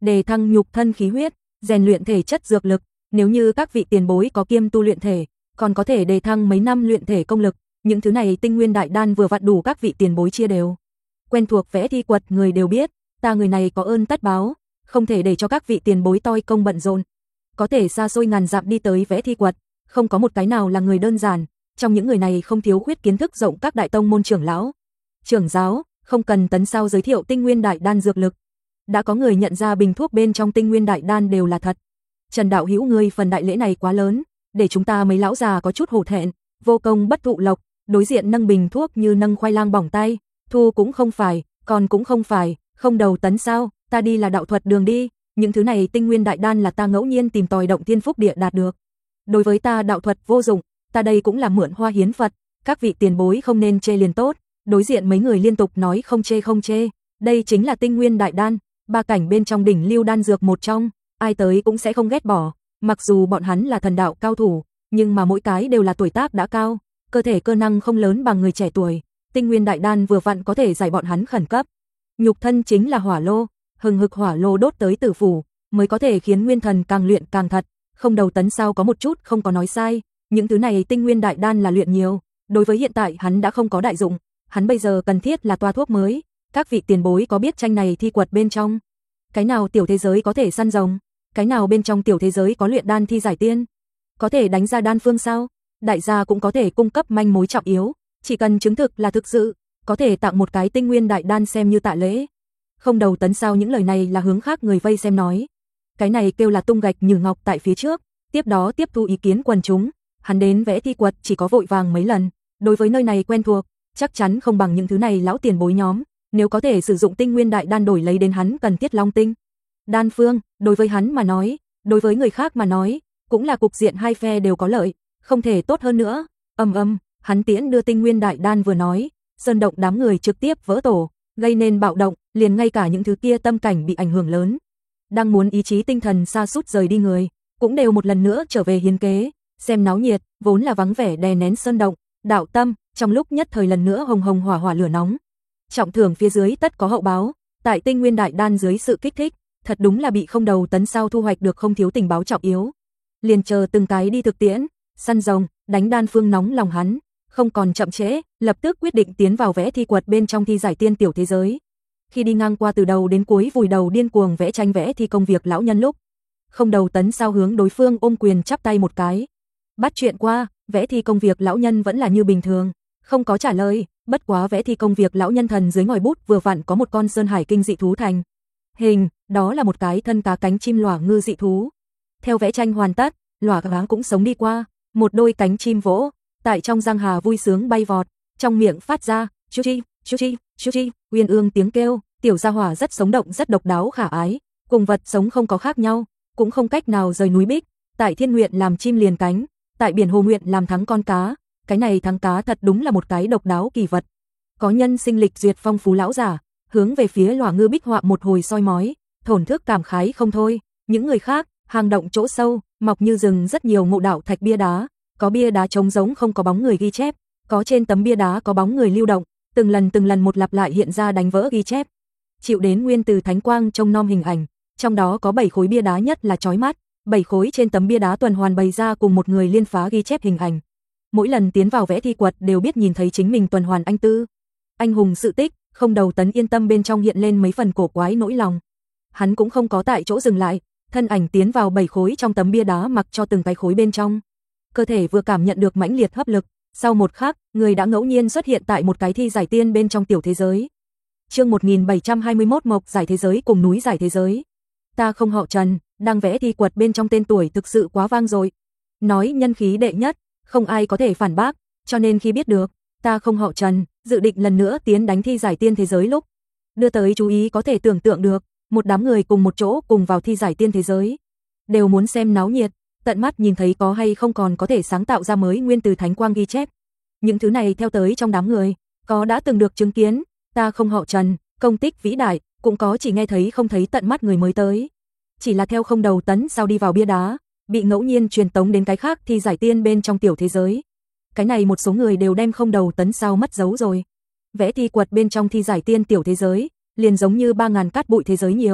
đề thăng nhục thân khí huyết, rèn luyện thể chất dược lực, nếu như các vị tiền bối có kiêm tu luyện thể, còn có thể đề thăng mấy năm luyện thể công lực, những thứ này tinh nguyên đại đan vừa vặn đủ các vị tiền bối chia đều. Quen thuộc vẽ thi quật người đều biết, ta người này có ơn tất báo, không thể để cho các vị tiền bối toi công bận rộn. Có thể xa xôi ngàn dặm đi tới vẽ thi quật, không có một cái nào là người đơn giản, trong những người này không thiếu khuyết kiến thức rộng các đại tông môn trưởng lão, trưởng giáo, không cần Tấn Sao giới thiệu tinh nguyên đại đan dược lực. Đã có người nhận ra bình thuốc bên trong tinh nguyên đại đan đều là thật. Trần đạo hữu ngươi phần đại lễ này quá lớn, để chúng ta mấy lão già có chút hổ thẹn, vô công bất thụ lộc, đối diện nâng bình thuốc như nâng khoai lang bỏng tay, thu cũng không phải, còn cũng không phải, không đầu Tấn Sao, ta đi là đạo thuật đường đi, những thứ này tinh nguyên đại đan là ta ngẫu nhiên tìm tòi động thiên phúc địa đạt được. Đối với ta đạo thuật vô dụng, ta đây cũng là mượn hoa hiến Phật, các vị tiền bối không nên chê liền tốt. Đối diện mấy người liên tục nói không chê không chê, đây chính là tinh nguyên đại đan, ba cảnh bên trong đỉnh lưu đan dược một trong, ai tới cũng sẽ không ghét bỏ, mặc dù bọn hắn là thần đạo cao thủ, nhưng mà mỗi cái đều là tuổi tác đã cao, cơ thể cơ năng không lớn bằng người trẻ tuổi, tinh nguyên đại đan vừa vặn có thể giải bọn hắn khẩn cấp. Nhục thân chính là hỏa lô, hừng hực hỏa lô đốt tới tử phủ, mới có thể khiến nguyên thần càng luyện càng thật, không đầu Tấn Sao có một chút không có nói sai, những thứ này tinh nguyên đại đan là luyện nhiều, đối với hiện tại hắn đã không có đại dụng. Hắn bây giờ cần thiết là toa thuốc mới, các vị tiền bối có biết tranh này thi quật bên trong, cái nào tiểu thế giới có thể săn rồng, cái nào bên trong tiểu thế giới có luyện đan thi giải tiên, có thể đánh ra đan phương sao? Đại gia cũng có thể cung cấp manh mối trọng yếu, chỉ cần chứng thực là thực sự, có thể tặng một cái tinh nguyên đại đan xem như tạ lễ. Không đầu Tấn Sao những lời này là hướng khác người vây xem nói, cái này kêu là tung gạch như ngọc tại phía trước, tiếp đó tiếp thu ý kiến quần chúng, hắn đến vẽ thi quật chỉ có vội vàng mấy lần, đối với nơi này quen thuộc. Chắc chắn không bằng những thứ này lão tiền bối nhóm, nếu có thể sử dụng tinh nguyên đại đan đổi lấy đến hắn cần thiết long tinh. Đan phương, đối với hắn mà nói, đối với người khác mà nói, cũng là cục diện hai phe đều có lợi, không thể tốt hơn nữa. Ầm ầm, hắn tiễn đưa tinh nguyên đại đan vừa nói, sơn động đám người trực tiếp vỡ tổ, gây nên bạo động, liền ngay cả những thứ kia tâm cảnh bị ảnh hưởng lớn, đang muốn ý chí tinh thần sa sút rời đi người, cũng đều một lần nữa trở về hiến kế, xem náo nhiệt, vốn là vắng vẻ đè nén sơn động, đạo tâm trong lúc nhất thời lần nữa hồng hồng hỏa hỏa lửa nóng. Trọng thưởng phía dưới tất có hậu báo, tại tinh nguyên đại đan dưới sự kích thích, thật đúng là bị không đầu Tấn Sao thu hoạch được không thiếu tình báo trọng yếu. Liền chờ từng cái đi thực tiễn, săn rồng, đánh đan phương nóng lòng hắn, không còn chậm trễ, lập tức quyết định tiến vào vẽ thi quật bên trong thi giải tiên tiểu thế giới. Khi đi ngang qua từ đầu đến cuối vùi đầu điên cuồng vẽ tranh vẽ thi công việc lão nhân lúc, không đầu Tấn Sao hướng đối phương ôm quyền chắp tay một cái. Bắt chuyện qua, vẽ thi công việc lão nhân vẫn là như bình thường, không có trả lời, bất quá vẽ thi công việc lão nhân thần dưới ngòi bút vừa vặn có một con sơn hải kinh dị thú thành hình, đó là một cái thân cá cánh chim lỏa ngư dị thú. Theo vẽ tranh hoàn tất, lỏa gáng cũng sống đi qua, một đôi cánh chim vỗ, tại trong giang hà vui sướng bay vọt, trong miệng phát ra chu chi, chu chi, chu chi, uyên ương tiếng kêu, tiểu gia hỏa rất sống động rất độc đáo khả ái, cùng vật sống không có khác nhau, cũng không cách nào rời núi bích, tại thiên nguyện làm chim liền cánh, tại biển hồ nguyện làm thắng con cá. Cái này thắng cá thật đúng là một cái độc đáo kỳ vật. Có nhân sinh lịch duyệt phong phú lão giả, hướng về phía lòa ngư bích họa một hồi soi mói, thổn thức cảm khái không thôi. Những người khác, hang động chỗ sâu, mọc như rừng rất nhiều ngộ đạo thạch bia đá, có bia đá trống giống không có bóng người ghi chép, có trên tấm bia đá có bóng người lưu động, từng lần từng lần một lặp lại hiện ra đánh vỡ ghi chép. Chịu đến nguyên từ thánh quang trông nom hình ảnh, trong đó có bảy khối bia đá nhất là chói mắt, bảy khối trên tấm bia đá tuần hoàn bày ra cùng một người liên phá ghi chép hình ảnh. Mỗi lần tiến vào vẽ thi quật đều biết nhìn thấy chính mình tuần hoàn anh tư. Anh hùng sự tích, không đầu Tấn yên tâm bên trong hiện lên mấy phần cổ quái nỗi lòng. Hắn cũng không có tại chỗ dừng lại, thân ảnh tiến vào bảy khối trong tấm bia đá mặc cho từng cái khối bên trong. Cơ thể vừa cảm nhận được mãnh liệt hấp lực, sau một khắc, người đã ngẫu nhiên xuất hiện tại một cái thi giải tiên bên trong tiểu thế giới. Chương một nghìn bảy trăm hai mươi mốt Mộc giải thế giới cùng núi giải thế giới. Ta không họ Trần, đang vẽ thi quật bên trong tên tuổi thực sự quá vang rồi. Nói nhân khí đệ nhất, không ai có thể phản bác, cho nên khi biết được ta không họ Trần, dự định lần nữa tiến đánh thi giải tiên thế giới lúc, đưa tới chú ý có thể tưởng tượng được, một đám người cùng một chỗ cùng vào thi giải tiên thế giới, đều muốn xem náo nhiệt, tận mắt nhìn thấy có hay không còn có thể sáng tạo ra mới nguyên từ thánh quang ghi chép. Những thứ này theo tới trong đám người, có đã từng được chứng kiến, ta không họ Trần, công tích vĩ đại, cũng có chỉ nghe thấy không thấy tận mắt người mới tới. Chỉ là theo không đầu Tấn sao đi vào bia đá, bị ngẫu nhiên truyền tống đến cái khác thi giải tiên bên trong tiểu thế giới. Cái này một số người đều đem không đầu Tấn sao mất dấu rồi. Vẽ thi quật bên trong thi giải tiên tiểu thế giới, liền giống như ba ngàn cát bụi thế giới nhiều,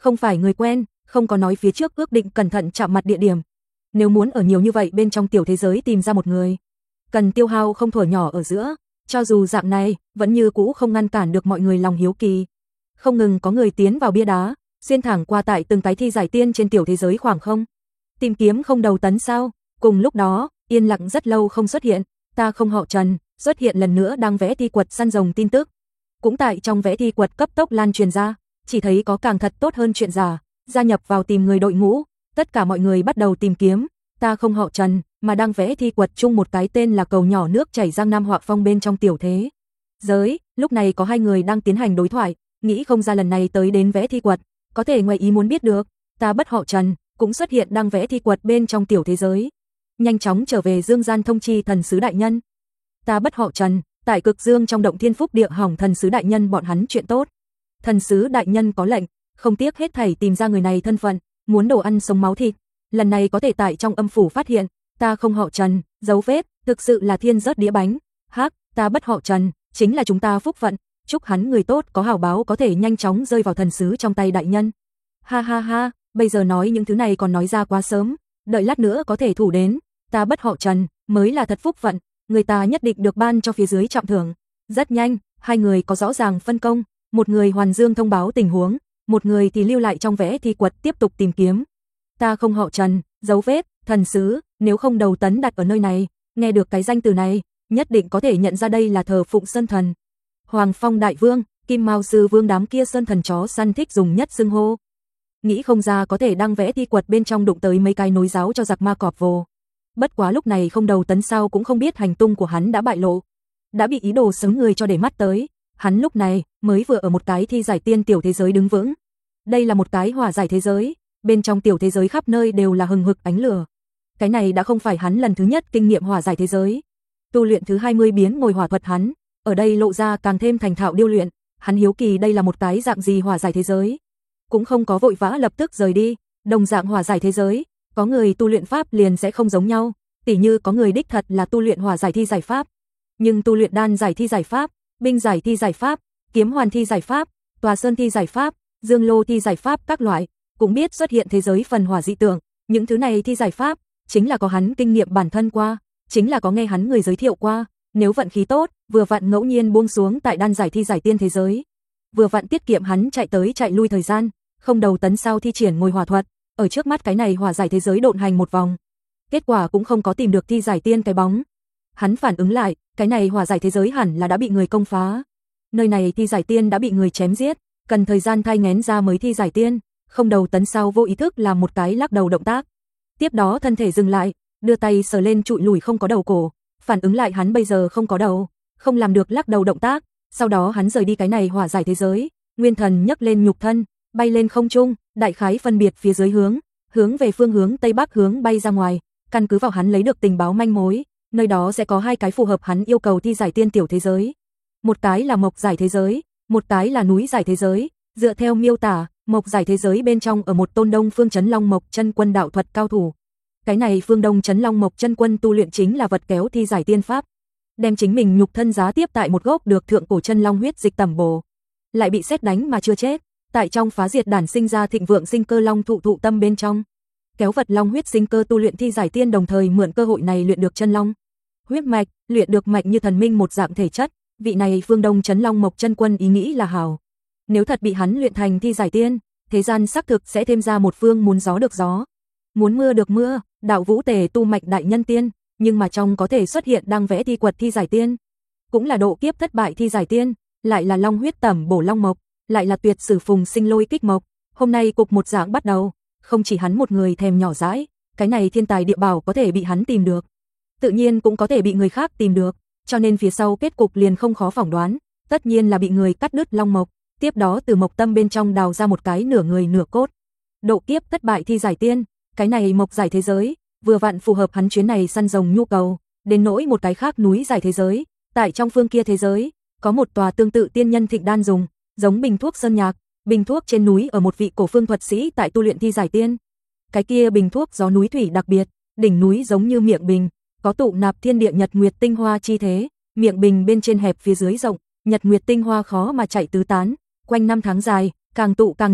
không phải người quen, không có nói phía trước ước định cẩn thận chạm mặt địa điểm. Nếu muốn ở nhiều như vậy bên trong tiểu thế giới tìm ra một người, cần tiêu hao không thuở nhỏ ở giữa, cho dù dạng này, vẫn như cũ không ngăn cản được mọi người lòng hiếu kỳ. Không ngừng có người tiến vào bia đá, xuyên thẳng qua tại từng cái thi giải tiên trên tiểu thế giới khoảng không. Tìm kiếm không đầu tấn sao? Cùng lúc đó, yên lặng rất lâu không xuất hiện, ta không họ Trần, xuất hiện lần nữa đang vẽ thi quật săn rồng tin tức. Cũng tại trong vẽ thi quật cấp tốc lan truyền ra, chỉ thấy có càng thật tốt hơn chuyện giả, gia nhập vào tìm người đội ngũ, tất cả mọi người bắt đầu tìm kiếm, ta không họ Trần, mà đang vẽ thi quật chung một cái tên là cầu nhỏ nước chảy Giang Nam Họa Phong bên trong tiểu thế giới. Lúc này có hai người đang tiến hành đối thoại, nghĩ không ra lần này tới đến vẽ thi quật, có thể ngoài ý muốn biết được, ta bất họ Trần, cũng xuất hiện đang vẽ thi quật bên trong tiểu thế giới. Nhanh chóng trở về dương gian thông chi thần sứ đại nhân. Ta bất họ Trần, tại cực dương trong động thiên phúc địa hỏng thần sứ đại nhân bọn hắn chuyện tốt. Thần sứ đại nhân có lệnh, không tiếc hết thảy tìm ra người này thân phận, muốn đồ ăn sống máu thịt. Lần này có thể tại trong âm phủ phát hiện, ta không họ Trần, dấu vết, thực sự là thiên rớt đĩa bánh. Hắc, ta bất họ Trần, chính là chúng ta phúc phận, chúc hắn người tốt có hào báo có thể nhanh chóng rơi vào thần sứ trong tay đại nhân. Ha ha ha, bây giờ nói những thứ này còn nói ra quá sớm, đợi lát nữa có thể thủ đến, ta bất họ Trần, mới là thật phúc phận, người ta nhất định được ban cho phía dưới trọng thưởng. Rất nhanh, hai người có rõ ràng phân công, một người hoàn dương thông báo tình huống, một người thì lưu lại trong vẽ thi quật tiếp tục tìm kiếm. Ta không họ Trần, dấu vết, thần sứ, nếu không đầu tấn đặt ở nơi này, nghe được cái danh từ này, nhất định có thể nhận ra đây là thờ phụng sơn thần. Hoàng Phong đại vương, Kim Mao sư vương đám kia sơn thần chó săn thích dùng nhất xưng hô. Nghĩ không ra có thể đang vẽ thi quật bên trong đụng tới mấy cái nối giáo cho giặc ma cọp vồ. Bất quá lúc này không đầu tấn sao cũng không biết hành tung của hắn đã bại lộ, đã bị ý đồ sớm người cho để mắt tới. Hắn lúc này mới vừa ở một cái thi giải tiên tiểu thế giới đứng vững. Đây là một cái hỏa giải thế giới, bên trong tiểu thế giới khắp nơi đều là hừng hực ánh lửa. Cái này đã không phải hắn lần thứ nhất kinh nghiệm hỏa giải thế giới. Tu luyện thứ hai mươi biến ngồi hỏa thuật hắn, ở đây lộ ra càng thêm thành thạo điêu luyện, hắn hiếu kỳ đây là một cái dạng gì hỏa giải thế giới. Cũng không có vội vã lập tức rời đi, đồng dạng hỏa giải thế giới, có người tu luyện pháp liền sẽ không giống nhau, tỉ như có người đích thật là tu luyện hỏa giải thi giải pháp, nhưng tu luyện đan giải thi giải pháp, binh giải thi giải pháp, kiếm hoàn thi giải pháp, tòa sơn thi giải pháp, dương lô thi giải pháp các loại, cũng biết xuất hiện thế giới phần hỏa dị tượng, những thứ này thi giải pháp chính là có hắn kinh nghiệm bản thân qua, chính là có nghe hắn người giới thiệu qua, nếu vận khí tốt, vừa vặn ngẫu nhiên buông xuống tại đan giải thi giải tiên thế giới, vừa vặn tiết kiệm hắn chạy tới chạy lui thời gian, không đầu tấn sao thi triển ngồi hỏa thuật, ở trước mắt cái này hỏa giải thế giới độn hành một vòng, kết quả cũng không có tìm được thi giải tiên cái bóng. Hắn phản ứng lại, cái này hỏa giải thế giới hẳn là đã bị người công phá. Nơi này thi giải tiên đã bị người chém giết, cần thời gian thai nghén ra mới thi giải tiên, không đầu tấn sau vô ý thức làm một cái lắc đầu động tác. Tiếp đó thân thể dừng lại, đưa tay sờ lên trụi lùi không có đầu cổ, phản ứng lại hắn bây giờ không có đầu, không làm được lắc đầu động tác, sau đó hắn rời đi cái này hỏa giải thế giới, nguyên thần nhấc lên nhục thân, bay lên không trung, đại khái phân biệt phía dưới hướng, hướng về phương hướng tây bắc hướng bay ra ngoài, căn cứ vào hắn lấy được tình báo manh mối, nơi đó sẽ có hai cái phù hợp hắn yêu cầu thi giải tiên tiểu thế giới. Một cái là mộc giải thế giới, một cái là núi giải thế giới, dựa theo miêu tả, mộc giải thế giới bên trong ở một tôn Đông Phương Chấn Long Mộc chân quân đạo thuật cao thủ. Cái này Phương Đông Chấn Long Mộc chân quân tu luyện chính là vật kéo thi giải tiên pháp, đem chính mình nhục thân giá tiếp tại một gốc được thượng cổ chân long huyết dịch tẩm bổ, lại bị sét đánh mà chưa chết, tại trong phá diệt đản sinh ra thịnh vượng sinh cơ long thụ thụ tâm bên trong, kéo vật long huyết sinh cơ tu luyện thi giải tiên, đồng thời mượn cơ hội này luyện được chân long huyết mạch, luyện được mạch như thần minh một dạng thể chất. Vị này Phương Đông Chấn Long Mộc chân quân ý nghĩ là hảo, nếu thật bị hắn luyện thành thi giải tiên, thế gian xác thực sẽ thêm ra một phương muốn gió được gió, muốn mưa được mưa, đạo vũ tề tu mạch đại nhân tiên, nhưng mà trong có thể xuất hiện đang vẽ thi quật thi giải tiên, cũng là độ kiếp thất bại thi giải tiên, lại là long huyết tẩm bổ long mộc, lại là tuyệt sử phùng sinh lôi kích mộc. Hôm nay cục một dạng bắt đầu, không chỉ hắn một người thèm nhỏ dãi, cái này thiên tài địa bảo có thể bị hắn tìm được, tự nhiên cũng có thể bị người khác tìm được, cho nên phía sau kết cục liền không khó phỏng đoán, tất nhiên là bị người cắt đứt long mộc, tiếp đó từ mộc tâm bên trong đào ra một cái nửa người nửa cốt. Độ kiếp thất bại thi giải tiên, cái này mộc giải thế giới, vừa vặn phù hợp hắn chuyến này săn rồng nhu cầu, đến nỗi một cái khác núi giải thế giới, tại trong phương kia thế giới, có một tòa tương tự tiên nhân thịnh đan dùng, giống bình thuốc sơn nhạc, bình thuốc trên núi ở một vị cổ phương thuật sĩ tại tu luyện thi giải tiên. Cái kia bình thuốc gió núi thủy đặc biệt, đỉnh núi giống như miệng bình, có tụ nạp thiên địa nhật nguyệt tinh hoa chi thế, miệng bình bên trên hẹp phía dưới rộng, nhật nguyệt tinh hoa khó mà chạy tứ tán, quanh năm tháng dài, càng tụ càng nhiều,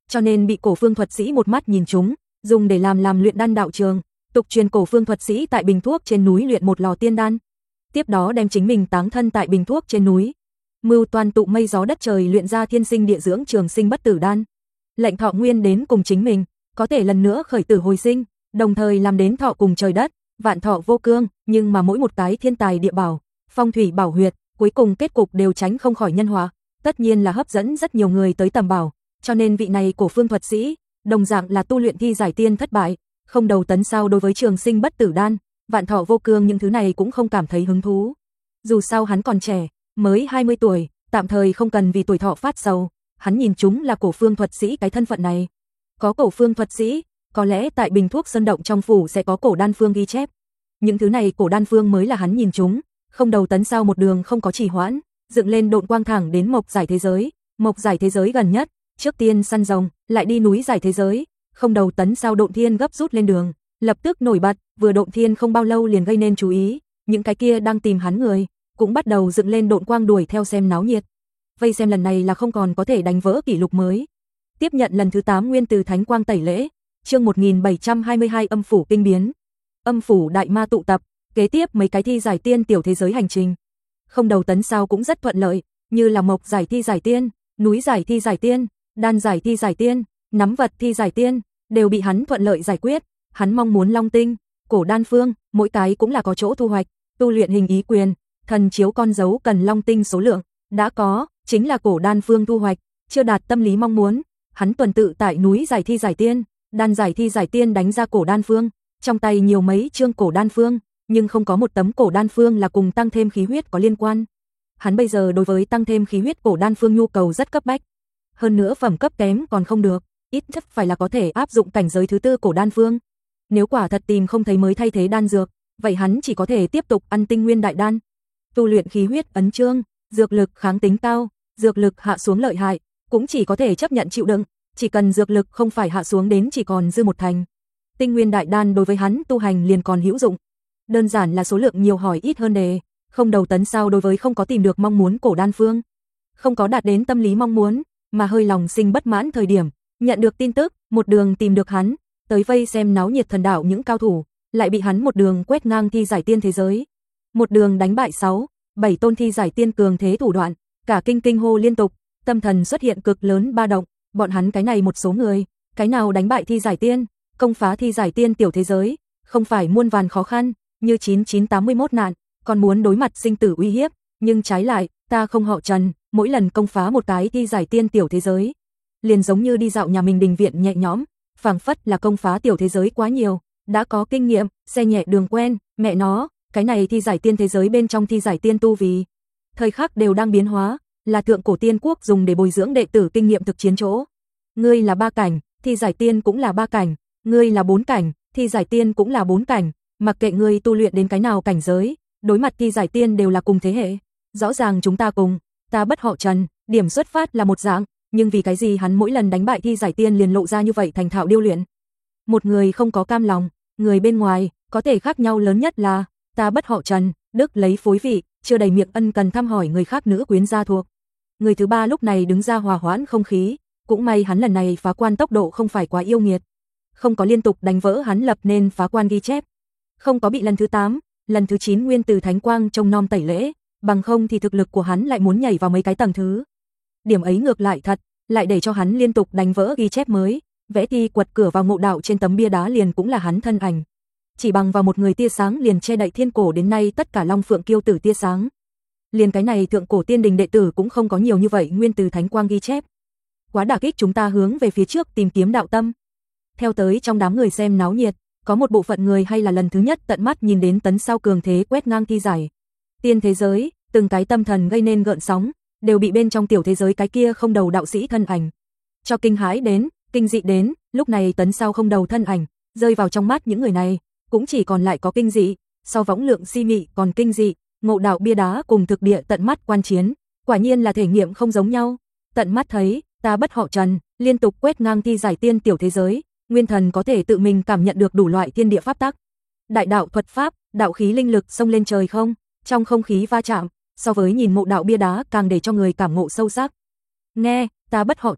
cho nên bị Cổ Phương thuật sĩ một mắt nhìn trúng, dùng để làm làm luyện đan đạo trường. Tục truyền Cổ Phương thuật sĩ tại bình thuốc trên núi luyện một lò tiên đan, tiếp đó đem chính mình táng thân tại bình thuốc trên núi, mưu toan tụ mây gió đất trời luyện ra thiên sinh địa dưỡng trường sinh bất tử đan. Lệnh Thọ Nguyên đến cùng chính mình, có thể lần nữa khởi tử hồi sinh, đồng thời làm đến thọ cùng trời đất, vạn thọ vô cương, nhưng mà mỗi một cái thiên tài địa bảo, phong thủy bảo huyệt, cuối cùng kết cục đều tránh không khỏi nhân họa, tất nhiên là hấp dẫn rất nhiều người tới tầm bảo, cho nên vị này Cổ Phương thuật sĩ, đồng dạng là tu luyện thi giải tiên thất bại, không đầu tấn sau đối với trường sinh bất tử đan, vạn thọ vô cương những thứ này cũng không cảm thấy hứng thú. Dù sao hắn còn trẻ, mới hai mươi tuổi, tạm thời không cần vì tuổi thọ phát sầu, hắn nhìn chúng là Cổ Phương thuật sĩ cái thân phận này. Có Cổ Phương thuật sĩ, có lẽ tại bình thuốc sơn động trong phủ sẽ có cổ đan phương ghi chép. Những thứ này cổ đan phương mới là hắn nhìn chúng, không đầu tấn sau một đường không có trì hoãn, dựng lên độn quang thẳng đến Mộc Giải thế giới, Mộc Giải thế giới gần nhất, trước tiên săn rồng, lại đi núi Giải thế giới, không đầu tấn sau Độn Thiên gấp rút lên đường, lập tức nổi bật, vừa Độn Thiên không bao lâu liền gây nên chú ý, những cái kia đang tìm hắn người, cũng bắt đầu dựng lên độn quang đuổi theo xem náo nhiệt. Vây xem lần này là không còn có thể đánh vỡ kỷ lục mới. Tiếp nhận lần thứ tám nguyên từ thánh quang tẩy lễ, chương một nghìn bảy trăm hai mươi hai âm phủ kinh biến. Âm phủ đại ma tụ tập, kế tiếp mấy cái thi giải tiên tiểu thế giới hành trình. Không đầu tấn sau cũng rất thuận lợi, như là Mộc Giải thi giải tiên, núi Giải thi giải tiên, đan Giải thi giải tiên, nắm vật thi giải tiên, đều bị hắn thuận lợi giải quyết. Hắn mong muốn long tinh, cổ đan phương, mỗi cái cũng là có chỗ thu hoạch, tu luyện hình ý quyền, thần chiếu con dấu cần long tinh số lượng, đã có, chính là cổ đan phương thu hoạch, chưa đạt tâm lý mong muốn. Hắn tuần tự tại núi Giải thi giải tiên, đan Giải thi giải tiên đánh ra cổ đan phương, trong tay nhiều mấy chương cổ đan phương, nhưng không có một tấm cổ đan phương là cùng tăng thêm khí huyết có liên quan. Hắn bây giờ đối với tăng thêm khí huyết cổ đan phương nhu cầu rất cấp bách. Hơn nữa phẩm cấp kém còn không được, ít nhất phải là có thể áp dụng cảnh giới thứ tư cổ đan phương. Nếu quả thật tìm không thấy mới thay thế đan dược, vậy hắn chỉ có thể tiếp tục ăn tinh nguyên đại đan. Tu luyện khí huyết ấn chương, dược lực kháng tính cao, dược lực hạ xuống lợi hại, cũng chỉ có thể chấp nhận chịu đựng, chỉ cần dược lực không phải hạ xuống đến chỉ còn dư một thành. Tinh nguyên đại đan đối với hắn tu hành liền còn hữu dụng. Đơn giản là số lượng nhiều hỏi ít hơn đề, không đầu tấn sau đối với không có tìm được mong muốn cổ đan phương, không có đạt đến tâm lý mong muốn, mà hơi lòng sinh bất mãn thời điểm, nhận được tin tức, một đường tìm được hắn, tới vây xem náo nhiệt thần đạo những cao thủ, lại bị hắn một đường quét ngang thi giải tiên thế giới. Một đường đánh bại sáu, bảy tôn thi giải tiên cường thế thủ đoạn, cả kinh kinh hô liên tục, tâm thần xuất hiện cực lớn ba động, bọn hắn cái này một số người, cái nào đánh bại thi giải tiên, công phá thi giải tiên tiểu thế giới, không phải muôn vàn khó khăn, như chín chín tám mươi mốt nạn, còn muốn đối mặt sinh tử uy hiếp, nhưng trái lại, ta không họ Trần, mỗi lần công phá một cái thi giải tiên tiểu thế giới, liền giống như đi dạo nhà mình đình viện nhẹ nhõm, phảng phất là công phá tiểu thế giới quá nhiều, đã có kinh nghiệm, xe nhẹ đường quen, mẹ nó, cái này thi giải tiên thế giới bên trong thi giải tiên tu vì thời khắc đều đang biến hóa, là thượng cổ tiên quốc dùng để bồi dưỡng đệ tử kinh nghiệm thực chiến chỗ. Ngươi là ba cảnh, thi giải tiên cũng là ba cảnh, ngươi là bốn cảnh, thi giải tiên cũng là bốn cảnh, mặc kệ ngươi tu luyện đến cái nào cảnh giới, đối mặt thi giải tiên đều là cùng thế hệ. Rõ ràng chúng ta cùng, ta bất họ Trần, điểm xuất phát là một dạng, nhưng vì cái gì hắn mỗi lần đánh bại thi giải tiên liền lộ ra như vậy thành thạo điêu luyện. Một người không có cam lòng, người bên ngoài, có thể khác nhau lớn nhất là, ta bất họ Trần, đức lấy phối vị, chưa đầy miệng ân cần thăm hỏi người khác nữ quyến gia thuộc. Người thứ ba lúc này đứng ra hòa hoãn không khí, cũng may hắn lần này phá quan tốc độ không phải quá yêu nghiệt, không có liên tục đánh vỡ hắn lập nên phá quan ghi chép, không có bị lần thứ tám, lần thứ chín nguyên từ thánh quang trông nom tẩy lễ, bằng không thì thực lực của hắn lại muốn nhảy vào mấy cái tầng thứ. Điểm ấy ngược lại thật, lại để cho hắn liên tục đánh vỡ ghi chép mới, vẽ thi quật cửa vào ngộ đạo trên tấm bia đá liền cũng là hắn thân ảnh. Chỉ bằng vào một người tia sáng liền che đậy thiên cổ đến nay tất cả long phượng kiêu tử tia sáng. Liền cái này thượng cổ tiên đình đệ tử cũng không có nhiều như vậy nguyên từ thánh quang ghi chép. Quá đả kích chúng ta hướng về phía trước tìm kiếm đạo tâm. Theo tới trong đám người xem náo nhiệt, có một bộ phận người hay là lần thứ nhất tận mắt nhìn đến tấn sau cường thế quét ngang thi giải tiên thế giới, từng cái tâm thần gây nên gợn sóng, đều bị bên trong tiểu thế giới cái kia không đầu đạo sĩ thân ảnh cho kinh hãi đến, kinh dị đến. Lúc này tấn sau không đầu thân ảnh rơi vào trong mắt những người này, cũng chỉ còn lại có kinh dị, so võng lượng si mị còn kinh dị. Ngộ đạo bia đá cùng thực địa tận mắt quan chiến, quả nhiên là thể nghiệm không giống nhau. Tận mắt thấy, ta bất họ Trần, liên tục quét ngang thi giải tiên tiểu thế giới, nguyên thần có thể tự mình cảm nhận được đủ loại thiên địa pháp tắc. Đại đạo thuật pháp, đạo khí linh lực xông lên trời không, trong không khí va chạm, so với nhìn mộ đạo bia đá càng để cho người cảm ngộ sâu sắc. Nghe, ta bất họ Trần,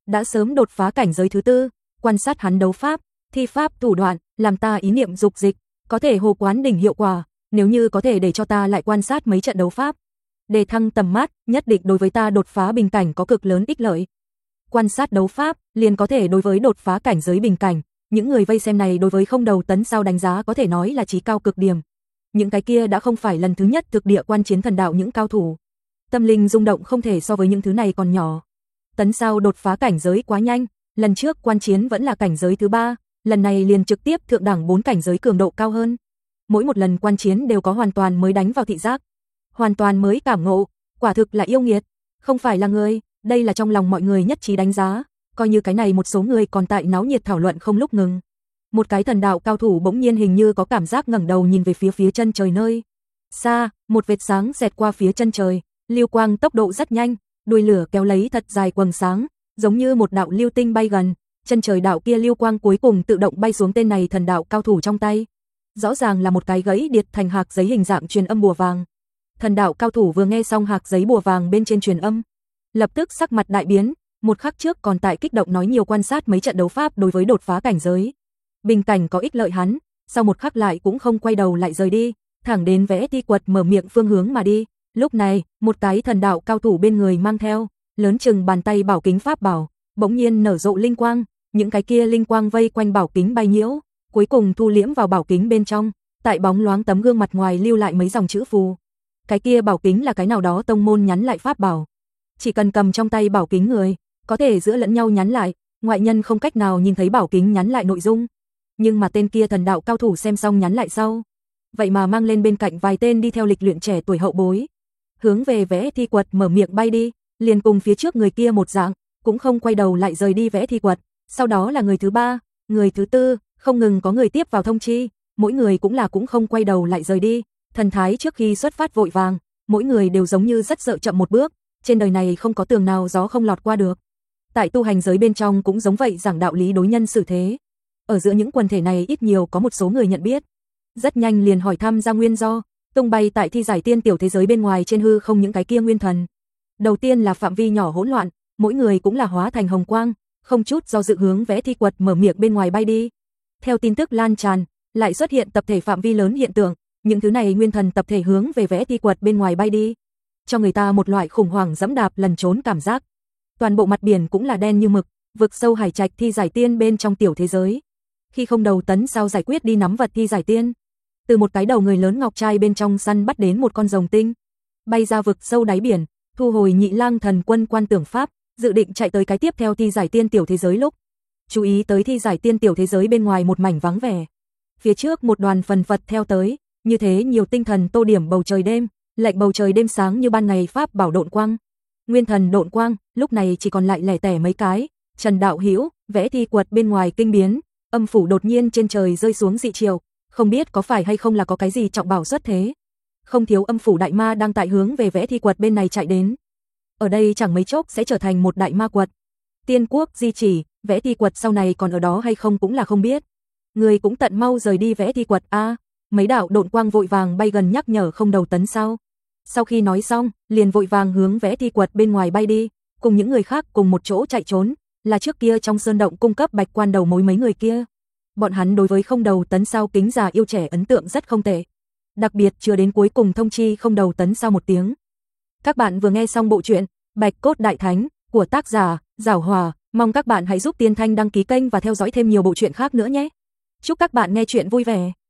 đã sớm đột phá cảnh giới thứ tư, quan sát hắn đấu pháp, thi pháp thủ đoạn, làm ta ý niệm dục dịch, có thể hồ quán đỉnh hiệu quả, nếu như có thể để cho ta lại quan sát mấy trận đấu pháp, để thăng tầm mắt, nhất định đối với ta đột phá bình cảnh có cực lớn ích lợi. Quan sát đấu pháp, liền có thể đối với đột phá cảnh giới bình cảnh, những người vây xem này đối với Không Đầu Tấn Sao đánh giá có thể nói là chí cao cực điểm. Những cái kia đã không phải lần thứ nhất thực địa quan chiến thần đạo những cao thủ. Tâm linh rung động không thể so với những thứ này còn nhỏ. Tấn Sao đột phá cảnh giới quá nhanh, lần trước quan chiến vẫn là cảnh giới thứ ba, lần này liền trực tiếp thượng đẳng bốn cảnh giới cường độ cao hơn. Mỗi một lần quan chiến đều có hoàn toàn mới đánh vào thị giác, hoàn toàn mới cảm ngộ, quả thực là yêu nghiệt, không phải là người, đây là trong lòng mọi người nhất trí đánh giá, coi như cái này một số người còn tại náo nhiệt thảo luận không lúc ngừng. Một cái thần đạo cao thủ bỗng nhiên hình như có cảm giác ngẩng đầu nhìn về phía phía chân trời nơi xa, một vệt sáng xẹt qua phía chân trời, lưu quang tốc độ rất nhanh, đuôi lửa kéo lấy thật dài quầng sáng, giống như một đạo lưu tinh bay gần, chân trời đạo kia lưu quang cuối cùng tự động bay xuống tên này thần đạo cao thủ trong tay. Rõ ràng là một cái gãy điệt thành hạc giấy hình dạng truyền âm bùa vàng. Thần đạo cao thủ vừa nghe xong hạc giấy bùa vàng bên trên truyền âm, lập tức sắc mặt đại biến, một khắc trước còn tại kích động nói nhiều quan sát mấy trận đấu pháp đối với đột phá cảnh giới bình cảnh có ích lợi hắn, sau một khắc lại cũng không quay đầu lại rời đi, thẳng đến Vẽ Thi Quật mở miệng phương hướng mà đi. Lúc này, một cái thần đạo cao thủ bên người mang theo lớn chừng bàn tay bảo kính pháp bảo, bỗng nhiên nở rộ linh quang, những cái kia linh quang vây quanh bảo kính bay nhiễu, cuối cùng thu liễm vào bảo kính bên trong, tại bóng loáng tấm gương mặt ngoài lưu lại mấy dòng chữ phù. Cái kia bảo kính là cái nào đó tông môn nhắn lại pháp bảo, chỉ cần cầm trong tay bảo kính người, có thể giữa lẫn nhau nhắn lại, ngoại nhân không cách nào nhìn thấy bảo kính nhắn lại nội dung. Nhưng mà tên kia thần đạo cao thủ xem xong nhắn lại sau, vậy mà mang lên bên cạnh vài tên đi theo lịch luyện trẻ tuổi hậu bối, hướng về Vẽ Thi Quật mở miệng bay đi, liền cùng phía trước người kia một dạng, cũng không quay đầu lại rời đi Vẽ Thi Quật. Sau đó là người thứ ba, người thứ tư, không ngừng có người tiếp vào thông chi, mỗi người cũng là cũng không quay đầu lại rời đi, thần thái trước khi xuất phát vội vàng, mỗi người đều giống như rất sợ chậm một bước, trên đời này không có tường nào gió không lọt qua được. Tại tu hành giới bên trong cũng giống vậy, giảng đạo lý đối nhân xử thế. Ở giữa những quần thể này ít nhiều có một số người nhận biết, rất nhanh liền hỏi thăm ra nguyên do, tung bay tại thi giải tiên tiểu thế giới bên ngoài trên hư không những cái kia nguyên thần. Đầu tiên là phạm vi nhỏ hỗn loạn, mỗi người cũng là hóa thành hồng quang, không chút do dự hướng Vẽ Thi Quật mở miệng bên ngoài bay đi. Theo tin tức lan tràn, lại xuất hiện tập thể phạm vi lớn hiện tượng, những thứ này nguyên thần tập thể hướng về Vẽ Thi Quật bên ngoài bay đi, cho người ta một loại khủng hoảng dẫm đạp lần trốn cảm giác. Toàn bộ mặt biển cũng là đen như mực, vực sâu hải trạch thi giải tiên bên trong tiểu thế giới. Khi Không Đầu Tấn Sao giải quyết đi nắm vật thi giải tiên, từ một cái đầu người lớn ngọc trai bên trong săn bắt đến một con rồng tinh, bay ra vực sâu đáy biển, thu hồi Nhị Lang Thần Quân quan tưởng pháp, dự định chạy tới cái tiếp theo thi giải tiên tiểu thế giới lúc, chú ý tới thi giải tiên tiểu thế giới bên ngoài một mảnh vắng vẻ. Phía trước một đoàn phần phật theo tới, như thế nhiều tinh thần tô điểm bầu trời đêm, lệnh bầu trời đêm sáng như ban ngày pháp bảo độn quang. Nguyên thần độn quang, lúc này chỉ còn lại lẻ tẻ mấy cái. Trần Đạo Hữu, Vẽ Thi Quật bên ngoài kinh biến, âm phủ đột nhiên trên trời rơi xuống dị triều, không biết có phải hay không là có cái gì trọng bảo xuất thế. Không thiếu âm phủ đại ma đang tại hướng về Vẽ Thi Quật bên này chạy đến. Ở đây chẳng mấy chốc sẽ trở thành một đại ma quật. Tiên quốc di chỉ, Vẽ Thi Quật sau này còn ở đó hay không cũng là không biết. Người cũng tận mau rời đi Vẽ Thi Quật a. Mấy đạo độn quang vội vàng bay gần nhắc nhở Không Đầu Tấn Sao. Sau khi nói xong, liền vội vàng hướng Vẽ Thi Quật bên ngoài bay đi, cùng những người khác cùng một chỗ chạy trốn, là trước kia trong sơn động cung cấp bạch quan đầu mối mấy người kia. Bọn hắn đối với Không Đầu Tấn Sao kính già yêu trẻ ấn tượng rất không tệ. Đặc biệt chưa đến cuối cùng thông chi Không Đầu Tấn Sao một tiếng. Các bạn vừa nghe xong bộ truyện Bạch Cốt Đại Thánh của tác giả Giảo Hòa, mong các bạn hãy giúp Tiên Thanh đăng ký kênh và theo dõi thêm nhiều bộ truyện khác nữa nhé. Chúc các bạn nghe truyện vui vẻ.